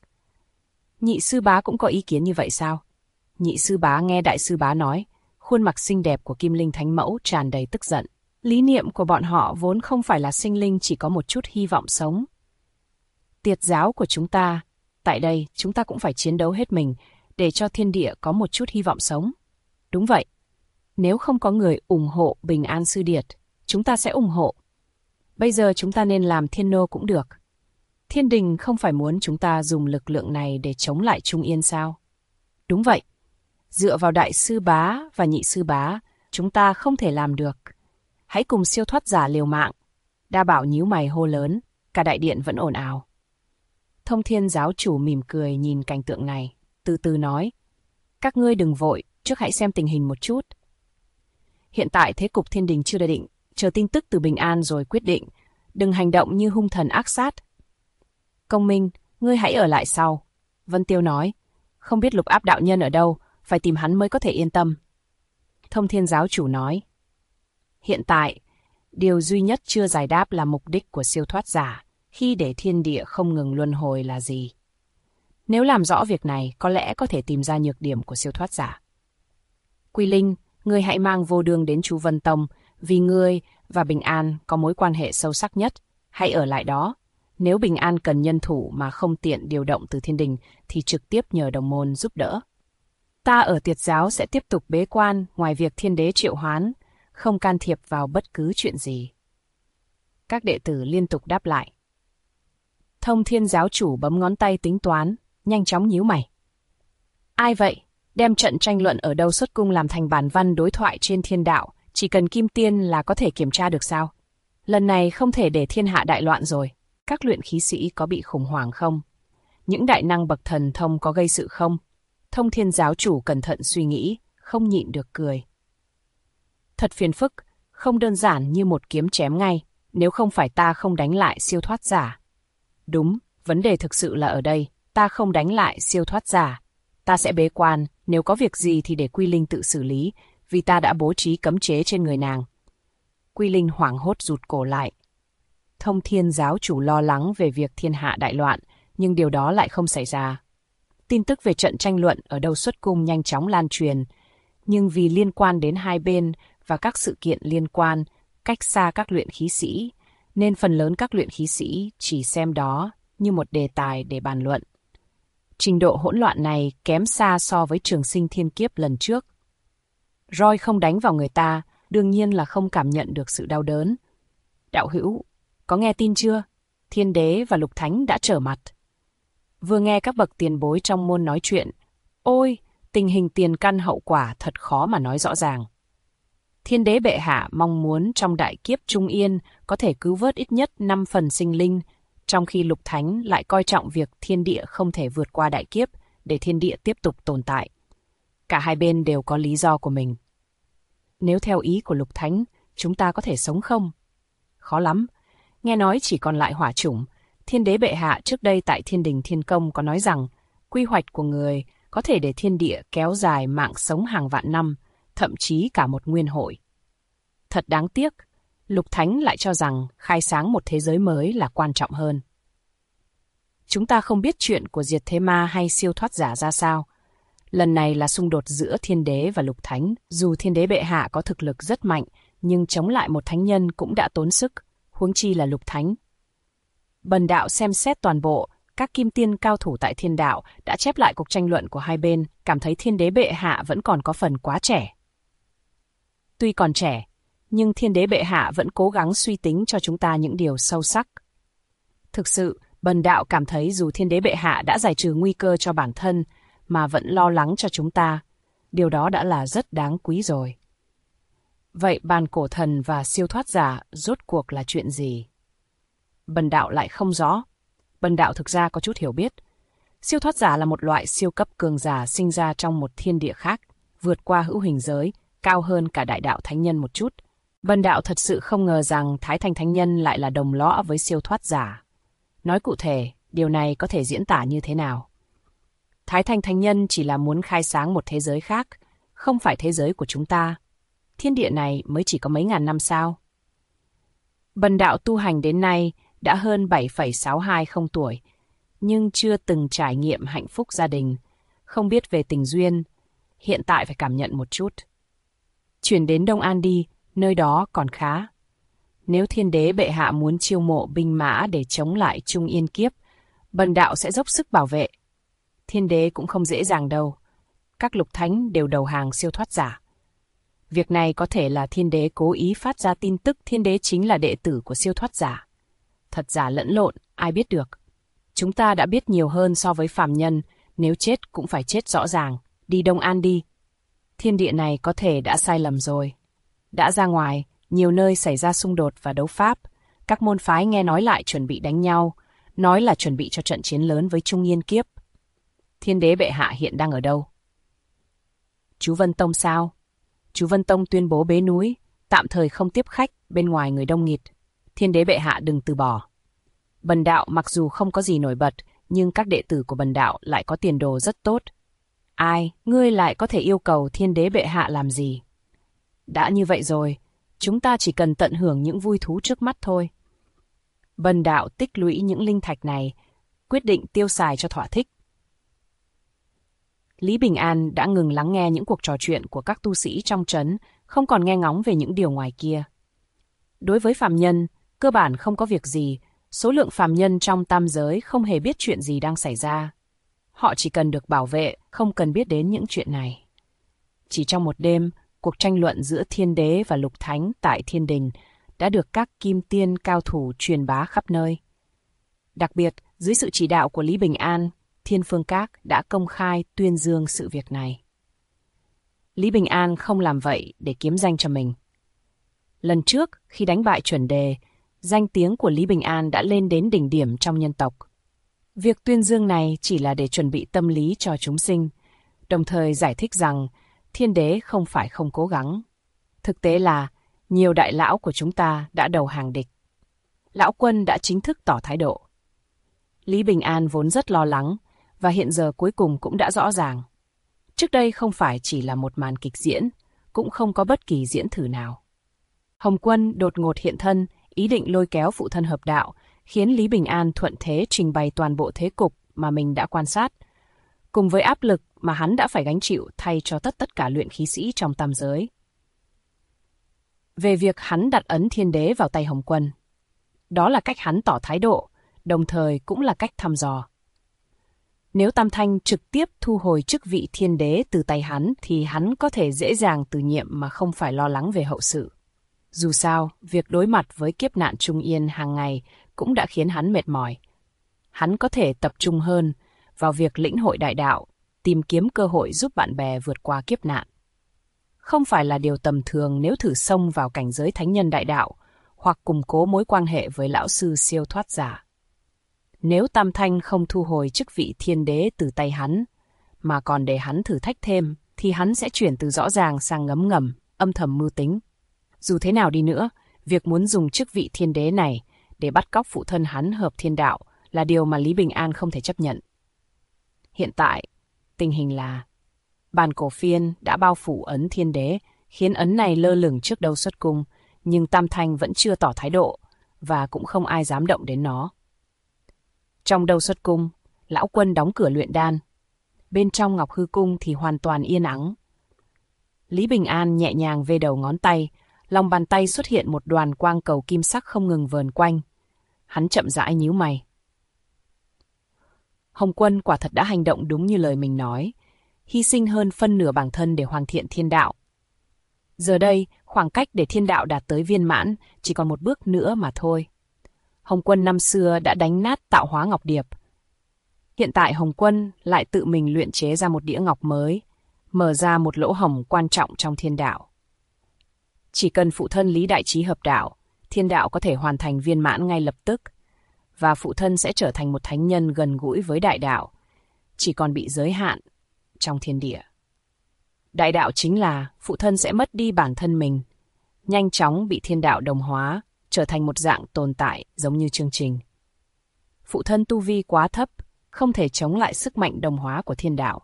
Nhị sư bá cũng có ý kiến như vậy sao? Nhị sư bá nghe đại sư bá nói, khuôn mặt xinh đẹp của Kim Linh Thánh Mẫu tràn đầy tức giận. Lý niệm của bọn họ vốn không phải là sinh linh chỉ có một chút hy vọng sống. Tiệt giáo của chúng ta, tại đây chúng ta cũng phải chiến đấu hết mình để cho thiên địa có một chút hy vọng sống. Đúng vậy. Nếu không có người ủng hộ Bình An sư điệt, chúng ta sẽ ủng hộ. Bây giờ chúng ta nên làm thiên nô cũng được. Thiên đình không phải muốn chúng ta dùng lực lượng này để chống lại Trung Yên sao? Đúng vậy. Dựa vào đại sư bá và nhị sư bá, chúng ta không thể làm được. Hãy cùng siêu thoát giả liều mạng. Đa Bảo nhíu mày hô lớn, cả đại điện vẫn ồn ào. Thông Thiên giáo chủ mỉm cười nhìn cảnh tượng này, từ từ nói, các ngươi đừng vội, trước hãy xem tình hình một chút. Hiện tại thế cục thiên đình chưa đã định, chờ tin tức từ Bình An rồi quyết định, đừng hành động như hung thần ác sát. Công Minh, ngươi hãy ở lại sau. Vân Tiêu nói, không biết Lục Áp đạo nhân ở đâu, phải tìm hắn mới có thể yên tâm. Thông Thiên giáo chủ nói, hiện tại, điều duy nhất chưa giải đáp là mục đích của siêu thoát giả khi để thiên địa không ngừng luân hồi là gì. Nếu làm rõ việc này, có lẽ có thể tìm ra nhược điểm của siêu thoát giả. Quy Linh, ngươi hãy mang Vô Đương đến Chu Vân Tông, vì ngươi và Bình An có mối quan hệ sâu sắc nhất, hãy ở lại đó. Nếu Bình An cần nhân thủ mà không tiện điều động từ thiên đình, thì trực tiếp nhờ đồng môn giúp đỡ. Ta ở Tiệt giáo sẽ tiếp tục bế quan ngoài việc thiên đế triệu hoán, không can thiệp vào bất cứ chuyện gì. Các đệ tử liên tục đáp lại. Thông Thiên giáo chủ bấm ngón tay tính toán, nhanh chóng nhíu mày. Ai vậy? Đem trận tranh luận ở đâu xuất cung làm thành bản văn đối thoại trên thiên đạo, chỉ cần kim tiên là có thể kiểm tra được sao? Lần này không thể để thiên hạ đại loạn rồi. Các luyện khí sĩ có bị khủng hoảng không? Những đại năng bậc thần thông có gây sự không? Thông Thiên giáo chủ cẩn thận suy nghĩ, không nhịn được cười. Thật phiền phức, không đơn giản như một kiếm chém ngay, nếu không phải ta không đánh lại siêu thoát giả. Đúng, vấn đề thực sự là ở đây, ta không đánh lại siêu thoát giả. Ta sẽ bế quan, nếu có việc gì thì để Quy Linh tự xử lý, vì ta đã bố trí cấm chế trên người nàng. Quy Linh hoảng hốt rụt cổ lại. Thông Thiên giáo chủ lo lắng về việc thiên hạ đại loạn, nhưng điều đó lại không xảy ra. Tin tức về trận tranh luận ở Đâu Xuất Cung nhanh chóng lan truyền, nhưng vì liên quan đến hai bên và các sự kiện liên quan, cách xa các luyện khí sĩ, nên phần lớn các luyện khí sĩ chỉ xem đó như một đề tài để bàn luận. Trình độ hỗn loạn này kém xa so với Trường Sinh Thiên Kiếp lần trước. Roi không đánh vào người ta, đương nhiên là không cảm nhận được sự đau đớn. Đạo hữu, có nghe tin chưa? Thiên đế và Lục Thánh đã trở mặt. Vừa nghe các bậc tiền bối trong môn nói chuyện, ôi, tình hình tiền căn hậu quả thật khó mà nói rõ ràng. Thiên đế bệ hạ mong muốn trong đại kiếp Trung Yên có thể cứu vớt ít nhất 5 phần sinh linh, trong khi Lục Thánh lại coi trọng việc thiên địa không thể vượt qua đại kiếp để thiên địa tiếp tục tồn tại. Cả hai bên đều có lý do của mình. Nếu theo ý của Lục Thánh, chúng ta có thể sống không? Khó lắm. Nghe nói chỉ còn lại hỏa chủng. Thiên đế bệ hạ trước đây tại Thiên Đình Thiên Công có nói rằng quy hoạch của người có thể để thiên địa kéo dài mạng sống hàng vạn năm, thậm chí cả một nguyên hội. Thật đáng tiếc, Lục Thánh lại cho rằng khai sáng một thế giới mới là quan trọng hơn. Chúng ta không biết chuyện của Diệt Thế Ma hay siêu thoát giả ra sao. Lần này là xung đột giữa thiên đế và Lục Thánh. Dù thiên đế bệ hạ có thực lực rất mạnh, nhưng chống lại một thánh nhân cũng đã tốn sức, huống chi là Lục Thánh. Bần đạo xem xét toàn bộ, các kim tiên cao thủ tại thiên đạo đã chép lại cuộc tranh luận của hai bên, cảm thấy thiên đế bệ hạ vẫn còn có phần quá trẻ. Tuy còn trẻ, nhưng thiên đế bệ hạ vẫn cố gắng suy tính cho chúng ta những điều sâu sắc. Thực sự, bần đạo cảm thấy dù thiên đế bệ hạ đã giải trừ nguy cơ cho bản thân, mà vẫn lo lắng cho chúng ta, điều đó đã là rất đáng quý rồi. Vậy bàn cổ thần và siêu thoát giả rốt cuộc là chuyện gì? Bần đạo lại không rõ. Bần đạo thực ra có chút hiểu biết. Siêu thoát giả là một loại siêu cấp cường giả sinh ra trong một thiên địa khác, vượt qua hữu hình giới, cao hơn cả đại đạo thánh nhân một chút. Bần đạo thật sự không ngờ rằng Thái Thanh Thánh Nhân lại là đồng lõa với siêu thoát giả. Nói cụ thể, điều này có thể diễn tả như thế nào? Thái Thanh Thánh Nhân chỉ là muốn khai sáng một thế giới khác, không phải thế giới của chúng ta. Thiên địa này mới chỉ có mấy ngàn năm sao? Bần đạo tu hành đến nay đã hơn 7,620 tuổi, nhưng chưa từng trải nghiệm hạnh phúc gia đình, không biết về tình duyên, hiện tại phải cảm nhận một chút. Chuyển đến Đông An đi, nơi đó còn khá. Nếu thiên đế bệ hạ muốn chiêu mộ binh mã để chống lại Trung Yên kiếp, bần đạo sẽ dốc sức bảo vệ. Thiên đế cũng không dễ dàng đâu. Các lục thánh đều đầu hàng siêu thoát giả. Việc này có thể là thiên đế cố ý phát ra tin tức thiên đế chính là đệ tử của siêu thoát giả. Thật giả lẫn lộn, ai biết được. Chúng ta đã biết nhiều hơn so với phàm nhân, nếu chết cũng phải chết rõ ràng. Đi Đông An đi. Thiên địa này có thể đã sai lầm rồi. Đã ra ngoài, nhiều nơi xảy ra xung đột và đấu pháp. Các môn phái nghe nói lại chuẩn bị đánh nhau, nói là chuẩn bị cho trận chiến lớn với Trung Yên kiếp. Thiên đế bệ hạ hiện đang ở đâu? Chú Vân Tông sao? Chú Vân Tông tuyên bố bế núi, tạm thời không tiếp khách, bên ngoài người đông nghịt. Thiên đế bệ hạ đừng từ bỏ. Bần đạo mặc dù không có gì nổi bật, nhưng các đệ tử của bần đạo lại có tiền đồ rất tốt. Ai, ngươi lại có thể yêu cầu thiên đế bệ hạ làm gì? Đã như vậy rồi, chúng ta chỉ cần tận hưởng những vui thú trước mắt thôi. Bần đạo tích lũy những linh thạch này, quyết định tiêu xài cho thỏa thích. Lý Bình An đã ngừng lắng nghe những cuộc trò chuyện của các tu sĩ trong trấn, không còn nghe ngóng về những điều ngoài kia. Đối với phàm nhân, cơ bản không có việc gì, số lượng phàm nhân trong tam giới không hề biết chuyện gì đang xảy ra. Họ chỉ cần được bảo vệ, không cần biết đến những chuyện này. Chỉ trong một đêm, cuộc tranh luận giữa thiên đế và lục thánh tại thiên đình đã được các kim tiên cao thủ truyền bá khắp nơi. Đặc biệt, dưới sự chỉ đạo của Lý Bình An, Thiên Phương Các đã công khai tuyên dương sự việc này. Lý Bình An không làm vậy để kiếm danh cho mình. Lần trước, khi đánh bại chuẩn đề, danh tiếng của Lý Bình An đã lên đến đỉnh điểm trong nhân tộc. Việc tuyên dương này chỉ là để chuẩn bị tâm lý cho chúng sinh, đồng thời giải thích rằng thiên đế không phải không cố gắng. Thực tế là nhiều đại lão của chúng ta đã đầu hàng địch. Lão Quân đã chính thức tỏ thái độ. Lý Bình An vốn rất lo lắng, và hiện giờ cuối cùng cũng đã rõ ràng. Trước đây không phải chỉ là một màn kịch diễn, cũng không có bất kỳ diễn thử nào. Hồng Quân đột ngột hiện thân, ý định lôi kéo phụ thân hợp đạo, khiến Lý Bình An thuận thế trình bày toàn bộ thế cục mà mình đã quan sát, cùng với áp lực mà hắn đã phải gánh chịu thay cho tất cả luyện khí sĩ trong tam giới. Về việc hắn đặt ấn thiên đế vào tay Hồng Quân, đó là cách hắn tỏ thái độ, đồng thời cũng là cách thăm dò. Nếu Tam Thanh trực tiếp thu hồi chức vị thiên đế từ tay hắn thì hắn có thể dễ dàng từ nhiệm mà không phải lo lắng về hậu sự. Dù sao, việc đối mặt với kiếp nạn Trung Yên hàng ngày cũng đã khiến hắn mệt mỏi. Hắn có thể tập trung hơn vào việc lĩnh hội đại đạo, tìm kiếm cơ hội giúp bạn bè vượt qua kiếp nạn. Không phải là điều tầm thường nếu thử xông vào cảnh giới thánh nhân đại đạo hoặc củng cố mối quan hệ với lão sư siêu thoát giả. Nếu Tam Thanh không thu hồi chức vị thiên đế từ tay hắn, mà còn để hắn thử thách thêm, thì hắn sẽ chuyển từ rõ ràng sang ngấm ngầm, âm thầm mưu tính. Dù thế nào đi nữa, việc muốn dùng chức vị thiên đế này để bắt cóc phụ thân hắn hợp thiên đạo là điều mà Lý Bình An không thể chấp nhận. Hiện tại, tình hình là bàn cổ phiên đã bao phủ ấn thiên đế, khiến ấn này lơ lửng trước Đâu Xuất Cung, nhưng Tam Thanh vẫn chưa tỏ thái độ, và cũng không ai dám động đến nó. Trong Đâu Xuất Cung, Lão Quân đóng cửa luyện đan. Bên trong Ngọc Hư Cung thì hoàn toàn yên ắng. Lý Bình An nhẹ nhàng vê đầu ngón tay, lòng bàn tay xuất hiện một đoàn quang cầu kim sắc không ngừng vờn quanh. Hắn chậm rãi nhíu mày. Hồng Quân quả thật đã hành động đúng như lời mình nói, hy sinh hơn phân nửa bản thân để hoàn thiện thiên đạo. Giờ đây, khoảng cách để thiên đạo đạt tới viên mãn chỉ còn một bước nữa mà thôi. Hồng Quân năm xưa đã đánh nát tạo hóa ngọc điệp. Hiện tại Hồng Quân lại tự mình luyện chế ra một đĩa ngọc mới, mở ra một lỗ hổng quan trọng trong thiên đạo. Chỉ cần phụ thân Lý Đại Trí hợp đạo, thiên đạo có thể hoàn thành viên mãn ngay lập tức, và phụ thân sẽ trở thành một thánh nhân gần gũi với đại đạo, chỉ còn bị giới hạn trong thiên địa. Đại đạo chính là phụ thân sẽ mất đi bản thân mình, nhanh chóng bị thiên đạo đồng hóa, trở thành một dạng tồn tại giống như chương trình. Phụ thân tu vi quá thấp, không thể chống lại sức mạnh đồng hóa của thiên đạo.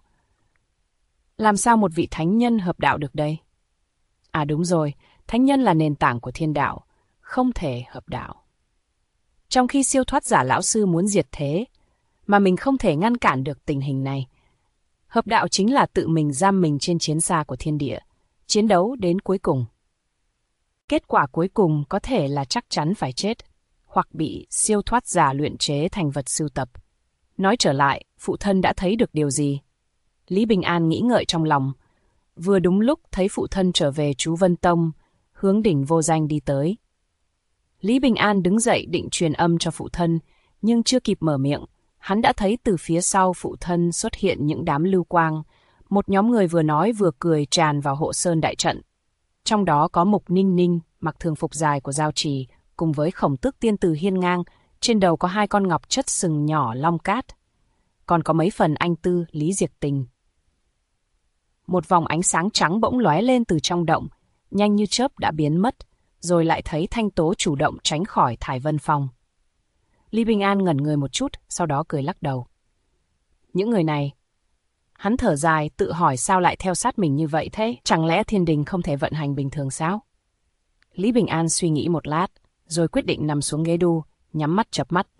Làm sao một vị thánh nhân hợp đạo được đây? À đúng rồi, thánh nhân là nền tảng của thiên đạo, không thể hợp đạo. Trong khi siêu thoát giả lão sư muốn diệt thế, mà mình không thể ngăn cản được tình hình này. Hợp đạo chính là tự mình giam mình trên chiến xa của thiên địa, chiến đấu đến cuối cùng. Kết quả cuối cùng có thể là chắc chắn phải chết, hoặc bị siêu thoát giả luyện chế thành vật sưu tập. Nói trở lại, phụ thân đã thấy được điều gì? Lý Bình An nghĩ ngợi trong lòng. Vừa đúng lúc thấy phụ thân trở về Chú Vân Tông, hướng đỉnh vô danh đi tới. Lý Bình An đứng dậy định truyền âm cho phụ thân, nhưng chưa kịp mở miệng, hắn đã thấy từ phía sau phụ thân xuất hiện những đám lưu quang. Một nhóm người vừa nói vừa cười tràn vào hộ sơn đại trận. Trong đó có Mục Ninh Ninh, mặc thường phục dài của Giao Trì, cùng với Khổng Tước Tiên Từ hiên ngang, trên đầu có 2 con ngọc chất sừng nhỏ long cát. Còn có mấy phần anh tư Lý Diệc Tình. Một vòng ánh sáng trắng bỗng lóe lên từ trong động, nhanh như chớp đã biến mất, rồi lại thấy Thanh Tố chủ động tránh khỏi Thải Vân Phong. Lý Bình An ngẩn người một chút, sau đó cười lắc đầu. Những người này... Hắn thở dài, tự hỏi sao lại theo sát mình như vậy thế? Chẳng lẽ thiên đình không thể vận hành bình thường sao? Lý Bình An suy nghĩ một lát, rồi quyết định nằm xuống ghế đu, nhắm mắt chợp mắt.